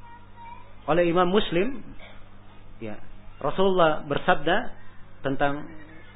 oleh Imam Muslim, ya, Rasulullah bersabda tentang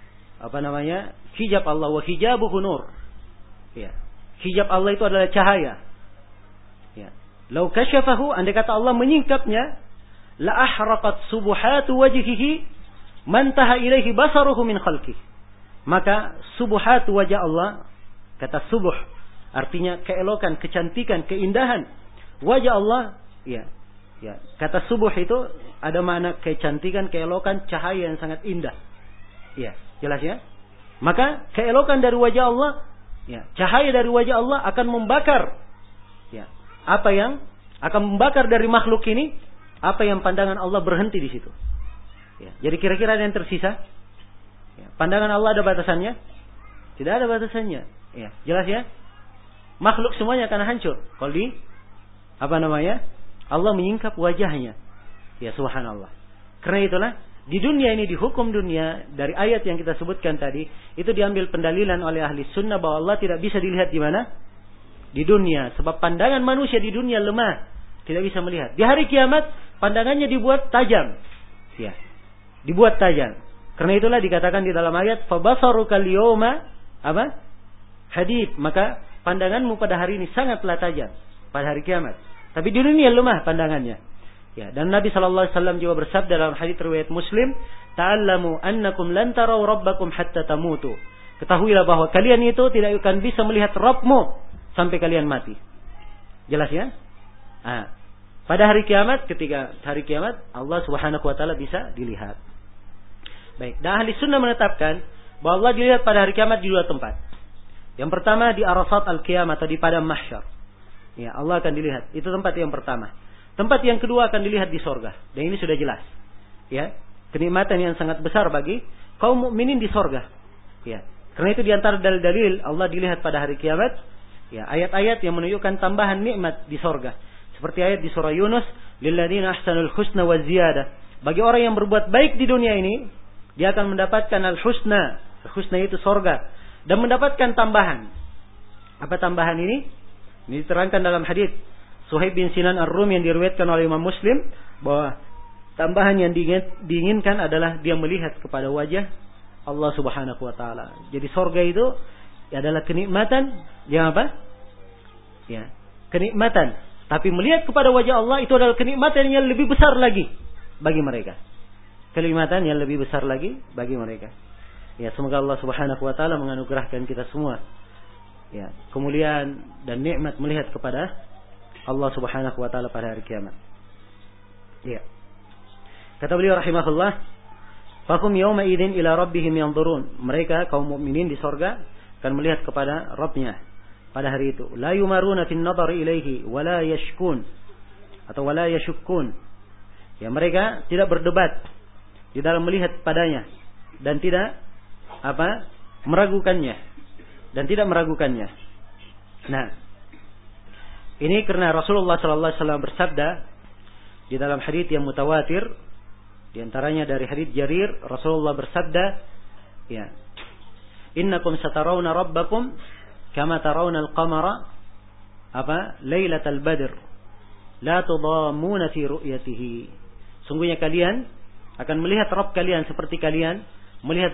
hijab Allah, wa hijabuhu nur. Ya, hijab Allah itu adalah cahaya. Ya. Lau kasyafahu, andai kata Allah menyingkapnya, la ahraqat subuhatu wajhihi mantaha ilaihi basaruhu min khalqih. Maka subuhatu wajah Allah, kata subuh artinya keelokan, kecantikan, keindahan wajah Allah, ya. Ya, kata subuh itu ada makna kecantikan, keelokan, cahaya yang sangat indah. Ya, jelas ya? Maka keelokan dari wajah Allah, ya, cahaya dari wajah Allah akan membakar, ya, apa yang akan membakar dari makhluk ini, apa yang pandangan Allah berhenti di situ. Ya, jadi kira-kira ada yang tersisa? Ya, pandangan Allah ada batasannya? Tidak ada batasannya. Ya, jelas ya? Makhluk semuanya akan hancur kalau di Allah menyingkap wajahnya. Ya, subhanallah. Karena itulah di dunia ini, di hukum dunia, dari ayat yang kita sebutkan tadi, itu diambil pendalilan oleh ahli sunnah bahwa Allah tidak bisa dilihat di mana? Di dunia. Sebab pandangan manusia di dunia lemah, tidak bisa melihat. Di hari kiamat pandangannya dibuat tajam. Ya, dibuat tajam. Karena itulah dikatakan di dalam ayat, fabasaruka liyawma hadid. Maka pandanganmu pada hari ini sangatlah tajam pada hari kiamat. Tapi di dunia lemah pandangannya. Ya, dan Nabi sallallahu alaihi wasallam juga bersabda dalam hadits riwayat Muslim, "Ta'allamu annakum lan taraw rabbakum hatta tamutu." Ketahuilah bahwa kalian itu tidak akan bisa melihat Rabbmu sampai kalian mati. Jelas ya? Pada hari kiamat, ketika hari kiamat, Allah Subhanahu wa taala bisa dilihat. Baik, dan ahli sunnah menetapkan bahwa Allah dilihat pada hari kiamat di dua tempat. Yang pertama di Arafat al-Qiyamah atau di padang mahsyar. Ya, Allah akan dilihat. Itu tempat yang pertama. Tempat yang kedua akan dilihat di sorga. Dan ini sudah jelas. Ya, kenikmatan yang sangat besar bagi kaum mukminin di sorga. Ya, karena itu di antara dalil-dalil Allah dilihat pada hari kiamat. Ya, ayat-ayat yang menunjukkan tambahan nikmat di sorga. Seperti ayat di surah Yunus, lilladzina ahsanul husna wa ziyadah. Bagi orang yang berbuat baik di dunia ini, dia akan mendapatkan al-husna. Al-husna itu sorga. Dan mendapatkan tambahan. Apa tambahan ini? Ini diterangkan dalam hadis Suhaib bin Sinan Ar-Rum yang diriwayatkan oleh Imam Muslim bahwa tambahan yang diinginkan adalah dia melihat kepada wajah Allah Subhanahu wa taala. Jadi surga itu adalah kenikmatan yang apa? Ya, kenikmatan. Tapi melihat kepada wajah Allah itu adalah kenikmatan yang lebih besar lagi bagi mereka. Kenikmatan yang lebih besar lagi bagi mereka. Ya, semoga Allah Subhanahu wa taala menganugerahkan kita semua ya, kemuliaan dan nikmat melihat kepada Allah Subhanahu wa taala pada hari kiamat. Ya. Kata beliau rahimahullah, "Fahum yauma idzin ila rabbihim yanzurun." Mereka kaum mukminin di surga akan melihat kepada Rabbnya pada hari itu. La yumaruna fin nadhari ilaihi wa la yashkun atau wa la yashukkun. Ya, mereka tidak berdebat di dalam melihat padanya dan tidak meragukannya. Dan tidak meragukannya. Nah, ini karena Rasulullah sallallahu alaihi wasallam bersabda di dalam hadis yang mutawatir, di antaranya dari hadis Jarir, Rasulullah bersabda, ya, "Innakum satarawna rabbakum kama tarawna al-qamara lailatal badr, la tudamuna fi ru'yatihi." Sungguhnya kalian akan melihat Rabb kalian seperti kalian melihat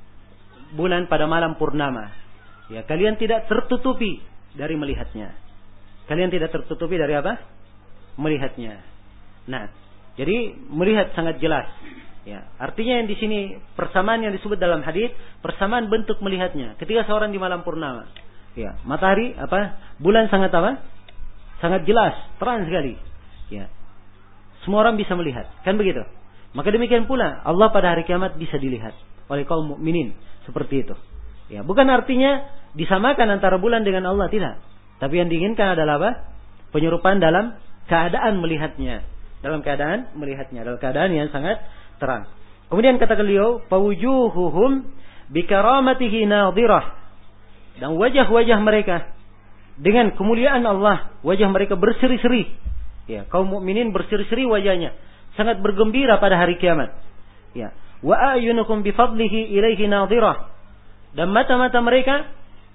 bulan pada malam purnama. Ya, kalian tidak tertutupi dari melihatnya. Kalian tidak tertutupi dari apa? Melihatnya. Nah, jadi melihat sangat jelas. Ya, artinya yang di sini persamaan yang disebut dalam hadis, persamaan bentuk melihatnya. Ketika seorang di malam purnama, ya, matahari bulan sangat sangat jelas, terang sekali. Ya. Semua orang bisa melihat, kan begitu? Maka demikian pula Allah pada hari kiamat bisa dilihat oleh kaum mukminin seperti itu. Ya, bukan artinya disamakan antara bulan dengan Allah, tidak. Tapi yang diinginkan adalah apa? Penyerupaan dalam keadaan melihatnya. Dalam keadaan melihatnya, dalam keadaan yang sangat terang. Kemudian kata beliau, "Fawujuhuhum bikaramatihi nadhirah." Dan wajah-wajah mereka dengan kemuliaan Allah, wajah mereka berseri-seri. Ya, kaum mukminin berseri-seri wajahnya, sangat bergembira pada hari kiamat. Ya, "Wa ayunukum bifadlihi ilaihi nadhirah." Dan mata-mata mereka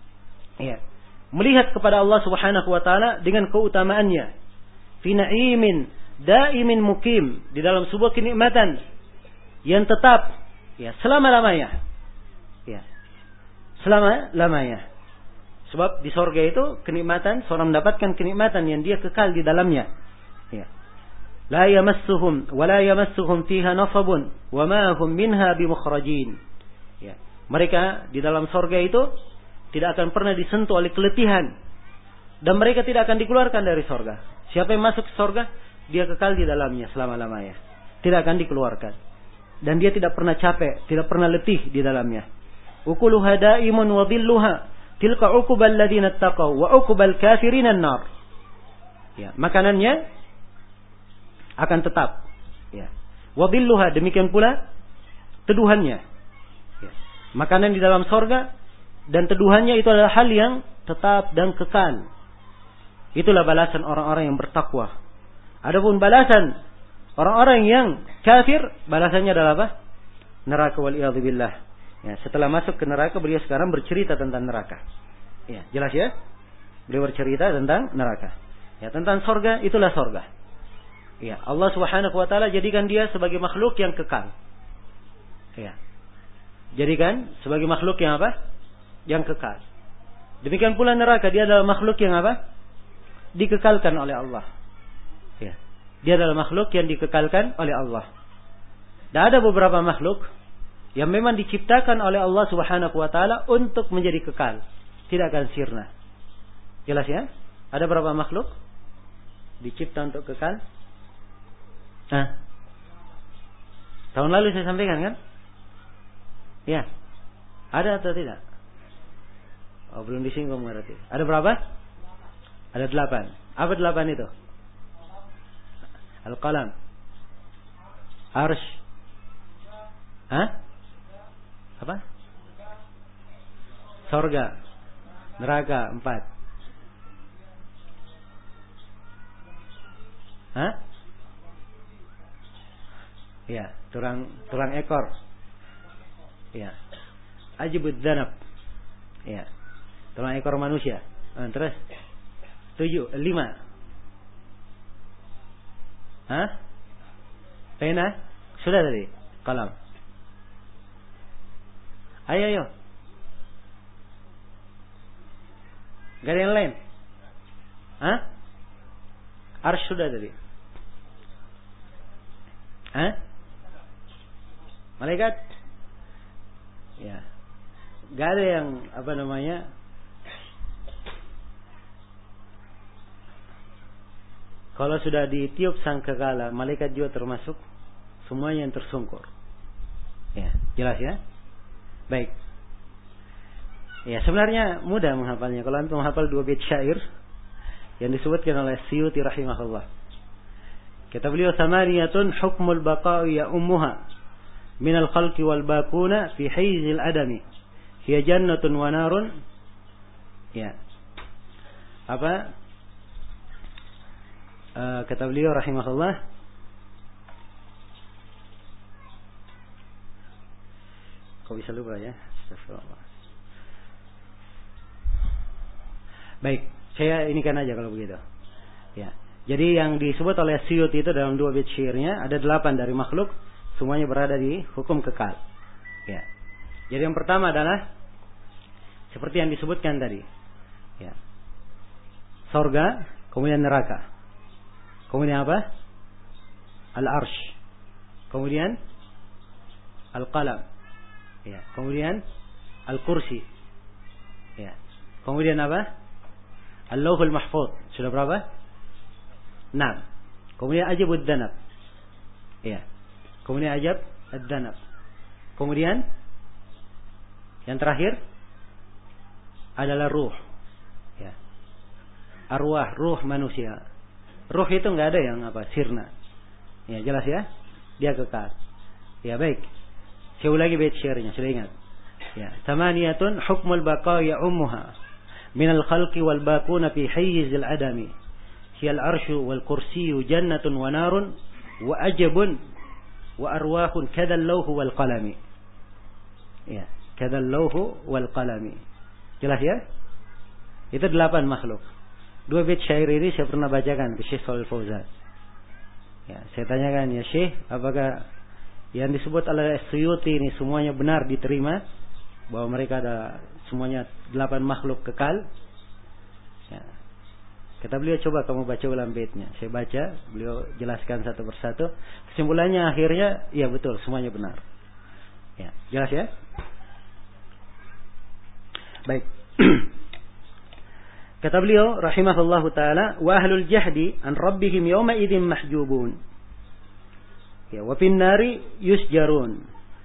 ya, melihat kepada Allah Subhanahu wa taala dengan keutamaannya. Fi na'imin daimin mukim, di dalam sebuah kenikmatan yang tetap ya selama-lamanya. Ya. Selama-lamanya. Sebab di surga itu kenikmatan, seorang mendapatkan kenikmatan yang dia kekal di dalamnya. Ya. La yamassuhum wa la yamassuhum fiha nasabun wa ma hum minha bimukhrajin. Ya. Mereka di dalam surga itu tidak akan pernah disentuh oleh keletihan. Dan mereka tidak akan dikeluarkan dari surga. Siapa yang masuk ke surga, dia kekal di dalamnya selama-lamanya. Tidak akan dikeluarkan. Dan dia tidak pernah capek, tidak pernah letih di dalamnya. Ukuluha daimun wa dhilluha. Tilka uqubal ladzina taqaw wa uqubal kafirin an-nar. Ya, makanannya akan tetap. Ya. Wa dhilluha, demikian pula teduhannya. Makanan di dalam sorga dan teduhannya itu adalah hal yang tetap dan kekal. Itulah balasan orang-orang yang bertakwa. Adapun balasan orang-orang yang kafir, balasannya adalah apa? Neraka, waliyadzubillah. Ya, setelah masuk ke neraka, beliau sekarang bercerita tentang neraka. Ya, jelas ya? Beliau bercerita tentang neraka. Ya, tentang sorga, itulah sorga. Ya, Allah Subhanahu wa taala jadikan dia sebagai makhluk yang kekal. Ya. Jadikan sebagai makhluk yang apa? Yang kekal. Demikian pula neraka, dia adalah makhluk yang apa? Dikekalkan oleh Allah. Ya. Dia adalah makhluk yang dikekalkan oleh Allah. Dan ada beberapa makhluk yang memang diciptakan oleh Allah Subhanahu wa taala untuk menjadi kekal, tidak akan sirna. Jelas ya? Ada berapa makhluk dicipta untuk kekal? Tahun lalu saya sampaikan kan? Ya. Ada atau tidak? Oh, belum disinggung berarti. Ada berapa? Ada 8. Apa 8 itu? Al-Qalam. Arsy. Apa? Surga. Neraka 4. Ya, tulang ekor. Ya. Ajibud dzanab. Ya. Tulang ekor manusia. Terus 7, 5. Hah? Pena? Sudah tadi. Kalam. Ayo. Gak ada yang lain? Hah? Arsy sudah tadi. Hah? Malaikat? Ya. Gak ada yang kalau sudah ditiup sangkakala, malaikat juga termasuk semuanya yang tersungkur. Ya, jelas ya? Baik. Ya, sebenarnya mudah menghafalnya. Kalau antum menghafal 2 bait syair yang disebutkan oleh Suyuti rahimahullah. Kata beliau, "Samaniyatun hukmul baqa'i ya ummuha minal khalqi wal bakuna fi hayzil adami. Hiya jannatun wa narun." Ya. Kata beliau rahimahullah, kok bisa lupa ya? Astagfirullah. Baik, saya inikan aja kalau begitu. Ya. Jadi yang disebut oleh Suyuti itu dalam 2 bait syairnya ada 8 dari makhluk, semuanya berada di hukum kekal. Ya. Jadi yang pertama adalah seperti yang disebutkan tadi. Ya. Surga, kemudian neraka. Kemudian apa? Al-Arsy. Kemudian Al-Qalam. Ya. Kemudian Al-Kursi. Ya. Kemudian apa? Al-Lauhul Mahfuz. Sudah berapa? 6. Kemudian Ajab ad-Danab. Ya. Kemudian Ajab ad-Danab. Kemudian yang terakhir adalah ruh. Ya. Arwah, ruh manusia. Ruh itu enggak ada yang sirna. Ya, jelas ya? Dia kekal. Ya, baik. Saya ulangi bait syairnya, sudah ingat. Ya, "Samaniyatun hukmul baqa'i ummuha minal khalqi wal bakuna fi hayyizil adami. Hiyal arsyu wal kursiyyu jannatun wa narun wa ajabun wa arwahun kadzal lawhu wal qalami." Ya, kadzal lawhu wal qalami. Jelas ya? Itu 8 makhluk. 2 bait syair ini saya pernah bacakan ke Syekh Shalih Fauzan. Ya, saya tanyakan, ya Syekh, apakah yang disebut oleh Suyuti ini semuanya benar diterima? Bahwa mereka ada semuanya 8 makhluk kekal? Ya. Kata beliau, coba kamu baca ulang baitnya. Saya baca, beliau jelaskan satu persatu. Kesimpulannya akhirnya, ya betul, semuanya benar. Ya, jelas ya? Baik. Kata beliau rahimahullahu taala, "Wa ahlul jahdi an rabbihim yawma idzin mahjubun." Ya, wa fin nari yusjarun.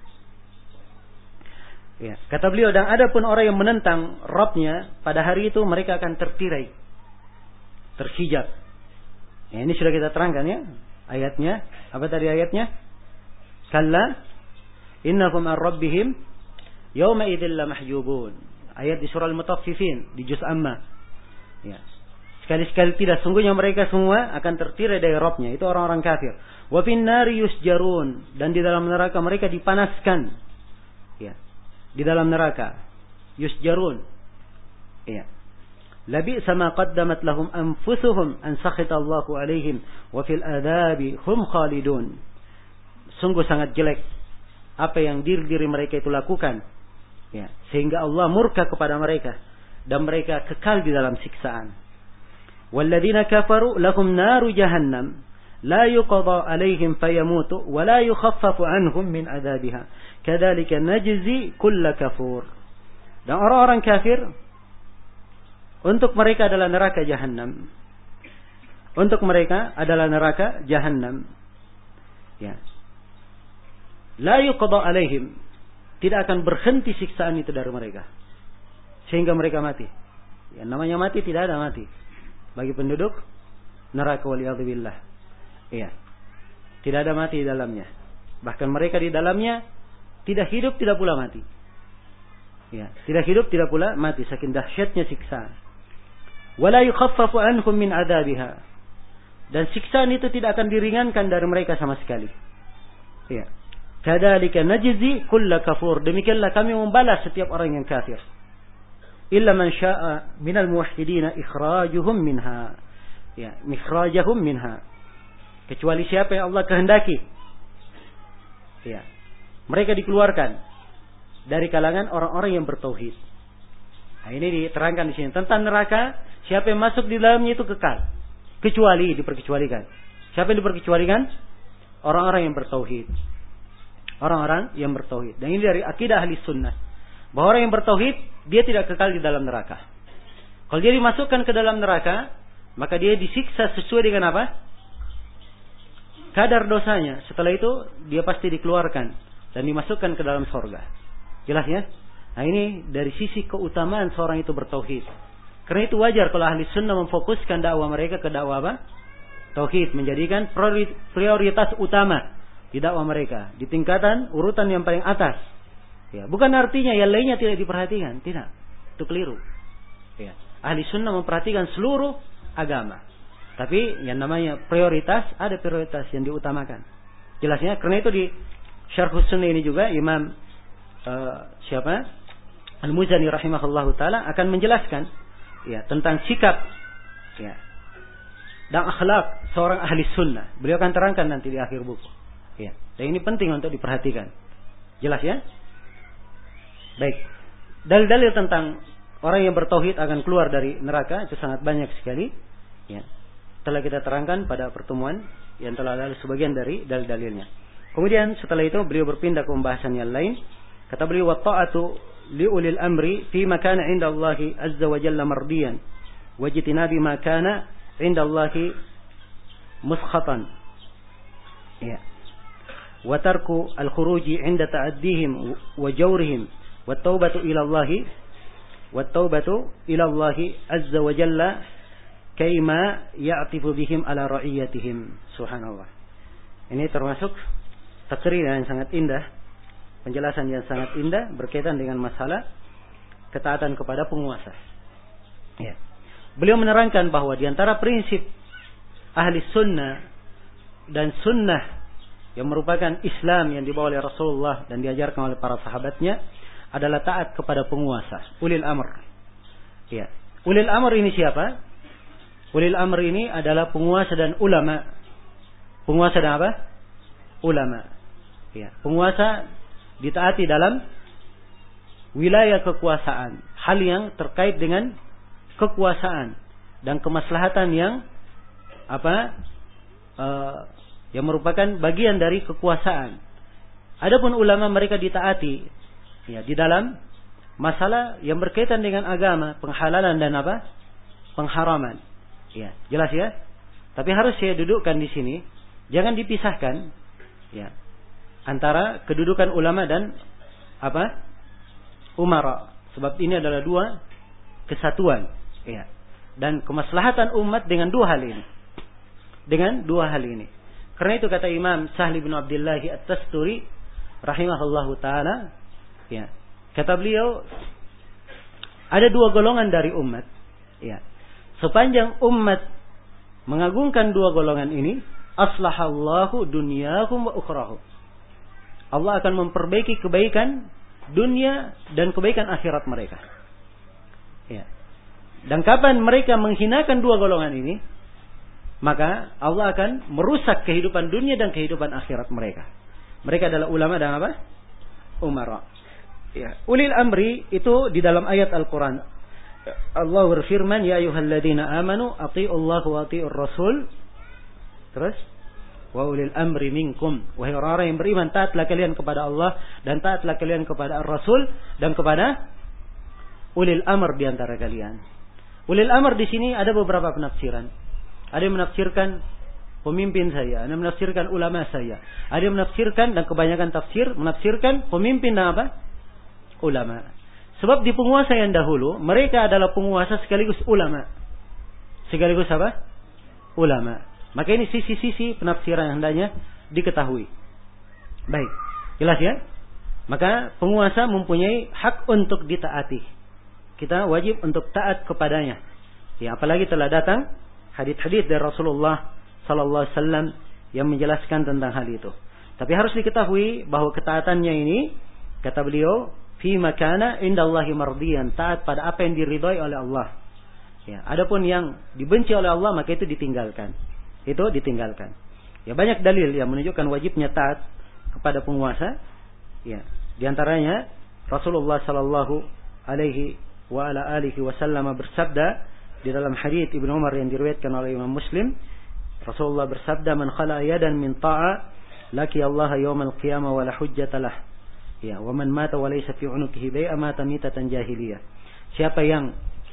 Ya, kata beliau, dan ada pun orang yang menentang Rabbnya pada hari itu mereka akan tertirai, terhijab. Ya, ini sudah kita terangkan ya ayatnya. Apa tadi ayatnya? Kalla innahum an rabbihim yawma idzin lamahjubun. Ayat di surah Al-Mutaffifin di juz Amma. Ya. Sekali-sekali tidak, sungguhnya mereka semua akan tertirai dari Rabbnya. Itu orang-orang kafir. Wa fin nari yusjarun, dan di dalam neraka mereka dipanaskan. Ya. Di dalam neraka yusjarun. Ya. Labi sama qaddamat lahum anfusuhum an sakhitallahu alaihim wa fil adabi hum khalidun. Sungguh sangat jelek apa yang diri mereka itu lakukan. Ya, sehingga Allah murka kepada mereka dan mereka kekal di dalam siksaan. Walladzina kafaru lahum naru jahannam la yuqada alaihim fayamutu wa la yukhaffafu anhum min adabiha. Kadzalika najzi kull kafur. Dan orang-orang kafir untuk mereka adalah neraka jahannam. Untuk mereka adalah neraka jahannam. Ya. La yuqada alaihim. Tidak akan berhenti siksaan itu dari mereka sehingga mereka mati. Yang namanya mati, tidak ada mati bagi penduduk neraka, waliyadzubillah. Iya. Tidak ada mati di dalamnya. Bahkan mereka di dalamnya tidak hidup, tidak pula mati. Ya, tidak hidup, tidak pula mati, saking dahsyatnya siksaan. Wala yukhaffafu anhum min adabiha. Dan siksaan itu tidak akan diringankan dari mereka sama sekali. Ya. Kadzalika najzi kull kafur. Demikianlah kami membalas setiap orang yang kafir. illa man syaa minal muwahhidin ikhrajuhum minha. Ya, ikhrajahum minha. Kecuali siapa yang Allah kehendaki. Ya. Mereka dikeluarkan dari kalangan orang-orang yang bertauhid. Nah, ini diterangkan di sini tentang neraka, siapa yang masuk di dalamnya itu kekal. Kecuali diperkecualikan. Siapa yang diperkecualikan? Orang-orang yang bertauhid. Orang-orang yang bertauhid. Dan ini dari akidah ahli sunnah. Bahwa orang yang bertauhid, dia tidak kekal di dalam neraka. Kalau dia dimasukkan ke dalam neraka, maka dia disiksa sesuai dengan apa? Kadar dosanya. Setelah itu, dia pasti dikeluarkan dan dimasukkan ke dalam surga. Jelas ya? Nah, ini dari sisi keutamaan seorang itu bertauhid. Karena itu wajar kalau ahli sunnah memfokuskan dakwah mereka ke dakwah apa? Tauhid. Menjadikan prioritas utama di dakwah mereka. Di tingkatan urutan yang paling atas. Ya, bukan artinya yang lainnya tidak diperhatikan. Tidak. Itu keliru. Ya. Ahli sunnah memperhatikan seluruh agama. Tapi yang namanya prioritas, ada prioritas yang diutamakan. Jelasnya, karena itu di Syarh Sunnah ini juga Imam Al-Muzani rahimahullahu taala akan menjelaskan ya tentang sikap ya dan akhlak seorang ahli sunnah. Beliau akan terangkan nanti di akhir buku. Ya, dan ini penting untuk diperhatikan. Jelas ya? Baik. Dalil-dalil tentang orang yang bertauhid akan keluar dari neraka itu sangat banyak sekali. Ya. Telah kita terangkan pada pertemuan yang telah lalu sebagian dari dalil-dalilnya. Kemudian setelah itu beliau berpindah ke pembahasan yang lain. Kata beliau, wa ta'atu liulil amri fi ma kana 'inda Allah azza wa jalla mardiyan wa jitinabi ma kana 'inda Allah muskhatan. Ya. Wa tarku al-khuruji 'inda ta'addihim wa jawrihim wa taubatu ila Allah azza wa jalla kaima ya'tifu bihim ala ra'iyatihim. Subhanallah. Ini termasuk takrir yang sangat indah. Penjelasan yang sangat indah berkaitan dengan masalah ketaatan kepada penguasa. Ya. Beliau menerangkan bahwa di antara prinsip ahli sunnah dan sunnah yang merupakan Islam yang dibawa oleh Rasulullah dan diajarkan oleh para sahabatnya adalah taat kepada penguasa, ulil amr. Ya. Ulil amr ini siapa? Ulil amr ini adalah penguasa dan ulama. Penguasa dan apa? Ulama. Ya. Penguasa ditaati dalam wilayah kekuasaan, hal yang terkait dengan kekuasaan dan kemaslahatan yang yang merupakan bagian dari kekuasaan. Adapun ulama mereka ditaati ya di dalam masalah yang berkaitan dengan agama, penghalalan dan pengharaman. Ya, jelas ya? Tapi harus saya dudukkan di sini, jangan dipisahkan ya antara kedudukan ulama dan umara, sebab ini adalah dua kesatuan ya. Dan kemaslahatan umat dengan dua hal ini. Karena itu kata Imam Sahli bin Abdullah At-Tasturi rahimahullahu taala ya, kata beliau ada dua golongan dari umat ya. Sepanjang umat mengagungkan dua golongan ini, aslahallahu dunyahum wa ukhrahum. Allah akan memperbaiki kebaikan dunia dan kebaikan akhirat mereka. Ya. Dan kapan mereka menghinakan dua golongan ini, maka Allah akan merusak kehidupan dunia dan kehidupan akhirat mereka. Mereka adalah ulama dan umara. Ya. Ulil amri itu di dalam ayat Al-Quran. Allah berfirman, ya ayyuhalladzina amanu atii'ullaha wa atii'ur rasul. Terus wa ulil amri minkum, wahai orang-orang yang beriman, taatlah kalian kepada Allah dan taatlah kalian kepada Rasul dan kepada ulil amr di antara kalian. Ulil amr di sini ada beberapa penafsiran. Ada yang menafsirkan pemimpin saya, ada yang menafsirkan ulama saya, ada yang menafsirkan dan kebanyakan tafsir menafsirkan pemimpin dan ulama. Sebab di penguasa yang dahulu mereka adalah penguasa sekaligus ulama. Sekaligus ulama. Maka ini sisi-sisi penafsiran yang hendaknya diketahui. Baik, jelas ya? Maka penguasa mempunyai hak untuk ditaati. Kita wajib untuk taat kepadanya. Ya, apalagi telah datang hadits-hadits dari Rasulullah sallallahu alaihi wasallam yang menjelaskan tentang hal itu. Tapi harus diketahui bahwa ketaatannya ini, kata beliau, fi makana indallahi mardiyan, taat pada apa yang diridhai oleh Allah. Ya, adapun yang dibenci oleh Allah maka itu ditinggalkan. Itu ditinggalkan. Ya, banyak dalil yang menunjukkan wajibnya taat kepada penguasa. Ya, di antaranya Rasulullah sallallahu alaihi wa ala alihi wasallam bersabda di dalam hadits Ibnu Umar yang diriwayatkan oleh Imam Muslim, Rasulullah bersabda, "Man khala yadan min ta'a laki Allah yaumal qiyamah wa la hujjata lah." Ya, wa man mata wa laysa fi 'unuqihi bai'a mata mitatan jahiliyah. Siapa yang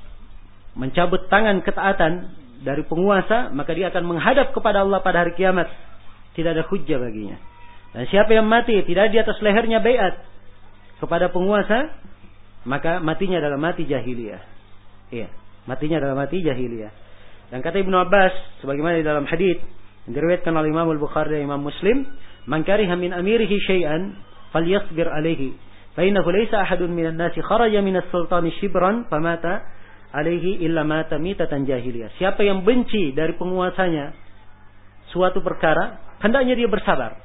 mencabut tangan ketaatan dari penguasa, maka dia akan menghadap kepada Allah pada hari kiamat. Tidak ada hujjah baginya. Dan siapa yang mati tidak di atas lehernya baiat kepada penguasa, maka matinya adalah mati jahiliyah. Iya, matinya adalah mati jahiliyah. Dan kata Ibnu Abbas sebagaimana di dalam hadits yang diriwayatkan oleh Imam Al-Bukhari dan Imam Muslim, "Man kariha min amirihi syai'an falyasbir alaihi, fa innahu laysa ahadun minan nasi kharaja minas sultani shibran famata alaihi illa mata mitatan jahiliyah." Siapa yang benci dari penguasanya suatu perkara, hendaknya dia bersabar.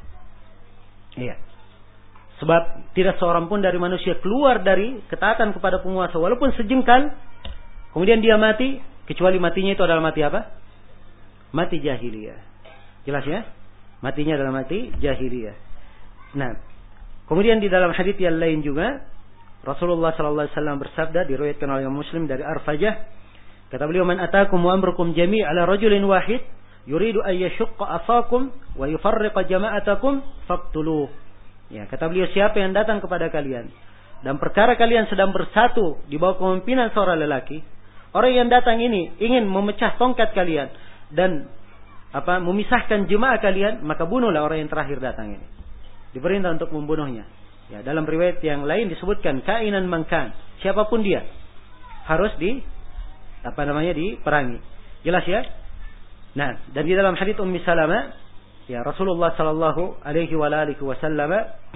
Iya. Sebab tidak seorang pun dari manusia keluar dari ketaatan kepada penguasa walaupun sejengkal, kemudian dia mati, kecuali matinya itu adalah mati apa? Mati jahiliyah. Jelas ya? Matinya adalah mati jahiliyah. Nah, kemudian di dalam hadits yang lain juga Rasulullah sallallahu alaihi wasallam bersabda, diriwayatkan oleh Imam Muslim dari Arfajah, kata beliau, "Man atakum wa amrukum jami' ala rajulin wahid yuridu an yashqa asakum wa yufarriqa jama'atakum faqtuluh." Ya, kata beliau, siapa yang datang kepada kalian dan perkara kalian sedang bersatu di bawah kepemimpinan seorang lelaki, orang yang datang ini ingin memecah tongkat kalian dan memisahkan jemaah kalian, maka bunuhlah orang yang terakhir datang ini. Diperintah untuk membunuhnya. Ya, dalam riwayat yang lain disebutkan kainan mangkan, siapapun dia harus diperangi. Jelas ya? Nah, dan di dalam hadits Ummi Salamah, ya, Rasulullah sallallahu alaihi wa alihi wasallam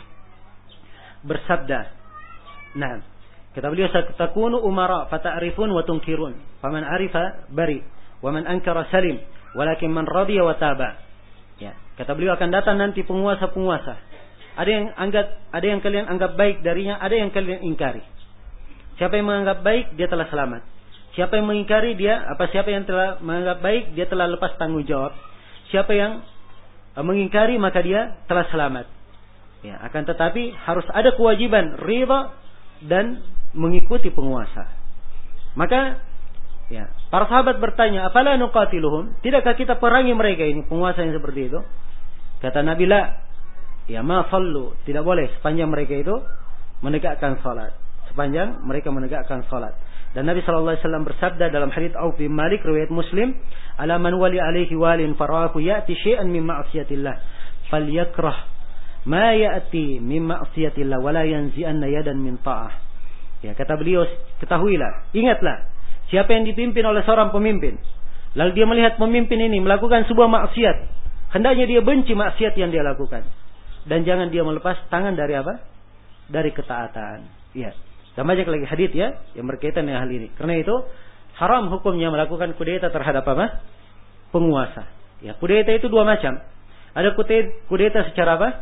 bersabda, nah, kata beliau, "Satakunu umara fata'rifun wa tunkirun, faman arifa bari, wa man ankara salim, walakin man radiya wa taba." Ya, kata beliau, akan datang nanti penguasa-penguasa. Ada yang kalian anggap baik darinya, ada yang kalian ingkari. Siapa yang menganggap baik, dia telah selamat. Siapa yang mengingkari, siapa yang telah menganggap baik, dia telah lepas tanggung jawab. Siapa yang mengingkari, maka dia telah selamat. Ya, akan tetapi harus ada kewajiban ridha dan mengikuti penguasa. Maka ya, para sahabat bertanya, "Afala nuqatiluhum?" Tidakkah kita perangi mereka ini, penguasa yang seperti itu? Kata Nabi, "La." Ya, ma sallu, tidak boleh sepanjang mereka itu menegakkan salat. Sepanjang mereka menegakkan salat. Dan Nabi sallallahu alaihi wasallam bersabda dalam hadits Auf bin Malik riwayat Muslim, "Ala man wali alaihi walin farahu ya'ti syai'an min ma'siyatillah falyakrah ma ya'ti min ma'siyatillah wa la yanzi'anna yadan min ta'ah." Ya, kata beliau, ketahuilah, ingatlah, siapa yang dipimpin oleh seorang pemimpin, lalu dia melihat pemimpin ini melakukan sebuah maksiat, hendaknya dia benci maksiat yang dia lakukan, dan jangan dia melepas tangan dari apa? Dari ketaatan. Ya. Dan banyak lagi hadits ya yang berkaitan dengan hal ini. Karena itu haram hukumnya melakukan kudeta terhadap apa? Penguasa. Ya, kudeta itu dua macam. Ada kudeta secara apa?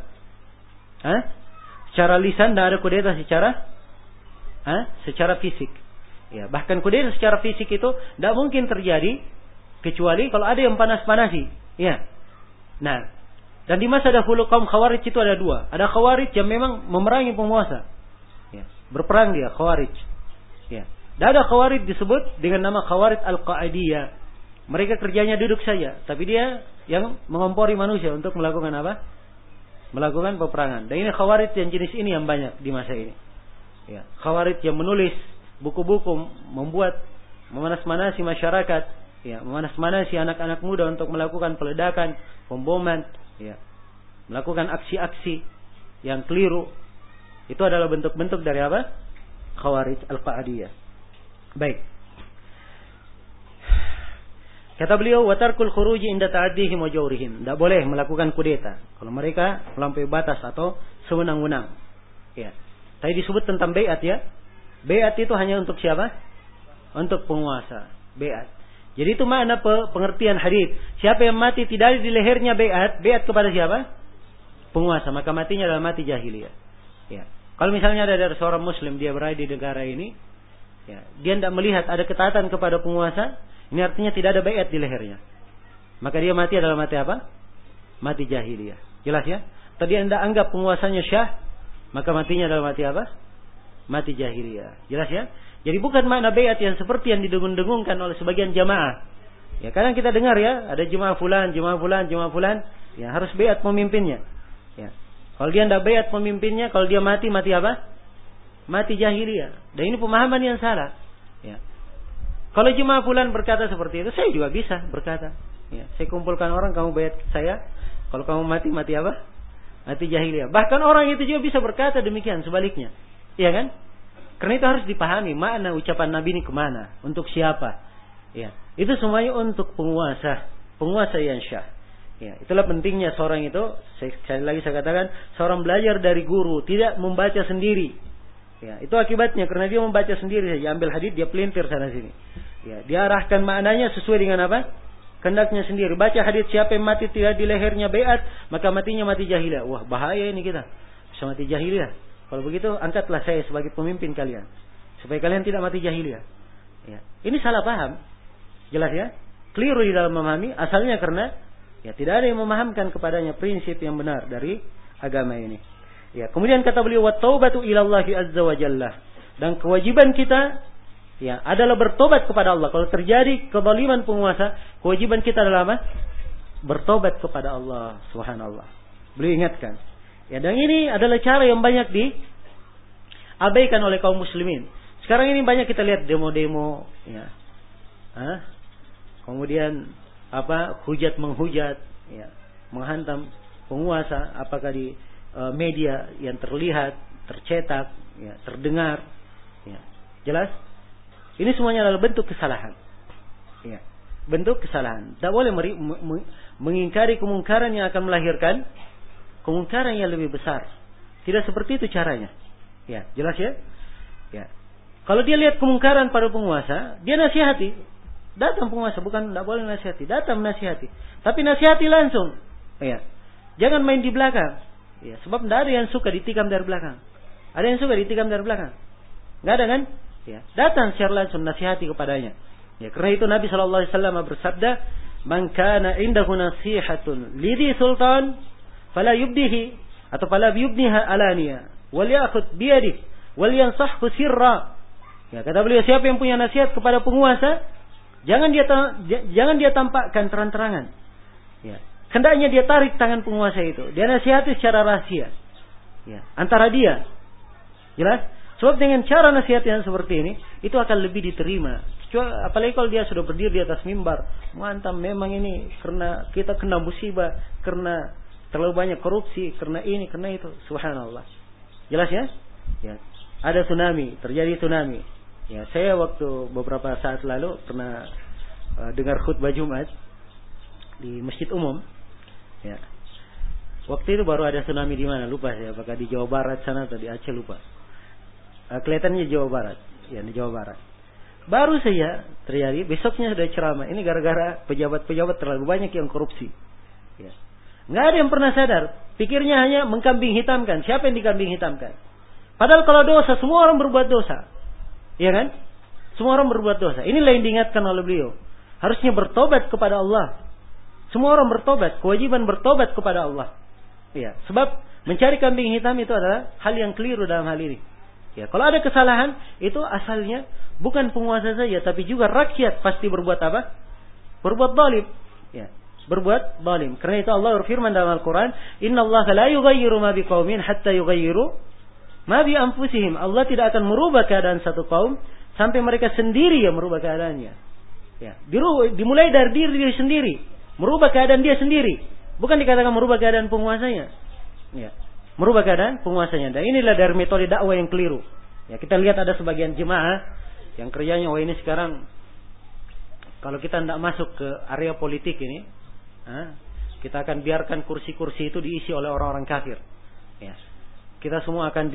Secara lisan, dan ada kudeta secara fisik. Ya, bahkan kudeta secara fisik itu tidak mungkin terjadi kecuali kalau ada yang panas-panasi. Ya. Nah, dan di masa dahulu kaum Khawarij itu ada dua. Ada Khawarij yang memang memerangi penguasa. Ya, berperang dia, Khawarij. Ya. Dan ada Khawarij disebut dengan nama Khawarij Al-Qa'idiyah. Mereka kerjanya duduk saja, tapi dia yang mengompori manusia untuk melakukan apa? Melakukan peperangan. Dan ini Khawarij yang jenis ini yang banyak di masa ini. Ya, Khawarij yang menulis buku-buku, memanas-manasi masyarakat, ya, memanas-manasi anak-anak muda untuk melakukan peledakan, pemboman, ya, melakukan aksi-aksi yang keliru. Itu adalah bentuk-bentuk dari apa? Khawarij Al-Qa'idiyah. Baik. Kata beliau, "Wa tarkul khuruji inda ta'addihim wa jawrihim." Tidak boleh melakukan kudeta kalau mereka melampaui batas atau sewenang-wenang. Ya. Tadi disebut tentang baiat ya. Baiat itu hanya untuk siapa? Untuk penguasa. Baiat. Jadi itu makna pengertian hadis. Siapa yang mati tidak ada di lehernya baiat kepada siapa? Penguasa, maka matinya adalah mati jahiliyah. Ya. Kalau misalnya ada dari seorang muslim dia berada di negara ini, ya, dia tidak melihat ada ketaatan kepada penguasa, ini artinya tidak ada baiat di lehernya. Maka dia mati adalah mati apa? Mati jahiliyah. Jelas ya? Tadi Anda anggap penguasanya syah, maka matinya adalah mati apa? Mati jahiliyah. Jelas ya? Jadi bukan makna baiat yang seperti yang didengung-dengungkan oleh sebagian jamaah. Ya, kadang kita dengar ya, ada jemaah fulan, ya harus baiat pemimpinnya. Ya. Kalau dia tidak baiat pemimpinnya, kalau dia mati apa? Mati jahiliyah. Dan ini pemahaman yang salah. Ya. Kalau jemaah fulan berkata seperti itu, saya juga bisa berkata. Ya, saya kumpulkan orang, kamu baiat saya. Kalau kamu mati apa? Mati jahiliyah. Bahkan orang itu juga bisa berkata demikian, sebaliknya. Iya kan? Karena itu harus dipahami makna ucapan Nabi ini kemana, untuk siapa. Ya, itu semuanya untuk penguasa yang syah. Ya, itulah pentingnya seorang itu. Sekali lagi saya katakan, seorang belajar dari guru, tidak membaca sendiri. Ya, itu akibatnya karena dia membaca sendiri saja, ambil hadits dia pelintir sana sini. Ya, dia arahkan maknanya sesuai dengan apa? Kehendaknya sendiri. Baca hadits siapa yang mati tidak di lehernya baiat, maka matinya mati jahiliyah. Wah, bahaya ini kita. Bisa mati jahiliyah. Kalau begitu, angkatlah saya sebagai pemimpin kalian. Supaya kalian tidak mati jahiliyah. Ya. Ini salah paham. Jelas ya? Keliru di dalam memahami. Asalnya karena ya tidak ada yang memahamkan kepadanya prinsip yang benar dari agama ini. Ya. Kemudian kata beliau, "Wat-taubatu ilallahi azza wa jalla." Dan kewajiban kita ya adalah bertobat kepada Allah. Kalau terjadi kezaliman penguasa, kewajiban kita adalah apa? Bertobat kepada Allah Subhanallah. Beliau ingatkan. Ya, dan ini adalah cara yang banyak diabaikan oleh kaum muslimin. Sekarang ini banyak kita lihat demo-demo, ya. Kemudian hujat menghujat, ya, menghantam penguasa, apakah di media yang terlihat, tercetak, ya, terdengar, ya. Jelas? Ini semuanya adalah bentuk kesalahan. Ya, bentuk kesalahan. Tidak boleh mengingkari kemungkaran yang akan melahirkan kemungkaran yang lebih besar. Tidak seperti itu caranya. Ya, jelas ya? Ya. Kalau dia lihat kemungkaran pada penguasa, dia nasihati. Datang penguasa, bukan tidak boleh nasihati, datang nasihati. Tapi nasihati langsung. Ya. Jangan main di belakang. Ya, sebab tidak ada yang suka ditikam dari belakang. Ada yang suka ditikam dari belakang? Enggak ada kan? Ya. Datang secara langsung nasihati kepadanya. Ya, karena itu Nabi SAW bersabda, "Man kana indahu nasihatun lidhi sultan fala yubdihi atau fala yubniha alaniya wal ya'khudh bi yadihi wal yansahhu sirra." Ya, kata beliau, siapa yang punya nasihat kepada penguasa, jangan dia tampakkan terang-terangan. Ya, hendaknya dia tarik tangan penguasa itu, dia nasihati secara rahasia. Ya, antara dia. Jelas? Sebab dengan cara nasihat yang seperti ini, itu akan lebih diterima. Apalagi kalau dia sudah berdiri di atas mimbar, menghantam, memang ini karena kita kena musibah, karena terlalu banyak korupsi, karena ini, karena itu. Subhanallah. Jelas ya? Ya. Ada tsunami, terjadi tsunami. Ya, saya waktu beberapa saat lalu pernah dengar khutbah Jumat di masjid umum. Ya. Waktu itu baru ada tsunami di mana? Lupa saya, apakah di Jawa Barat sana atau di Aceh, lupa. Kelihatannya Jawa Barat. Ya, di Jawa Barat. Baru saja terjadi, besoknya sudah ceramah. Ini gara-gara pejabat-pejabat terlalu banyak yang korupsi. Ya. Nggak ada yang pernah sadar. Pikirnya hanya mengkambing hitamkan. Siapa yang dikambing hitamkan? Padahal kalau dosa, semua orang berbuat dosa. Iya kan? Semua orang berbuat dosa. Inilah yang diingatkan oleh beliau. Harusnya bertobat kepada Allah. Semua orang bertobat. Kewajiban bertobat kepada Allah. Iya. Sebab mencari kambing hitam itu adalah hal yang keliru dalam hal ini. Ya, kalau ada kesalahan, itu asalnya bukan penguasa saja, tapi juga rakyat pasti berbuat apa? Berbuat zalim. Ya, berbuat zalim. Karena itu Allah berfirman dalam Al-Quran, "Innallaha la yughayyiru ma biqaumin hatta yughayyiru ma bi anfusihim." Allah tidak akan merubah keadaan satu kaum sampai mereka sendiri yang merubah keadaannya. Ya, dimulai dari diri dia sendiri, merubah keadaan dia sendiri. Bukan dikatakan merubah keadaan penguasanya. Ya. Merubah keadaan penguasanya. Dan inilah dari metode dakwah yang keliru. Ya, kita lihat ada sebagian jemaah yang kerjanya, ini sekarang kalau kita tidak masuk ke area politik ini, kita akan biarkan kursi-kursi itu diisi oleh orang-orang kafir. Ya. Kita semua akan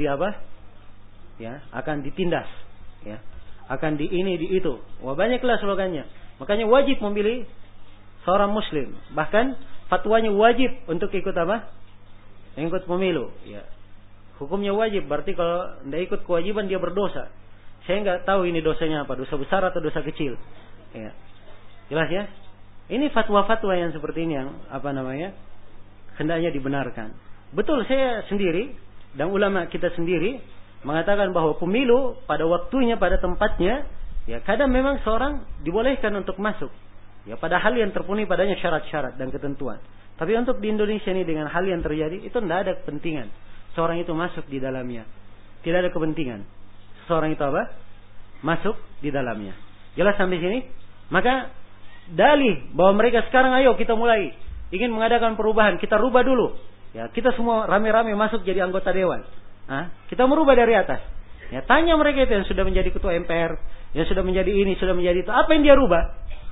ya, akan ditindas. Ya. Akan di ini, di itu. Wah, banyaklah slogannya. Makanya wajib memilih seorang muslim. Bahkan fatwanya wajib untuk ikut apa? Ikut pemilu. Ya. Hukumnya wajib, berarti kalau tidak ikut kewajiban dia berdosa. Saya nggak tahu ini dosanya apa, dosa besar atau dosa kecil. Ya. Jelas ya? Ini fatwa-fatwa yang seperti ini yang hendaknya dibenarkan. Betul, saya sendiri dan ulama kita sendiri mengatakan bahwa pemilu pada waktunya, pada tempatnya, ya kadang memang seorang dibolehkan untuk masuk. Ya pada hal yang terpenuhi padanya syarat-syarat dan ketentuan. Tapi untuk di Indonesia ini dengan hal yang terjadi itu tidak ada kepentingan seorang itu masuk di dalamnya. Tidak ada kepentingan seorang itu masuk di dalamnya. Jelas sampai sini? Maka dalih bahwa mereka sekarang ayo kita mulai ingin mengadakan perubahan, kita rubah dulu. Ya, kita semua rame-rame masuk jadi anggota dewan. Kita merubah dari atas. Ya, tanya mereka itu yang sudah menjadi ketua MPR, yang sudah menjadi ini, sudah menjadi itu, apa yang dia rubah?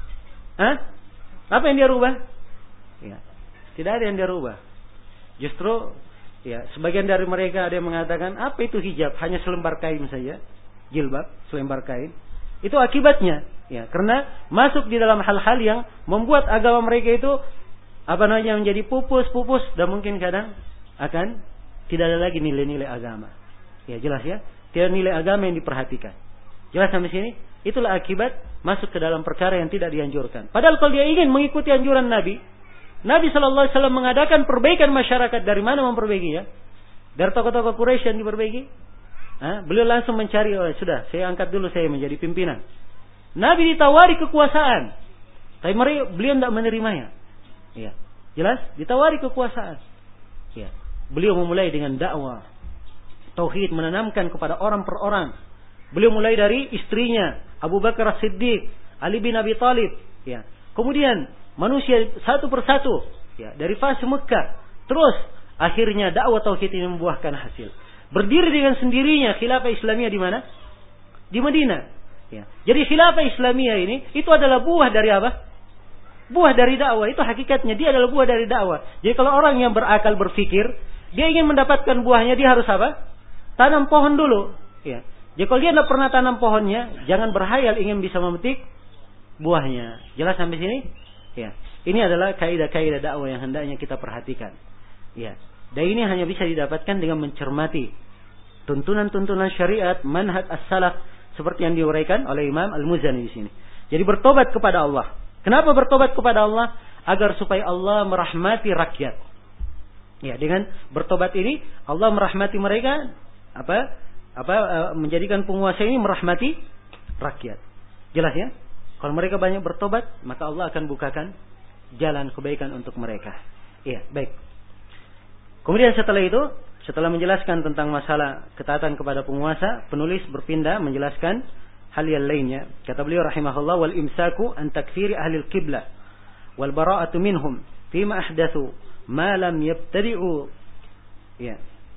Apa yang dia rubah? Ya, tidak ada yang dia rubah. Justru ya, sebagian dari mereka ada yang mengatakan, apa itu hijab? Hanya selembar kain saja. Jilbab, selembar kain. Itu akibatnya. Ya, karena masuk di dalam hal-hal yang membuat agama mereka itu menjadi pupus dan mungkin kadang akan tidak ada lagi nilai-nilai agama. Ya, jelas ya? Tidak nilai agama yang diperhatikan. Jelas sampai sini? Itulah akibat masuk ke dalam perkara yang tidak dianjurkan. Padahal kalau dia ingin mengikuti anjuran Nabi sallallahu alaihi wasallam mengadakan perbaikan masyarakat, dari mana memperbaikinya? Dari tokoh-tokoh Quraisy yang diperbaiki? Beliau langsung mencari, sudah, saya angkat dulu saya menjadi pimpinan. Nabi ditawari kekuasaan, tapi beliau tidak menerimanya. Ya, jelas, ditawari kekuasaan. Ya, beliau memulai dengan dakwah tauhid, menanamkan kepada orang per orang. Beliau mulai dari istrinya Abu Bakar As-Siddiq, Ali bin Abi Thalib. Ya, kemudian manusia satu persatu, ya, dari fase Mekah, terus akhirnya dakwah tauhid ini membuahkan hasil. Berdiri dengan sendirinya khilafah Islamiyah di mana? Di Madinah. Ya. Jadi khilafah Islamiyah ini itu adalah buah dari apa? Buah dari dakwah. Itu hakikatnya, dia adalah buah dari dakwah. Jadi kalau orang yang berakal berpikir, dia ingin mendapatkan buahnya, dia harus apa? Tanam pohon dulu. Ya. Jadi kalau dia tidak pernah tanam pohonnya, jangan berhayal ingin bisa memetik buahnya. Jelas sampai sini? Ya. Ini adalah kaidah-kaidah dakwah yang hendaknya kita perhatikan. Ya. Dan ini hanya bisa didapatkan dengan mencermati tuntunan-tuntunan syariat, manhaj as-salaf seperti yang diuraikan oleh Imam Al-Muzani di sini. Jadi bertobat kepada Allah. Kenapa bertobat kepada Allah? Agar supaya Allah merahmati rakyat. Ya, dengan bertobat ini Allah merahmati mereka, menjadikan penguasa ini merahmati rakyat. Jelas ya? Kalau mereka banyak bertobat, maka Allah akan bukakan jalan kebaikan untuk mereka. Iya, baik. Kemudian setelah menjelaskan tentang masalah ketaatan kepada penguasa, penulis berpindah menjelaskan hal yang lainnya. Kata beliau rahimahullah, wal imsaku an takfiri ahli al-qiblah wal bara'atu minhum fima ahdatsu ma lam yabtadi'u. Ya.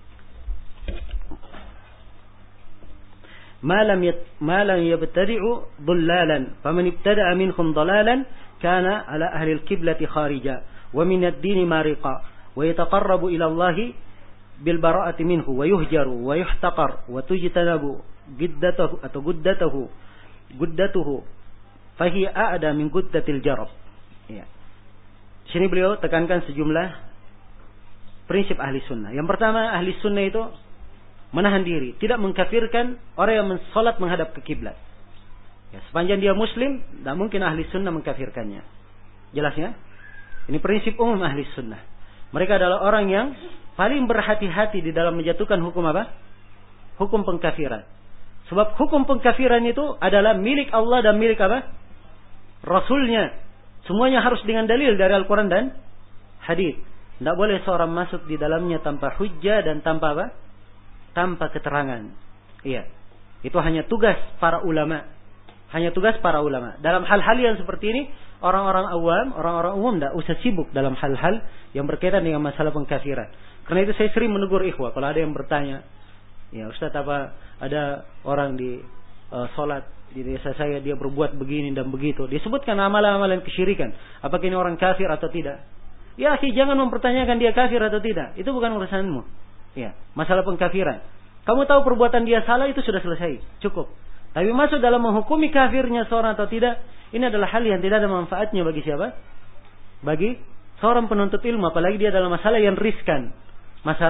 Ma lam yabtadi'u dhallalan faman ibtada'a minhum dhalalan kana ala ahli al-qiblati kharija wa min ad-din mariqa wa yataqarrabu ila Allah bil bara'ati minhu wa yuhjaru wa yuhtaqar wa tujtanabu giddatuhu atau guddatuhu fahiya a'da min guddatil jarab. Ya. Sini beliau tekankan sejumlah prinsip ahli sunnah. Yang pertama, ahli sunnah itu menahan diri, tidak mengkafirkan orang yang mensolat menghadap ke kiblat. Ya, sepanjang dia muslim, tidak mungkin ahli sunnah mengkafirkannya. Jelasnya? Ini prinsip umum ahli sunnah. Mereka adalah orang yang paling berhati-hati di dalam menjatuhkan hukum apa? Hukum pengkafiran. Sebab hukum pengkafiran itu adalah milik Allah dan milik apa? Rasulnya. Semuanya harus dengan dalil dari Al-Quran dan hadis. Tidak boleh seorang masuk di dalamnya tanpa hujjah dan tanpa apa? Tanpa keterangan. Iya. Itu hanya tugas para ulama. Hanya tugas para ulama. Dalam hal-hal yang seperti ini, orang-orang awam, orang-orang umum tidak usah sibuk dalam hal-hal yang berkaitan dengan masalah pengkafiran. Karena itu saya sering menegur ikhwah. Kalau ada yang bertanya, ya Ustaz, apa ada orang di sholat di desa saya, dia berbuat begini dan begitu. Disebutkan amalan-amalan kesyirikan. Apakah ini orang kafir atau tidak? Ya, jangan mempertanyakan dia kafir atau tidak. Itu bukan urusanmu. Ya, masalah pengkafiran. Kamu tahu perbuatan dia salah, itu sudah selesai. Cukup. Tapi masuk dalam menghukumi kafirnya seorang atau tidak, ini adalah hal yang tidak ada manfaatnya bagi siapa? Bagi seorang penuntut ilmu, apalagi dia dalam masalah yang riskan. Masalah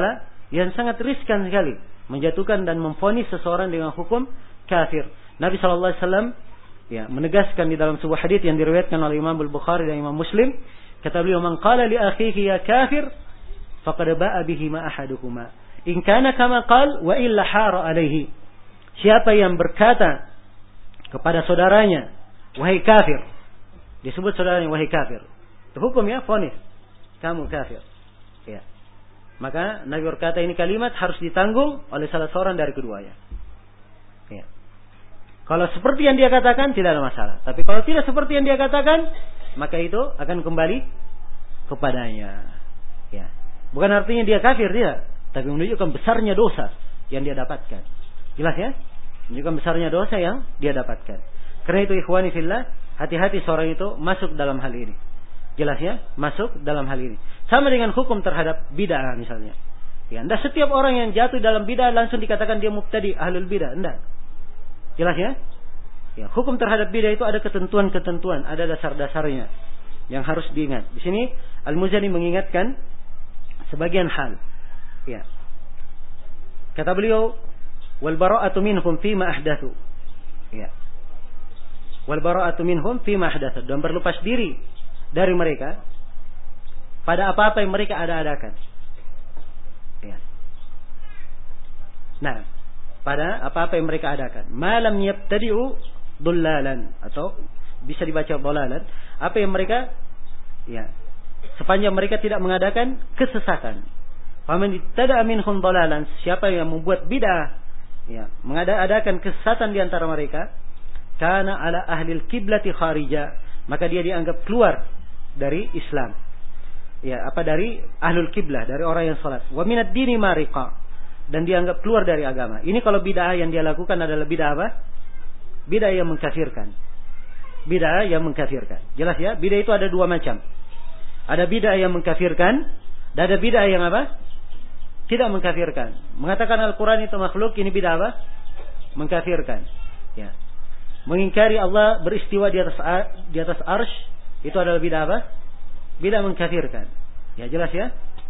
yang sangat riskan sekali menjatuhkan dan memvonis seseorang dengan hukum kafir. Nabi sallallahu alaihi wasallam menegaskan di dalam sebuah hadis yang diriwayatkan oleh Imam Al-Bukhari dan Imam Muslim, kata beliau, "Man qala li akhihi ya kafir, faqad ba'a bihi ma ahaduhuma. In kana kama qala wa illa hara alaihi." Siapa yang berkata kepada saudaranya, "Wahai kafir," disebut saudaranya wahai kafir. Itu hukum ya, vonis. Kamu kafir. Ya. Maka Nabi berkata ini kalimat harus ditanggung oleh salah seorang dari keduanya. Ya. Kalau seperti yang dia katakan tidak ada masalah. Tapi kalau tidak seperti yang dia katakan, maka itu akan kembali kepadanya. Ya. Bukan artinya dia kafir, tidak. Tapi menunjukkan besarnya dosa yang dia dapatkan. Jelas ya? Menunjukkan besarnya dosa yang dia dapatkan. Karena itu ikhwani fillah, hati-hati seorang itu masuk dalam hal ini. Jelas ya? Masuk dalam hal ini. Sama dengan hukum terhadap bid'ah misalnya. Ya, enggak setiap orang yang jatuh dalam bid'ah langsung dikatakan dia mubtadi, ahlul bid'ah. Enggak. Jelas ya? Ya, hukum terhadap bid'ah itu ada ketentuan-ketentuan, ada dasar-dasarnya yang harus diingat. Di sini Al-Muzani mengingatkan sebagian hal. Ya. Kata beliau, "Wal bara'atu minhum fima ahdatsu." Ya. Wal bara'atu minhum fima ahdatsu, dan berlepas diri dari mereka pada apa-apa yang mereka ada-adakan. Ya. Nah, pada apa-apa yang mereka adakan. Malam yabtadi'u dullalan, atau bisa dibaca dolalan, apa yang mereka sepanjang mereka tidak mengadakan kesesatan. Faman ittada'a minhum dolalan, siapa yang membuat bid'ah, mengadakan kesesatan di antara mereka, kana ala ahlil kiblati kharija, maka dia dianggap keluar dari Islam. Dari ahlul kiblah, dari orang yang salat. Wa minad dini mariqa, dan dianggap keluar dari agama. Ini kalau bid'ah yang dia lakukan adalah bid'ah apa? Bid'ah yang mengkafirkan. Bid'ah yang mengkafirkan. Jelas ya? Bid'ah itu ada dua macam. Ada bid'ah yang mengkafirkan, dan ada bid'ah yang apa? Tidak mengkafirkan. Mengatakan Al-Quran itu makhluk, ini bid'ah apa? Mengkafirkan. Ya. Mengingkari Allah beristiwa di atas arsy, itu adalah bid'ah apa? Bid'ah mengkafirkan. Ya, jelas ya?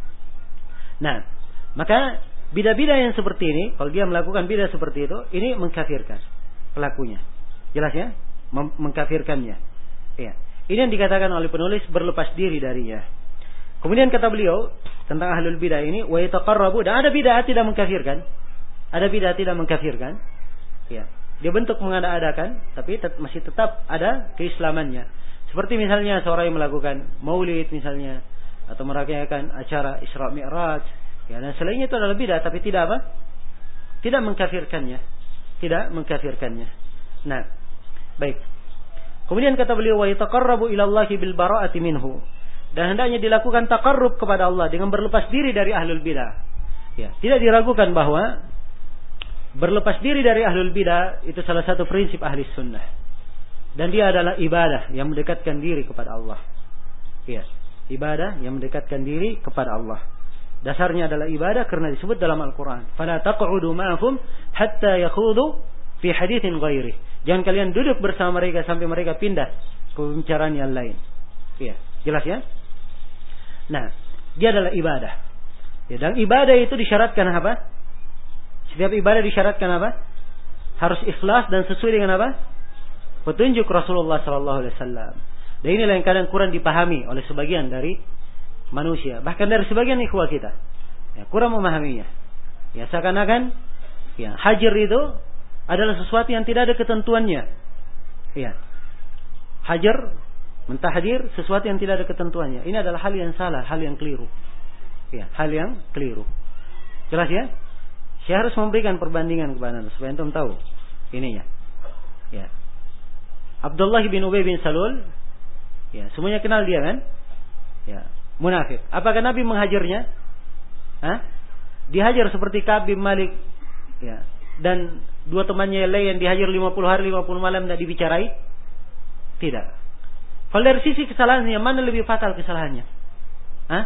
Nah, maka bid'ah-bid'ah yang seperti ini, kalau dia melakukan bid'ah seperti itu, ini mengkafirkan pelakunya. Jelas ya? Mengkafirkannya. Ya. Ini yang dikatakan oleh penulis berlepas diri darinya. Kemudian kata beliau tentang ahlul bid'ah ini, wa yataqarrabu, dan ada bid'ah tidak mengkafirkan. Ada bid'ah tidak mengkafirkan. Ya. Dia bentuk mengada-adakan, tapi masih tetap ada keislamannya. Seperti misalnya seorang yang melakukan maulid misalnya, atau merayakan acara Isra Mi'raj, ya, dan selainnya itu adalah bid'ah, tapi tidak apa? Tidak mengkafirkannya. Tidak mengkafirkannya. Nah, baik. Kemudian kata beliau, wa yataqarrabu ila Allahi bil bara'ati minhu, dan hendaknya dilakukan taqarrub kepada Allah dengan berlepas diri dari ahlul bid'ah. Ya, tidak diragukan bahwa berlepas diri dari ahlul bidah itu salah satu prinsip ahli sunnah. Dan dia adalah ibadah yang mendekatkan diri kepada Allah. Ya, ibadah yang mendekatkan diri kepada Allah. Dasarnya adalah ibadah karena disebut dalam Al-Quran. Fala taq'udu ma'ahum hatta yakhudu fi haditsin ghairi. Jangan kalian duduk bersama mereka sampai mereka pindah ke pembicaraan yang lain. Ya, jelas ya? Nah, dia adalah ibadah. Ya, dan ibadah itu disyaratkan apa? Setiap ibadah disyaratkan apa? Harus ikhlas dan sesuai dengan apa? Petunjuk Rasulullah sallallahu alaihi wasallam. Dan inilah yang kadang kurang dipahami oleh sebagian dari manusia, bahkan dari sebagian ikhwah kita. Ya, kurang memahaminya. Ya, seakan-akan ya, hajar itu adalah sesuatu yang tidak ada ketentuannya. Ya. Hajar, mentahdir sesuatu yang tidak ada ketentuannya. Ini adalah hal yang salah, hal yang keliru. Ya, hal yang keliru. Jelas ya? Saya harus memberikan perbandingan kepada anda supaya antum tahu ininya. Ya. Abdullah bin Ubay bin Salul, ya, semuanya kenal dia kan? Ya, munafik. Apakah Nabi menghajarnya? Hah? Dihajar seperti Ka'ab bin Malik, ya. Dan dua temannya yang lain yang dihajar 50 hari 50 malam tidak dibicarai? Tidak. Kalau dari sisi kesalahannya, mana lebih fatal kesalahannya? Hah?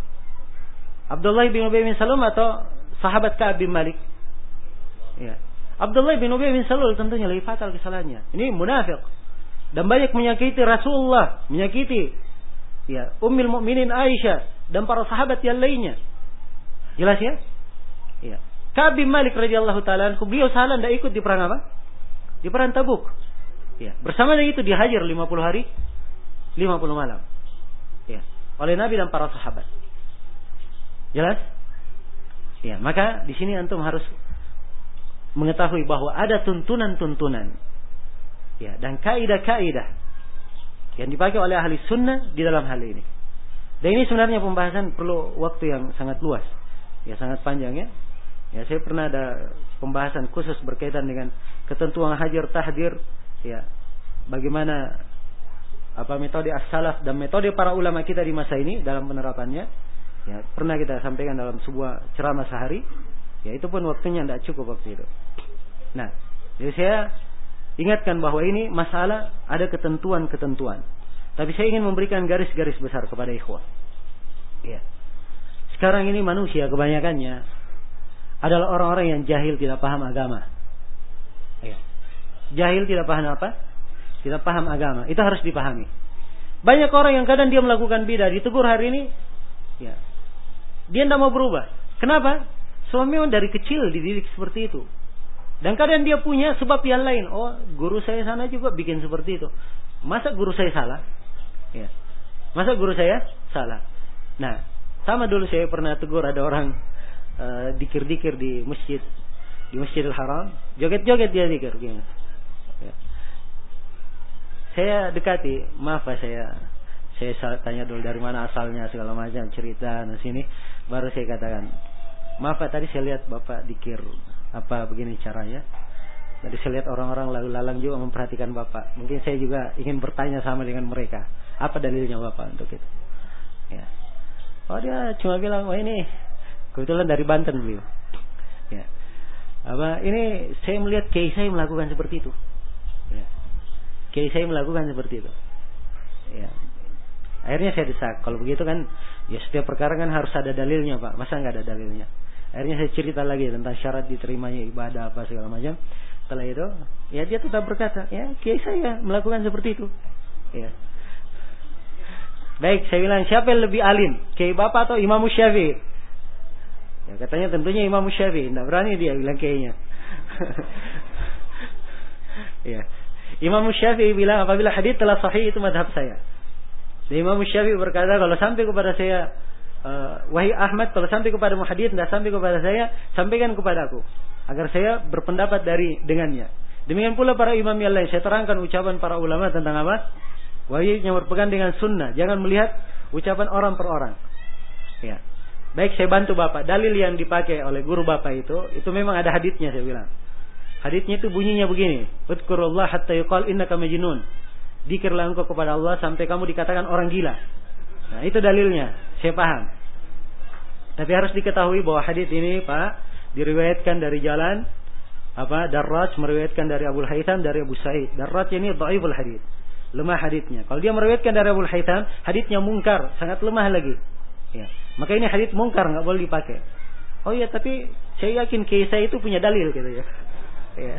Abdullah bin Ubay bin Salul atau sahabat Ka'ab bin Malik? Ya. Abdullah bin Ubay bin Salul tentunya lebih fatal kesalahannya. Ini munafik. Dan banyak menyakiti Rasulullah, menyakiti ya Ummul Mukminin Aisyah dan para sahabat yang lainnya. Jelas ya? Ya. Ka'ab bin Malik radhiyallahu taala anhu, beliau salah tidak ikut di perang apa? Di perang Tabuk. Ya, bersama dengan itu dihajar 50 hari, 50 malam. Ya, oleh Nabi dan para sahabat. Jelas? Ya, maka di sini antum harus mengetahui bahwa ada tuntunan-tuntunan. Ya, dan kaidah-kaidah yang dipakai oleh ahli sunnah di dalam hal ini. Dan ini sebenarnya pembahasan perlu waktu yang sangat luas. Ya, sangat panjang ya. Ya, saya pernah ada pembahasan khusus berkaitan dengan ketentuan hajar tahdir, ya. Bagaimana metode as-salaf dan metode para ulama kita di masa ini dalam penerapannya. Ya, pernah kita sampaikan dalam sebuah ceramah sehari. Ya, itu pun waktunya tidak cukup waktu itu. Nah, jadi saya ingatkan bahwa ini masalah ada ketentuan-ketentuan. Tapi saya ingin memberikan garis-garis besar kepada ikhwah. Ya. Sekarang ini manusia kebanyakannya adalah orang-orang yang jahil, tidak paham agama. Ya. Jahil, tidak paham apa? Tidak paham agama. Itu harus dipahami. Banyak orang yang kadang dia melakukan bidah, ditegur hari ini, ya, dia tidak mau berubah. Kenapa? Soalnya memang dari kecil dididik seperti itu. Dan kadang dia punya sebab yang lain. Oh, guru saya sana juga bikin seperti itu. Masa guru saya salah? Ya. Masa guru saya salah? Nah, sama dulu saya pernah tegur ada orang dikir-dikir di Masjidil Haram, joget-joget dia dikir. Ya. Saya dekati, maaf Pak, saya tanya dulu dari mana asalnya segala macam cerita dan sini, baru saya katakan, maaf Pak, tadi saya lihat Bapak dikir apa begini caranya. Tadi saya lihat orang-orang lalu lalang juga memperhatikan Bapak. Mungkin saya juga ingin bertanya sama dengan mereka. Apa dalilnya Bapak untuk itu? Ya. Oh, dia cuma bilang, wah ini kebetulan dari Banten beliau. Ya. Ini saya melihat kiai saya melakukan seperti itu. Ya. Kiai saya melakukan seperti itu. Ya. Akhirnya saya desak. Kalau begitu kan, ya setiap perkara kan harus ada dalilnya Pak. Masa nggak ada dalilnya? Akhirnya saya cerita lagi tentang syarat diterimanya ibadah apa segala macam. Setelah itu, ya dia tetap berkata, ya kiai saya melakukan seperti itu. Ya. Baik, saya bilang siapa yang lebih alim, kiai bapak atau Imam Syafi'i? Ya, katanya tentunya Imam Syafi'i. Tidak berani dia bilang kiainya. Ya. Imam Syafi'i bilang apabila hadits telah sahih itu madhab saya. Dan Imam Syafi'i berkata kalau sampai kepada saya, wahai Ahmad, kalau sampai kepada hadits tidak sampai kepada saya, sampaikan kepadaku agar saya berpendapat dengannya. Demikian pula para imam yang lain, saya terangkan ucapan para ulama tentang apa? Wajibnya berpegang dengan sunnah, jangan melihat ucapan orang per orang. Ya. Baik, saya bantu Bapak. Dalil yang dipakai oleh guru Bapak itu memang ada haditsnya, saya bilang. Haditsnya itu bunyinya begini, "Udkurullah hatta yuqal innaka majnun." Zikirlah engkau kepada Allah sampai kamu dikatakan orang gila. Nah, itu dalilnya, saya paham. Tapi harus diketahui bahwa hadits ini, Pak, diriwayatkan dari jalan Darraj meriwayatkan dari Abu Haytham dari Abu Sa'id. Darraj ini dhaiful hadits, lemah haditsnya. Kalau dia meriwayatkan dari Abu Haytham, haditsnya mungkar, sangat lemah lagi. Ya. Maka ini hadits mungkar, enggak boleh dipakai. Oh iya, tapi saya yakin kiai saya itu punya dalil gitu ya. Ya.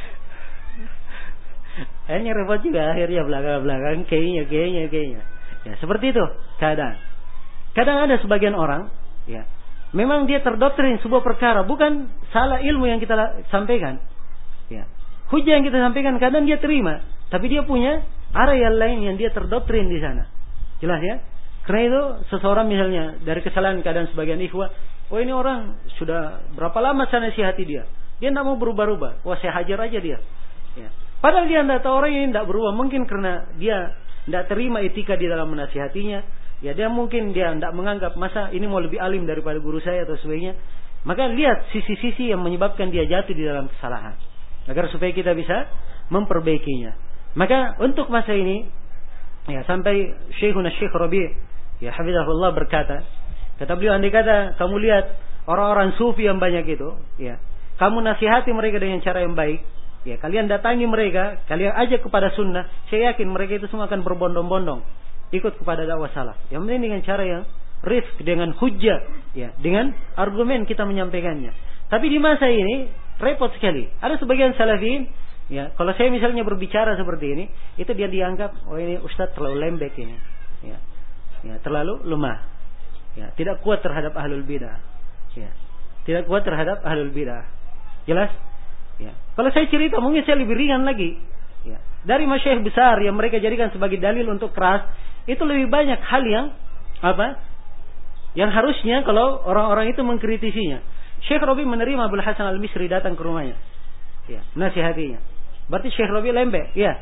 Akhirnya repot juga akhirnya belakang kiainya. Ya, seperti itu keadaan. Kadang ada sebagian orang, ya, memang dia terdoktrin sebuah perkara, bukan salah ilmu yang kita sampaikan. Ya. Hujah yang kita sampaikan kadang dia terima, tapi dia punya area lain yang dia terdoktrin di sana. Jelas ya? Karena itu seseorang misalnya dari kesalahan keadaan sebagian ikhwah, oh ini orang sudah berapa lama saya nasihati dia tidak mau berubah-ubah. Wah, saya hajar aja dia. Ya. Padahal dia tidak tahu orang ini tidak berubah, mungkin karena dia tidak terima etika di dalam menasihatinya. Ya, dia tidak menganggap masa ini mau lebih alim daripada guru saya atau sebagainya. Maka lihat sisi-sisi yang menyebabkan dia jatuh di dalam kesalahan, agar supaya kita bisa memperbaikinya. Maka untuk masa ini, ya, sampai Syekhuna Syekh Rabi', ya hafizahullah berkata, kata beliau, andai kata kamu lihat orang-orang sufi yang banyak itu, ya, kamu nasihati mereka dengan cara yang baik, ya, kalian datangi mereka, kalian ajak kepada sunnah, saya yakin mereka itu semua akan berbondong-bondong ikut kepada dakwah salaf. Yang penting dengan cara yang rifq, dengan hujjah, ya, dengan argumen kita menyampaikannya. Tapi di masa ini repot sekali. Ada sebagian salafin, ya, kalau saya misalnya berbicara seperti ini, itu dia dianggap, oh ini ustaz terlalu lembek ini, ya, ya, terlalu lemah, ya, tidak kuat terhadap ahlul bidah, ya. Tidak kuat terhadap ahlul bidah. Jelas? Ya. Kalau saya cerita mungkin saya lebih ringan lagi. Ya. Dari masyayikh besar yang mereka jadikan sebagai dalil untuk keras, itu lebih banyak hal yang apa? Yang harusnya kalau orang-orang itu mengkritisinya. Syekh Rabi menerima Abdul Hasan Al-Misri datang ke rumahnya. Ya, nasihatinya. Berarti Syekh Rabi lembek, ya.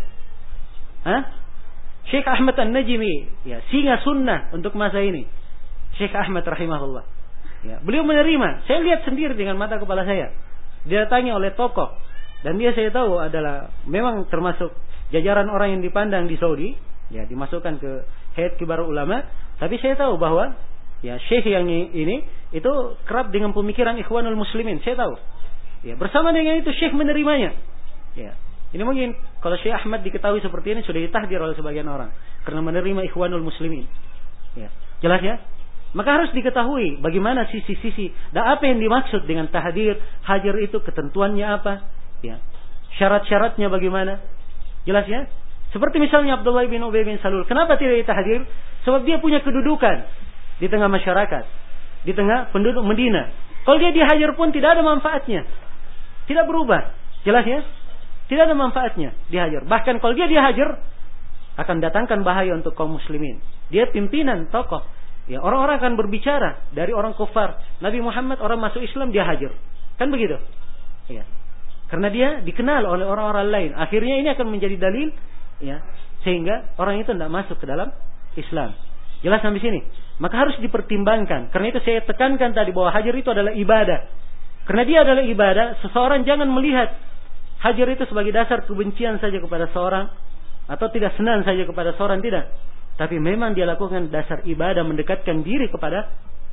Syekh Ahmad An-Najmi, ya, singa sunnah untuk masa ini. Syekh Ahmad rahimahullah. Ya, beliau menerima. Saya lihat sendiri dengan mata kepala saya. Didatangi oleh tokoh dan dia saya tahu adalah memang termasuk jajaran orang yang dipandang di Saudi, ya, dimasukkan ke Hayat Kibar Ulama, tapi saya tahu bahwa ya syekh yang ini itu kerap dengan pemikiran Ikhwanul Muslimin, saya tahu. Ya, bersama dengan itu syekh menerimanya. Ya. Ini mungkin kalau Syekh Ahmad diketahui seperti ini sudah ditahdir oleh sebagian orang karena menerima Ikhwanul Muslimin. Ya. Jelas ya? Maka harus diketahui bagaimana sisi-sisi dan apa yang dimaksud dengan tahdir, hajar itu ketentuannya apa, ya. Syarat-syaratnya bagaimana? Jelas ya? Seperti misalnya Abdullah bin Ubay bin Salul, kenapa tidak ditahdir? Sebab dia punya kedudukan di tengah masyarakat, di tengah penduduk Madinah. Kalau dia dihajar pun tidak ada manfaatnya. Tidak berubah. Jelas ya? Tidak ada manfaatnya dihajar. Bahkan kalau dia dihajar akan datangkan bahaya untuk kaum muslimin. Dia pimpinan, tokoh. Ya, orang-orang akan berbicara dari orang kufar. Nabi Muhammad orang masuk Islam dia hajar. Kan begitu? Ya. Karena dia dikenal oleh orang-orang lain. Akhirnya ini akan menjadi dalil, ya, sehingga orang itu tidak masuk ke dalam Islam. Jelas sampai sini? Maka harus dipertimbangkan. Karena itu saya tekankan tadi bahwa hajar itu adalah ibadah. Karena dia adalah ibadah, seseorang jangan melihat hajar itu sebagai dasar kebencian saja kepada seorang atau tidak senang saja kepada seorang, tidak. Tapi memang dia lakukan dasar ibadah mendekatkan diri kepada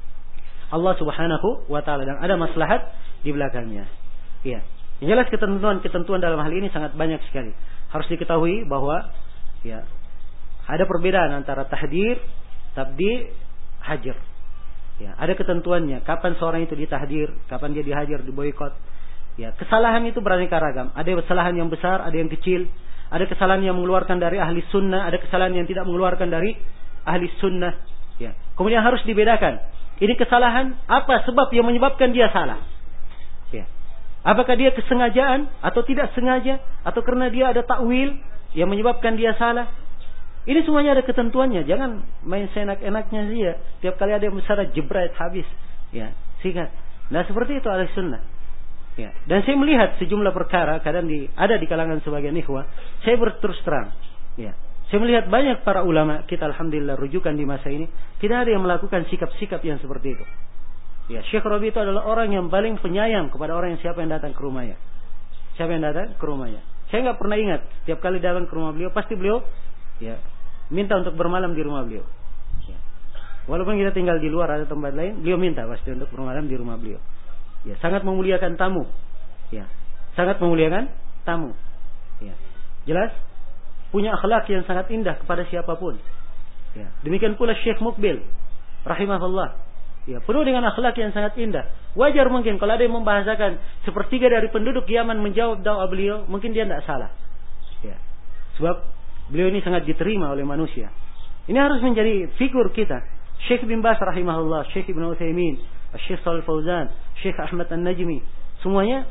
Allah Subhanahu wa taala dan ada maslahat di belakangnya. Iya. Yang jelas ketentuan dalam hal ini sangat banyak sekali. Harus diketahui bahwa ya ada perbedaan antara tahdir, tabdi, hajar. Ya, ada ketentuannya. Kapan seorang itu ditahdir, kapan dia dihajar, diboikot. Ya, kesalahan itu beraneka ragam. Ada kesalahan yang besar, ada yang kecil. Ada kesalahan yang mengeluarkan dari ahli sunnah, ada kesalahan yang tidak mengeluarkan dari ahli sunnah. Ya. Kemudian harus dibedakan. Ini kesalahan apa sebab yang menyebabkan dia salah? Ya. Apakah dia kesengajaan atau tidak sengaja, atau karena dia ada takwil yang menyebabkan dia salah? Ini semuanya ada ketentuannya. Jangan main seenak-enaknya saja. Tiap kali ada yang besar jebret habis. Ya, sikat. Nah seperti itu ahli sunnah. Ya, dan saya melihat sejumlah perkara kadang ada di kalangan sebagian ikhwah. Saya berterus terang. Ya, saya melihat banyak para ulama kita alhamdulillah rujukan di masa ini tidak ada yang melakukan sikap-sikap yang seperti itu. Ya, Syekh Rabi itu adalah orang yang paling penyayang kepada orang yang siapa yang datang ke rumahnya. Siapa yang datang ke rumahnya. Saya nggak pernah ingat tiap kali datang ke rumah beliau pasti beliau ya minta untuk bermalam di rumah beliau. Ya. Walaupun kita tinggal di luar atau tempat lain, beliau minta pasti untuk bermalam di rumah beliau. Ya, sangat memuliakan tamu. Ya, sangat memuliakan tamu. Ya. Jelas? Punya akhlak yang sangat indah kepada siapapun. Ya. Demikian pula Syekh Mukbil rahimahullah. Ya, penuh dengan akhlak yang sangat indah. Wajar mungkin kalau ada yang membahasakan sepertiga dari penduduk Yaman menjawab doa beliau, mungkin dia tidak salah. Ya. Sebab beliau ini sangat diterima oleh manusia. Ini harus menjadi figur kita. Syekh bin Baz rahimahullah, Syekh Ibn Utsaimin, Syekh Shalih Fauzan, Syekh Ahmad An-Najmi, semuanya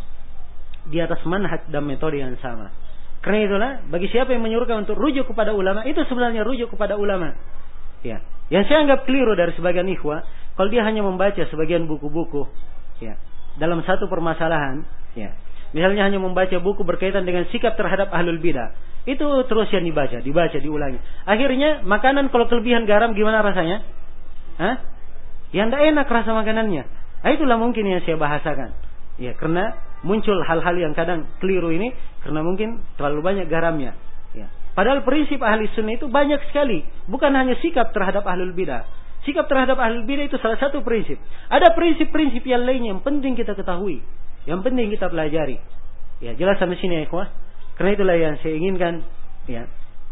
di atas manhaj dan metode yang sama. Karena itulah bagi siapa yang menyuruhkan untuk rujuk kepada ulama, itu sebenarnya rujuk kepada ulama. Ya, yang saya anggap keliru dari sebagian ikhwah, kalau dia hanya membaca sebagian buku-buku, ya, dalam satu permasalahan, ya, misalnya hanya membaca buku berkaitan dengan sikap terhadap ahlul bidah, itu terus yang dibaca, diulangi. Akhirnya makanan kalau kelebihan garam gimana rasanya? Hah? Yang tidak enak rasa makanannya. Nah, itulah mungkin yang saya bahasakan. Ya, karena muncul hal-hal yang kadang keliru ini karena mungkin terlalu banyak garamnya. Ya. Padahal prinsip ahli sunnah itu banyak sekali. Bukan hanya sikap terhadap ahlul bidah. Sikap terhadap ahlul bidah itu salah satu prinsip. Ada prinsip-prinsip yang lain yang penting kita ketahui. Yang penting kita pelajari. Ya, jelas sampai sini ya ikhwah. Karena itulah yang saya inginkan. Ya,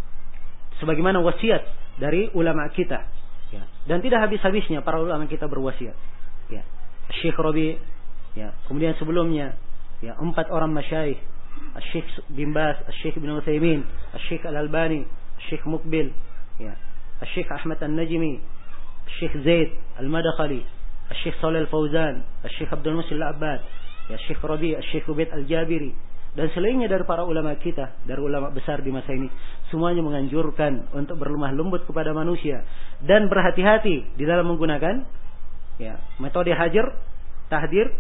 sebagaimana wasiat dari ulama kita. Ya. Dan tidak habis-habisnya para ulama kita berwasiat. Ya. Syekh Rabi, ya. Kemudian sebelumnya, ya 4 orang masyayikh, Syekh bin Baz, Syekh Ibn Utsaimin, Syekh Al-Albani, Syekh Mukbil, ya. Syekh Ahmad An-Najmi, Syekh Zaid Al-Madkhali, Syekh Shalih Al-Fauzan, Syekh Abdul Muhsin Al-Abbad, ya Syekh Rabi, Syekh Ubaid Al-Jabiri, dan selainnya dari para ulama kita, dari ulama besar di masa ini, semuanya menganjurkan untuk berlemah lembut kepada manusia dan berhati-hati di dalam menggunakan ya metode hajar, tahdir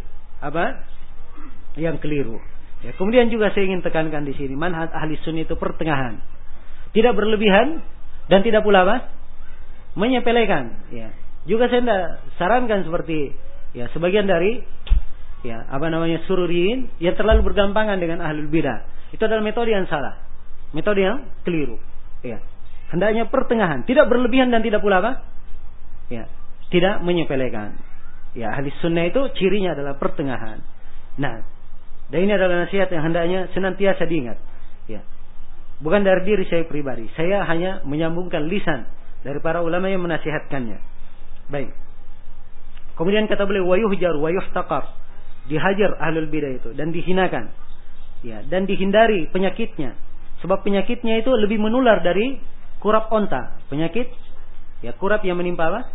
yang keliru. Ya, kemudian juga saya ingin tekankan di sini, manhaj ahli sunnah itu pertengahan, tidak berlebihan dan tidak pula menyepelekan. Ya. Juga saya tidak sarankan seperti ya sebagian dari ya sururiyin yang terlalu bergampangan dengan ahlul bidah. Itu adalah metode yang salah, metode yang keliru. Ya. Hendaknya pertengahan, tidak berlebihan dan tidak pula ya tidak menyepelekan. Ya, ahli sunnah itu cirinya adalah pertengahan. Nah, dan ini adalah nasihat yang hendaknya senantiasa diingat. Ya. Bukan dari diri saya pribadi, saya hanya menyambungkan lisan dari para ulama yang menasihatkannya. Baik. Kemudian kata beliau wa yuhjar wa yuhtaqar. Dihajar ahlul bidah itu dan dihinakan. Ya, dan dihindari penyakitnya. Sebab penyakitnya itu lebih menular dari kurap onta. Penyakit ya kurap yang menimpa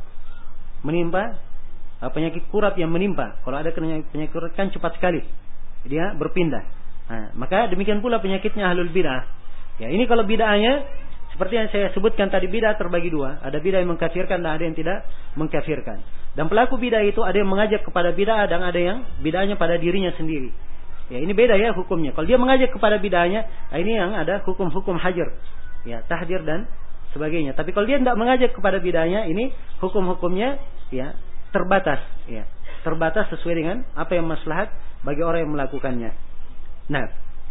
penyakit kurap yang menimpa. Kalau ada penyakit kurap kan cepat sekali dia berpindah. Nah, maka demikian pula penyakitnya ahlul bidah. Ya, ini kalau bid'ahnya seperti yang saya sebutkan tadi, bid'ah terbagi dua. Ada bid'ah yang mengkafirkan dan ada yang tidak mengkafirkan. Dan pelaku bid'ah itu ada yang mengajak kepada bid'ah dan ada yang bid'ahnya pada dirinya sendiri. Ya, ini beda ya hukumnya. Kalau dia mengajak kepada bid'ahnya, ini yang ada hukum-hukum hajar, ya, tahdir dan sebagainya. Tapi kalau dia tidak mengajak kepada bid'ahnya, ini hukum-hukumnya ya terbatas, ya. Terbatas sesuai dengan apa yang maslahat bagi orang yang melakukannya. Nah,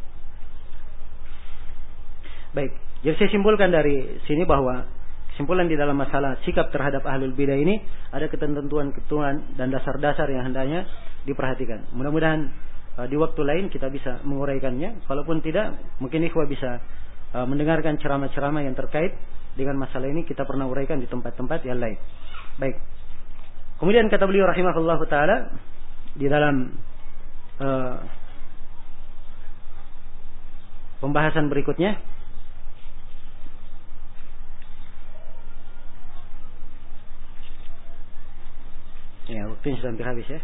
baik. Jadi saya simpulkan dari sini bahwa kesimpulan di dalam masalah sikap terhadap ahlul bidah ini ada ketentuan-ketentuan dan dasar-dasar yang hendaknya diperhatikan. Mudah-mudahan di waktu lain kita bisa menguraikannya. Kalaupun tidak, mungkin ikhwah bisa mendengarkan ceramah-ceramah yang terkait dengan masalah ini, kita pernah uraikan di tempat-tempat yang lain. Baik. Kemudian kata beliau rahimahullahu taala di dalam pembahasan berikutnya, ya, waktunya sudah hampir habis ya.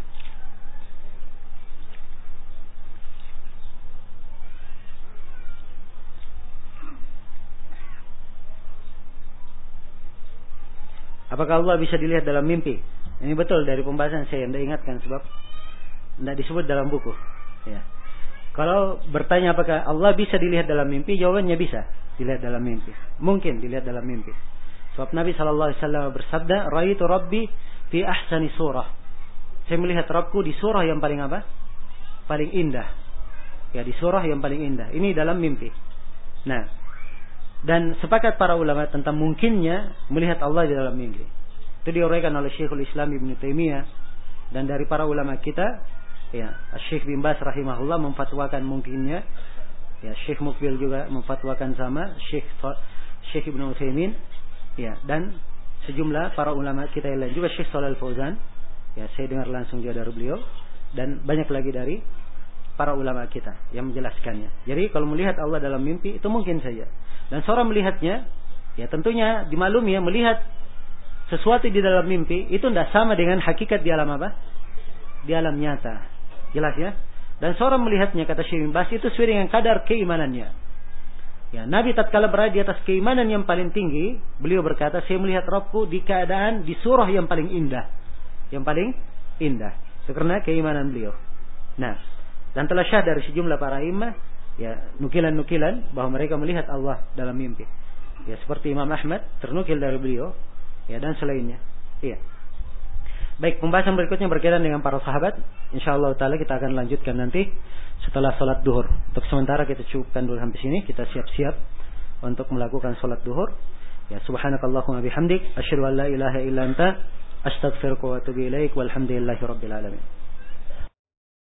Apakah Allah bisa dilihat dalam mimpi? Ini betul dari pembahasan saya, Anda ingatkan sebab tidak disebut dalam buku. Ya. Kalau bertanya apakah Allah bisa dilihat dalam mimpi, jawabannya bisa dilihat dalam mimpi. Mungkin dilihat dalam mimpi. Sebab Nabi SAW bersabda, "Ra'aitu Rabbi fi ahsani surah." Saya melihat Rabbku di surah yang paling apa? Paling indah. Ya, di surah yang paling indah. Ini dalam mimpi. Nah, dan sepakat para ulama tentang mungkinnya melihat Allah di dalam mimpi. Itu diuraikan oleh Syekhul Islam Ibnu Taimiyah dan dari para ulama kita, ya, Syekh bin Baz rahimahullah memfatwakan mungkinnya. Ya, Syekh Mukbil juga memfatwakan sama, Syekh Ibnu Utsaimin, ya, dan sejumlah para ulama kita yang lain juga, Syekh Shalih Al-Fauzan. Ya, saya dengar langsung juga dari beliau dan banyak lagi dari para ulama kita yang menjelaskannya. Jadi kalau melihat Allah dalam mimpi itu mungkin saja. Dan seorang melihatnya, ya tentunya dimaklumi ya, melihat sesuatu di dalam mimpi itu tidak sama dengan hakikat di alam apa? Di alam nyata. Jelas ya? Dan seorang melihatnya, kata Syekh bin Baz, itu sesuai dengan kadar keimanannya. Ya, Nabi tatkala berada di atas keimanan yang paling tinggi, beliau berkata, "Saya melihat Rabbku di keadaan di surah yang paling indah." Yang paling indah. Itu karena keimanan beliau. Nah, dan telah syah dari sejumlah para imam, ya, nukilan-nukilan bahwa mereka melihat Allah dalam mimpi. Ya, seperti Imam Ahmad ternukil dari beliau, ya, dan selainnya. Iya. Baik, pembahasan berikutnya berkaitan dengan para sahabat. Insyaallah taala kita akan lanjutkan nanti setelah salat duhur. Untuk sementara kita cukupkan dulu sampai sini, kita siap-siap untuk melakukan salat duhur. Ya, subhanakallahumma bihamdik, asyhadu an la ilaha illa anta, astaghfiruka wa atubu ilaik, walhamdulillahi rabbil alamin.